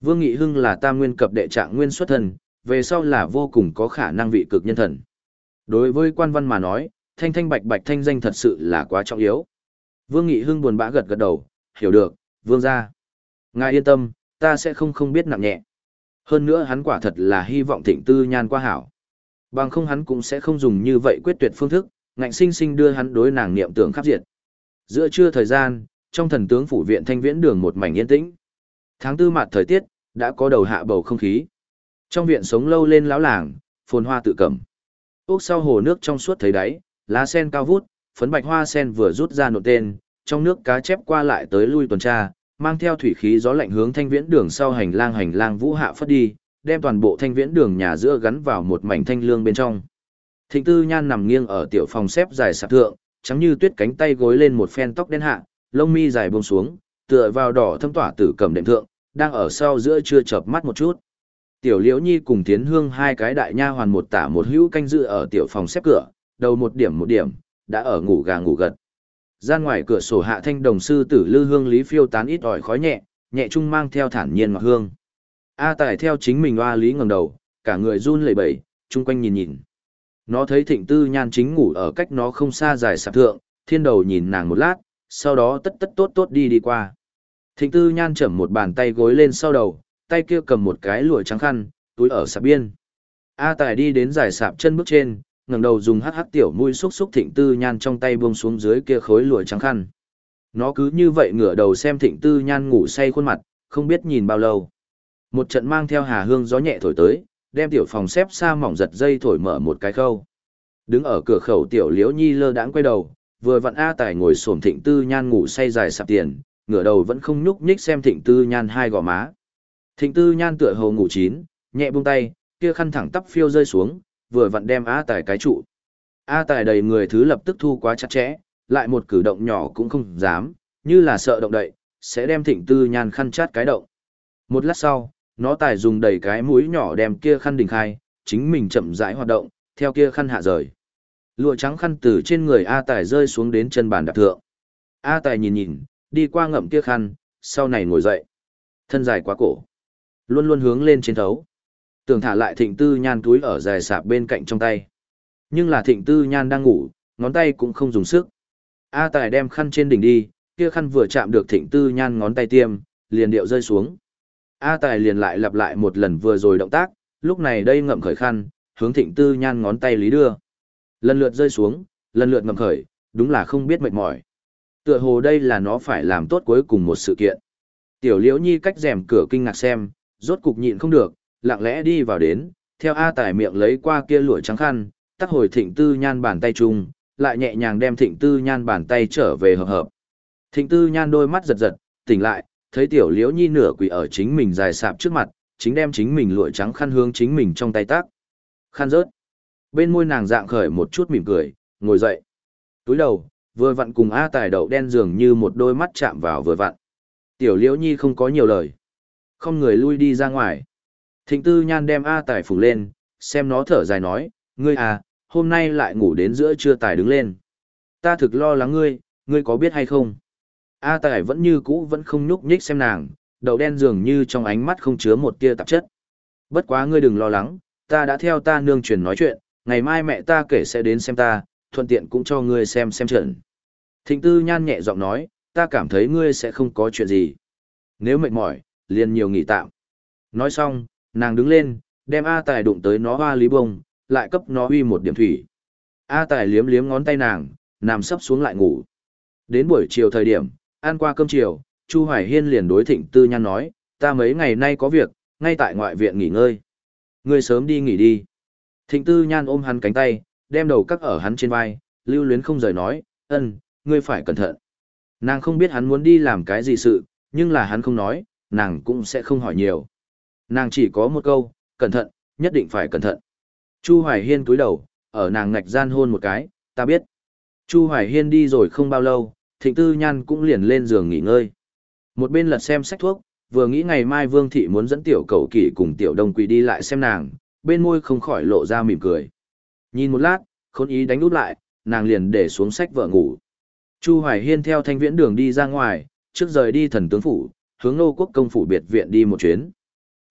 Vương Nghị Hưng là tam nguyên cập đệ trạng nguyên xuất thân, về sau là vô cùng có khả năng vị cực nhân thần. Đối với quan văn mà nói, thanh thanh bạch bạch thanh danh thật sự là quá trọng yếu. Vương Nghị Hưng buồn bã gật gật đầu, hiểu được, vương gia. Ngài yên tâm, ta sẽ không không biết nặng nhẹ. Hơn nữa hắn quả thật là hy vọng Thịnh Tư Nhan qua hảo. Bằng không hắn cũng sẽ không dùng như vậy quyết tuyệt phương thức, ngạnh sinh sinh đưa hắn đối nàng niệm tưởng khắp diệt. Giữa trưa thời gian, trong thần tướng phủ viện Thanh Viễn đường một mảnh yên tĩnh. Tháng tư mặt thời tiết, đã có đầu hạ bầu không khí. Trong viện sống lâu lên lão làng, phồn hoa tự cẩm. Ốc sau hồ nước trong suốt thấy đáy, lá sen cao vút, phấn bạch hoa sen vừa rút ra nộn tên, trong nước cá chép qua lại tới lui tuần tra, mang theo thủy khí gió lạnh hướng Thanh Viễn đường sau hành lang hành lang vũ hạ phất đi, đem toàn bộ Thanh Viễn đường nhà giữa gắn vào một mảnh thanh lương bên trong. Thịnh Tư Nhan nằm nghiêng ở tiểu phòng xếp dài sạp thượng, trắng như tuyết cánh tay gối lên một phen tóc đen hạ, lông mi dài buông xuống, tựa vào đỏ thâm tỏa tử cầm đệm thượng, đang ở sau giữa chưa chợp mắt một chút. Tiểu Liễu Nhi cùng Tiến Hương hai cái đại nha hoàn một tả một hữu canh dự ở tiểu phòng xếp cửa, đầu một điểm một điểm, đã ở ngủ gà ngủ gật. Gian ngoài cửa sổ hạ thanh đồng sư tử lư hương lý phiêu tán ít ỏi khói nhẹ, nhẹ trung mang theo thản nhiên ngọt hương. A Tài theo chính mình oa lý ngẩng đầu, cả người run lẩy bẩy, chung quanh nhìn nhìn. Nó thấy Thịnh Tư Nhan chính ngủ ở cách nó không xa dài sạp thượng, thiên đầu nhìn nàng một lát, sau đó tất tất tốt tốt đi đi qua. Thịnh Tư Nhan chẩm một bàn tay gối lên sau đầu, tay kia cầm một cái lụa trắng khăn, túi ở sạp biên. A Tài đi đến dài sạp chân bước trên, ngẩng đầu dùng hắc hắc tiểu mũi xúc xúc Thịnh Tư Nhan trong tay buông xuống dưới kia khối lụa trắng khăn. Nó cứ như vậy ngửa đầu xem Thịnh Tư Nhan ngủ say khuôn mặt, không biết nhìn bao lâu. Một trận mang theo hà hương gió nhẹ thổi tới, đem tiểu phòng xếp xa mỏng giật dây thổi mở một cái khâu. Đứng ở cửa khẩu tiểu Liễu Nhi lơ đãng quay đầu, vừa vặn A Tài ngồi xổm Thịnh Tư Nhan ngủ say dài sạp tiền, ngửa đầu vẫn không nhúc nhích xem Thịnh Tư Nhan hai gò má. Thịnh Tư Nhan tựa hồ ngủ chín, nhẹ buông tay, kia khăn thẳng tắp phiêu rơi xuống, vừa vặn đem A Tài cái trụ. A Tài đầy người thứ lập tức thu quá chặt chẽ, lại một cử động nhỏ cũng không dám, như là sợ động đậy, sẽ đem Thịnh Tư Nhan khăn chát cái động. Một lát sau, nó Tài dùng đầy cái mũi nhỏ đem kia khăn đình khai, chính mình chậm rãi hoạt động, theo kia khăn hạ rời. Lụa trắng khăn từ trên người A Tài rơi xuống đến chân bàn đạp thượng. A Tài nhìn nhìn, đi qua ngậm kia khăn, sau này ngồi dậy. Thân dài quá cổ, luôn luôn hướng lên trên thấu. Tưởng thả lại Thịnh Tư Nhan túi ở dài sạp bên cạnh trong tay. Nhưng là Thịnh Tư Nhan đang ngủ, ngón tay cũng không dùng sức. A Tài đem khăn trên đỉnh đi, kia khăn vừa chạm được Thịnh Tư Nhan ngón tay tiêm, liền điệu rơi xuống. A Tài liền lại lặp lại một lần vừa rồi động tác, lúc này đây ngậm khởi khăn, hướng Thịnh Tư Nhan ngón tay lý đưa. Lần lượt rơi xuống, lần lượt ngậm khởi, đúng là không biết mệt mỏi. Tựa hồ đây là nó phải làm tốt cuối cùng một sự kiện. Tiểu Liễu Nhi cách rèm cửa kinh ngạc xem, rốt cục nhịn không được, lặng lẽ đi vào đến, theo A Tài miệng lấy qua kia lụa trắng khăn, tắc hồi Thịnh Tư Nhan bàn tay chung, lại nhẹ nhàng đem Thịnh Tư Nhan bàn tay trở về hợp hợp. Thịnh Tư Nhan đôi mắt giật giật, tỉnh lại, thấy Tiểu Liễu Nhi nửa quỳ ở chính mình dài sạp trước mặt, chính đem chính mình lụa trắng khăn hướng chính mình trong tay tác. Khăn rớt. Bên môi nàng dạng khởi một chút mỉm cười, ngồi dậy. Túi đầu, vừa vặn cùng A Tài đậu đen dường như một đôi mắt chạm vào vừa vặn. Tiểu Liễu Nhi không có nhiều lời. Không người lui đi ra ngoài. Thịnh Tư Nhan đem A Tài phủ lên, xem nó thở dài nói, ngươi à, hôm nay lại ngủ đến giữa trưa Tài đứng lên. Ta thực lo lắng ngươi, ngươi có biết hay không? A Tài vẫn như cũ vẫn không nhúc nhích xem nàng, đậu đen dường như trong ánh mắt không chứa một tia tạp chất. Bất quá ngươi đừng lo lắng, ta đã theo ta nương truyền nói chuyện, ngày mai mẹ ta kể sẽ đến xem ta, thuận tiện cũng cho ngươi xem xem trận. Thịnh Tư Nhan nhẹ giọng nói, ta cảm thấy ngươi sẽ không có chuyện gì. Nếu mệt mỏi, liền nhiều nghỉ tạm. Nói xong, nàng đứng lên, đem A Tài đụng tới nó hoa lý bông, lại cấp nó uy một điểm thủy. A Tài liếm liếm ngón tay nàng, nằm sấp xuống lại ngủ. Đến buổi chiều thời điểm, ăn qua cơm chiều, Chu Hoài Hiên liền đối Thịnh Tư Nhan nói, ta mấy ngày nay có việc, ngay tại ngoại viện nghỉ ngơi. Ngươi sớm đi nghỉ đi. Thịnh Tư Nhan ôm hắn cánh tay, đem đầu cắc ở hắn trên vai, lưu luyến không rời nói, ân, ngươi phải cẩn thận. Nàng không biết hắn muốn đi làm cái gì sự, nhưng là hắn không nói, nàng cũng sẽ không hỏi nhiều. Nàng chỉ có một câu, cẩn thận, nhất định phải cẩn thận. Chu Hoài Hiên cúi đầu, ở nàng ngạch gian hôn một cái, ta biết. Chu Hoài Hiên đi rồi không bao lâu, Thịnh Tư Nhan cũng liền lên giường nghỉ ngơi. Một bên lật xem sách thuốc, vừa nghĩ ngày mai Vương Thị muốn dẫn tiểu cầu kỷ cùng tiểu đông quỳ đi lại xem nàng, bên môi không khỏi lộ ra mỉm cười. Nhìn một lát, khốn ý đánh út lại, nàng liền để xuống sách vợ ngủ. Chu Hoài Hiên theo Thanh Viễn đường đi ra ngoài, trước rời đi thần tướng phủ, hướng Nô Quốc công phủ biệt viện đi một chuyến.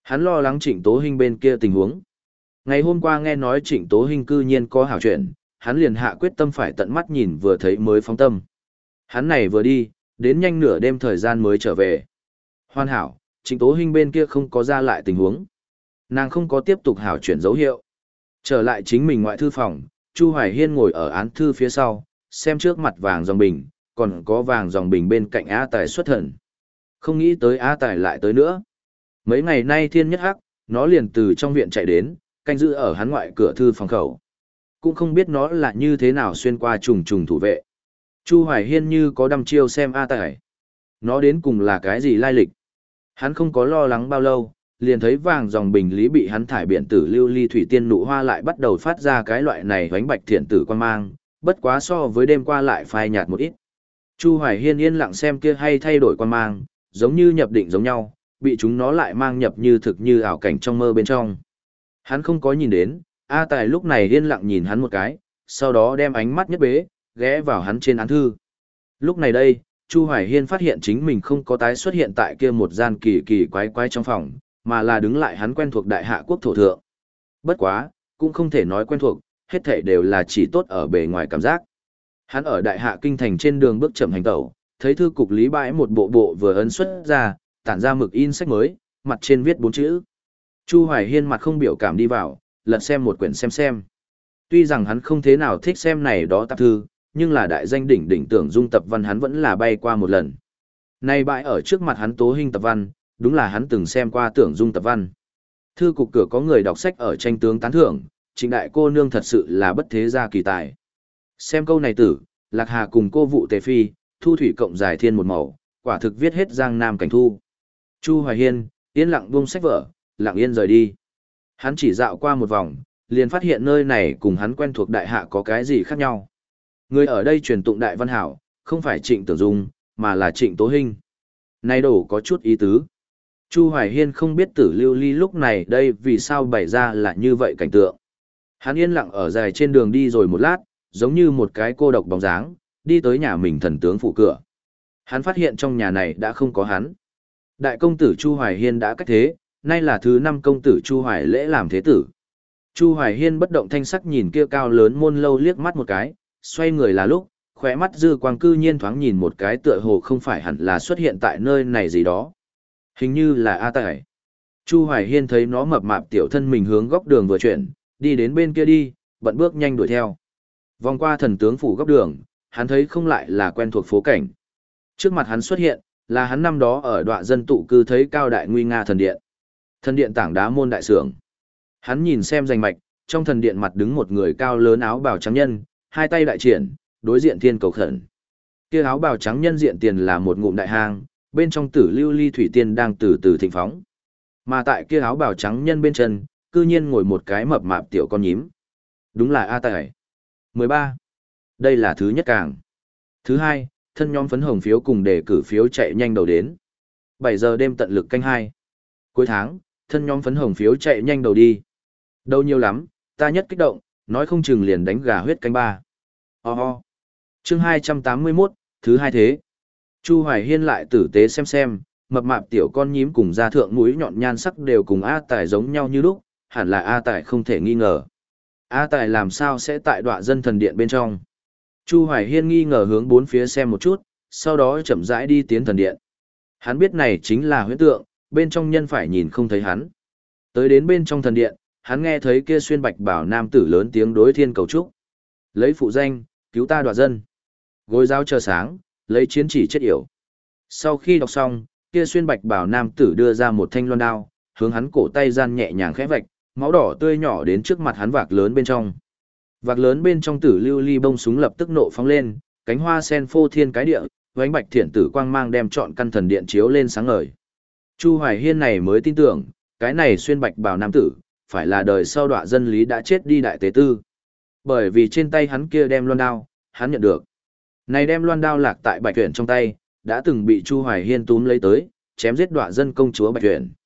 Hắn lo lắng Trịnh Tố Hinh bên kia tình huống. Ngày hôm qua nghe nói Trịnh Tố Hinh cư nhiên có hảo chuyện, hắn liền hạ quyết tâm phải tận mắt nhìn vừa thấy mới phóng tâm. Hắn này vừa đi, đến nhanh nửa đêm thời gian mới trở về. Hoàn hảo, Trịnh Tố Hinh bên kia không có ra lại tình huống. Nàng không có tiếp tục hảo chuyển dấu hiệu. Trở lại chính mình ngoại thư phòng, Chu Hoài Hiên ngồi ở án thư phía sau, xem trước mặt vàng dòng bình, còn có vàng dòng bình bên cạnh A Tài xuất thần. Không nghĩ tới A Tài lại tới nữa. Mấy ngày nay thiên nhất hắc, nó liền từ trong viện chạy đến, canh giữ ở hắn ngoại cửa thư phòng khẩu. Cũng không biết nó là như thế nào xuyên qua trùng trùng thủ vệ. Chu Hoài Hiên như có đăm chiêu xem A Tài. Nó đến cùng là cái gì lai lịch. Hắn không có lo lắng bao lâu, liền thấy vàng dòng bình lý bị hắn thải biện tử lưu ly thủy tiên nụ hoa lại bắt đầu phát ra cái loại này vánh bạch thiện tử quan mang, bất quá so với đêm qua lại phai nhạt một ít. Chu Hoài Hiên yên lặng xem kia hay thay đổi quan mang, giống như nhập định giống nhau, bị chúng nó lại mang nhập như thực như ảo cảnh trong mơ bên trong. Hắn không có nhìn đến, A Tài lúc này yên lặng nhìn hắn một cái, sau đó đem ánh mắt nhất bế, ghé vào hắn trên án thư. Lúc này đây, Chu Hoài Hiên phát hiện chính mình không có tái xuất hiện tại kia một gian kỳ kỳ quái quái trong phòng, mà là đứng lại hắn quen thuộc đại hạ quốc thổ thượng. Bất quá, cũng không thể nói quen thuộc, hết thảy đều là chỉ tốt ở bề ngoài cảm giác. Hắn ở đại hạ kinh thành trên đường bước chậm hành tẩu, thấy thư cục lý bãi một bộ bộ vừa ấn xuất ra, tản ra mực in sách mới, mặt trên viết bốn chữ. Chu Hoài Hiên mặt không biểu cảm đi vào, lật xem một quyển xem xem. Tuy rằng hắn không thế nào thích xem này đó tạp thư, nhưng là đại danh đỉnh đỉnh Tưởng Dung tập văn hắn vẫn là bay qua một lần. Nay bãi ở trước mặt hắn Tố Hinh tập văn, đúng là hắn từng xem qua Tưởng Dung tập văn. Thư cục cửa có người đọc sách ở tranh tướng tán thưởng, Trịnh đại cô nương thật sự là bất thế gia kỳ tài. Xem câu này tử, Lạc Hà cùng cô vụ tề phi, thu thủy cộng dài thiên một màu, quả thực viết hết giang nam cảnh thu. Chu Hoài Hiên, yên lặng buông sách vở, lặng yên rời đi. Hắn chỉ dạo qua một vòng, liền phát hiện nơi này cùng hắn quen thuộc đại hạ có cái gì khác nhau. Người ở đây truyền tụng đại văn hảo, không phải Trịnh Tưởng Dung, mà là Trịnh Tố Hinh. Này đổ có chút ý tứ. Chu Hoài Hiên không biết Tử Lưu Ly lúc này đây vì sao bày ra là như vậy cảnh tượng. Hắn yên lặng ở dài trên đường đi rồi một lát, giống như một cái cô độc bóng dáng, đi tới nhà mình thần tướng phủ cửa. Hắn phát hiện trong nhà này đã không có hắn. Đại công tử Chu Hoài Hiên đã cách thế, nay là thứ năm công tử Chu Hoài lễ làm thế tử. Chu Hoài Hiên bất động thanh sắc nhìn kia cao lớn môn lâu liếc mắt một cái, xoay người là lúc, khóe mắt dư quang cư nhiên thoáng nhìn một cái tựa hồ không phải hẳn là xuất hiện tại nơi này gì đó. Hình như là A Tài. Chu Hoài Hiên thấy nó mập mạp tiểu thân mình hướng góc đường vừa chuyển, đi đến bên kia đi, bận bước nhanh đuổi theo. Vòng qua thần tướng phủ góc đường, hắn thấy không lại là quen thuộc phố cảnh. Trước mặt hắn xuất hiện, là hắn năm đó ở đọa dân tụ cư thấy cao đại nguy nga thần điện. Thần điện tảng đá môn đại sưởng. Hắn nhìn xem danh mạch, trong thần điện mặt đứng một người cao lớn áo bào trắng nhân, hai tay đại triển, đối diện thiên cầu khẩn. Kia áo bào trắng nhân diện tiền là một ngụm đại hang, bên trong tử lưu ly thủy tiên đang từ từ thịnh phóng. Mà tại kia áo bào trắng nhân bên chân, cư nhiên ngồi một cái mập mạp tiểu con nhím. Đúng là A Tài. mười ba. Đây là thứ nhất càng. Thứ hai, thân nhóm phấn hồng phiếu cùng đề cử phiếu chạy nhanh đầu đến. bảy giờ đêm tận lực canh hai. Cuối tháng, thân nhóm phấn hồng phiếu chạy nhanh đầu đi. Đâu nhiều lắm, ta nhất kích động, nói không chừng liền đánh gà huyết canh ba. Ho ho. Chương hai trăm tám mươi mốt, thứ hai thế. Chu Hoài Hiên lại tử tế xem xem, mập mạp tiểu con nhím cùng da thượng mũi nhọn nhan sắc đều cùng A Tài giống nhau như lúc, hẳn là A Tài không thể nghi ngờ. A Tài làm sao sẽ tại đọa dân thần điện bên trong? Chu Hoài Hiên nghi ngờ hướng bốn phía xem một chút, sau đó chậm rãi đi tiến thần điện. Hắn biết này chính là huyễn tượng, bên trong nhân phải nhìn không thấy hắn. Tới đến bên trong thần điện, hắn nghe thấy kia xuyên bạch bảo nam tử lớn tiếng đối thiên cầu trúc. Lấy phụ danh, cứu ta đọa dân. Gối giáo chờ sáng, lấy chiến chỉ chết yểu. Sau khi đọc xong, kia xuyên bạch bảo nam tử đưa ra một thanh loan đao, hướng hắn cổ tay gian nhẹ nhàng khẽ vạch, máu đỏ tươi nhỏ đến trước mặt hắn vạc lớn bên trong. Vạc lớn bên trong tử lưu ly bông súng lập tức nộ phóng lên, cánh hoa sen phô thiên cái địa, vánh bạch thiện tử quang mang đem trọn căn thần điện chiếu lên sáng ngời. Chu Hoài Hiên này mới tin tưởng, cái này xuyên bạch bảo nam tử, phải là đời sau đọa dân lý đã chết đi đại tế tư. Bởi vì trên tay hắn kia đem loan đao, hắn nhận được. Này đem loan đao lạc tại bạch tuyển trong tay, đã từng bị Chu Hoài Hiên túm lấy tới, chém giết đọa dân công chúa bạch tuyển.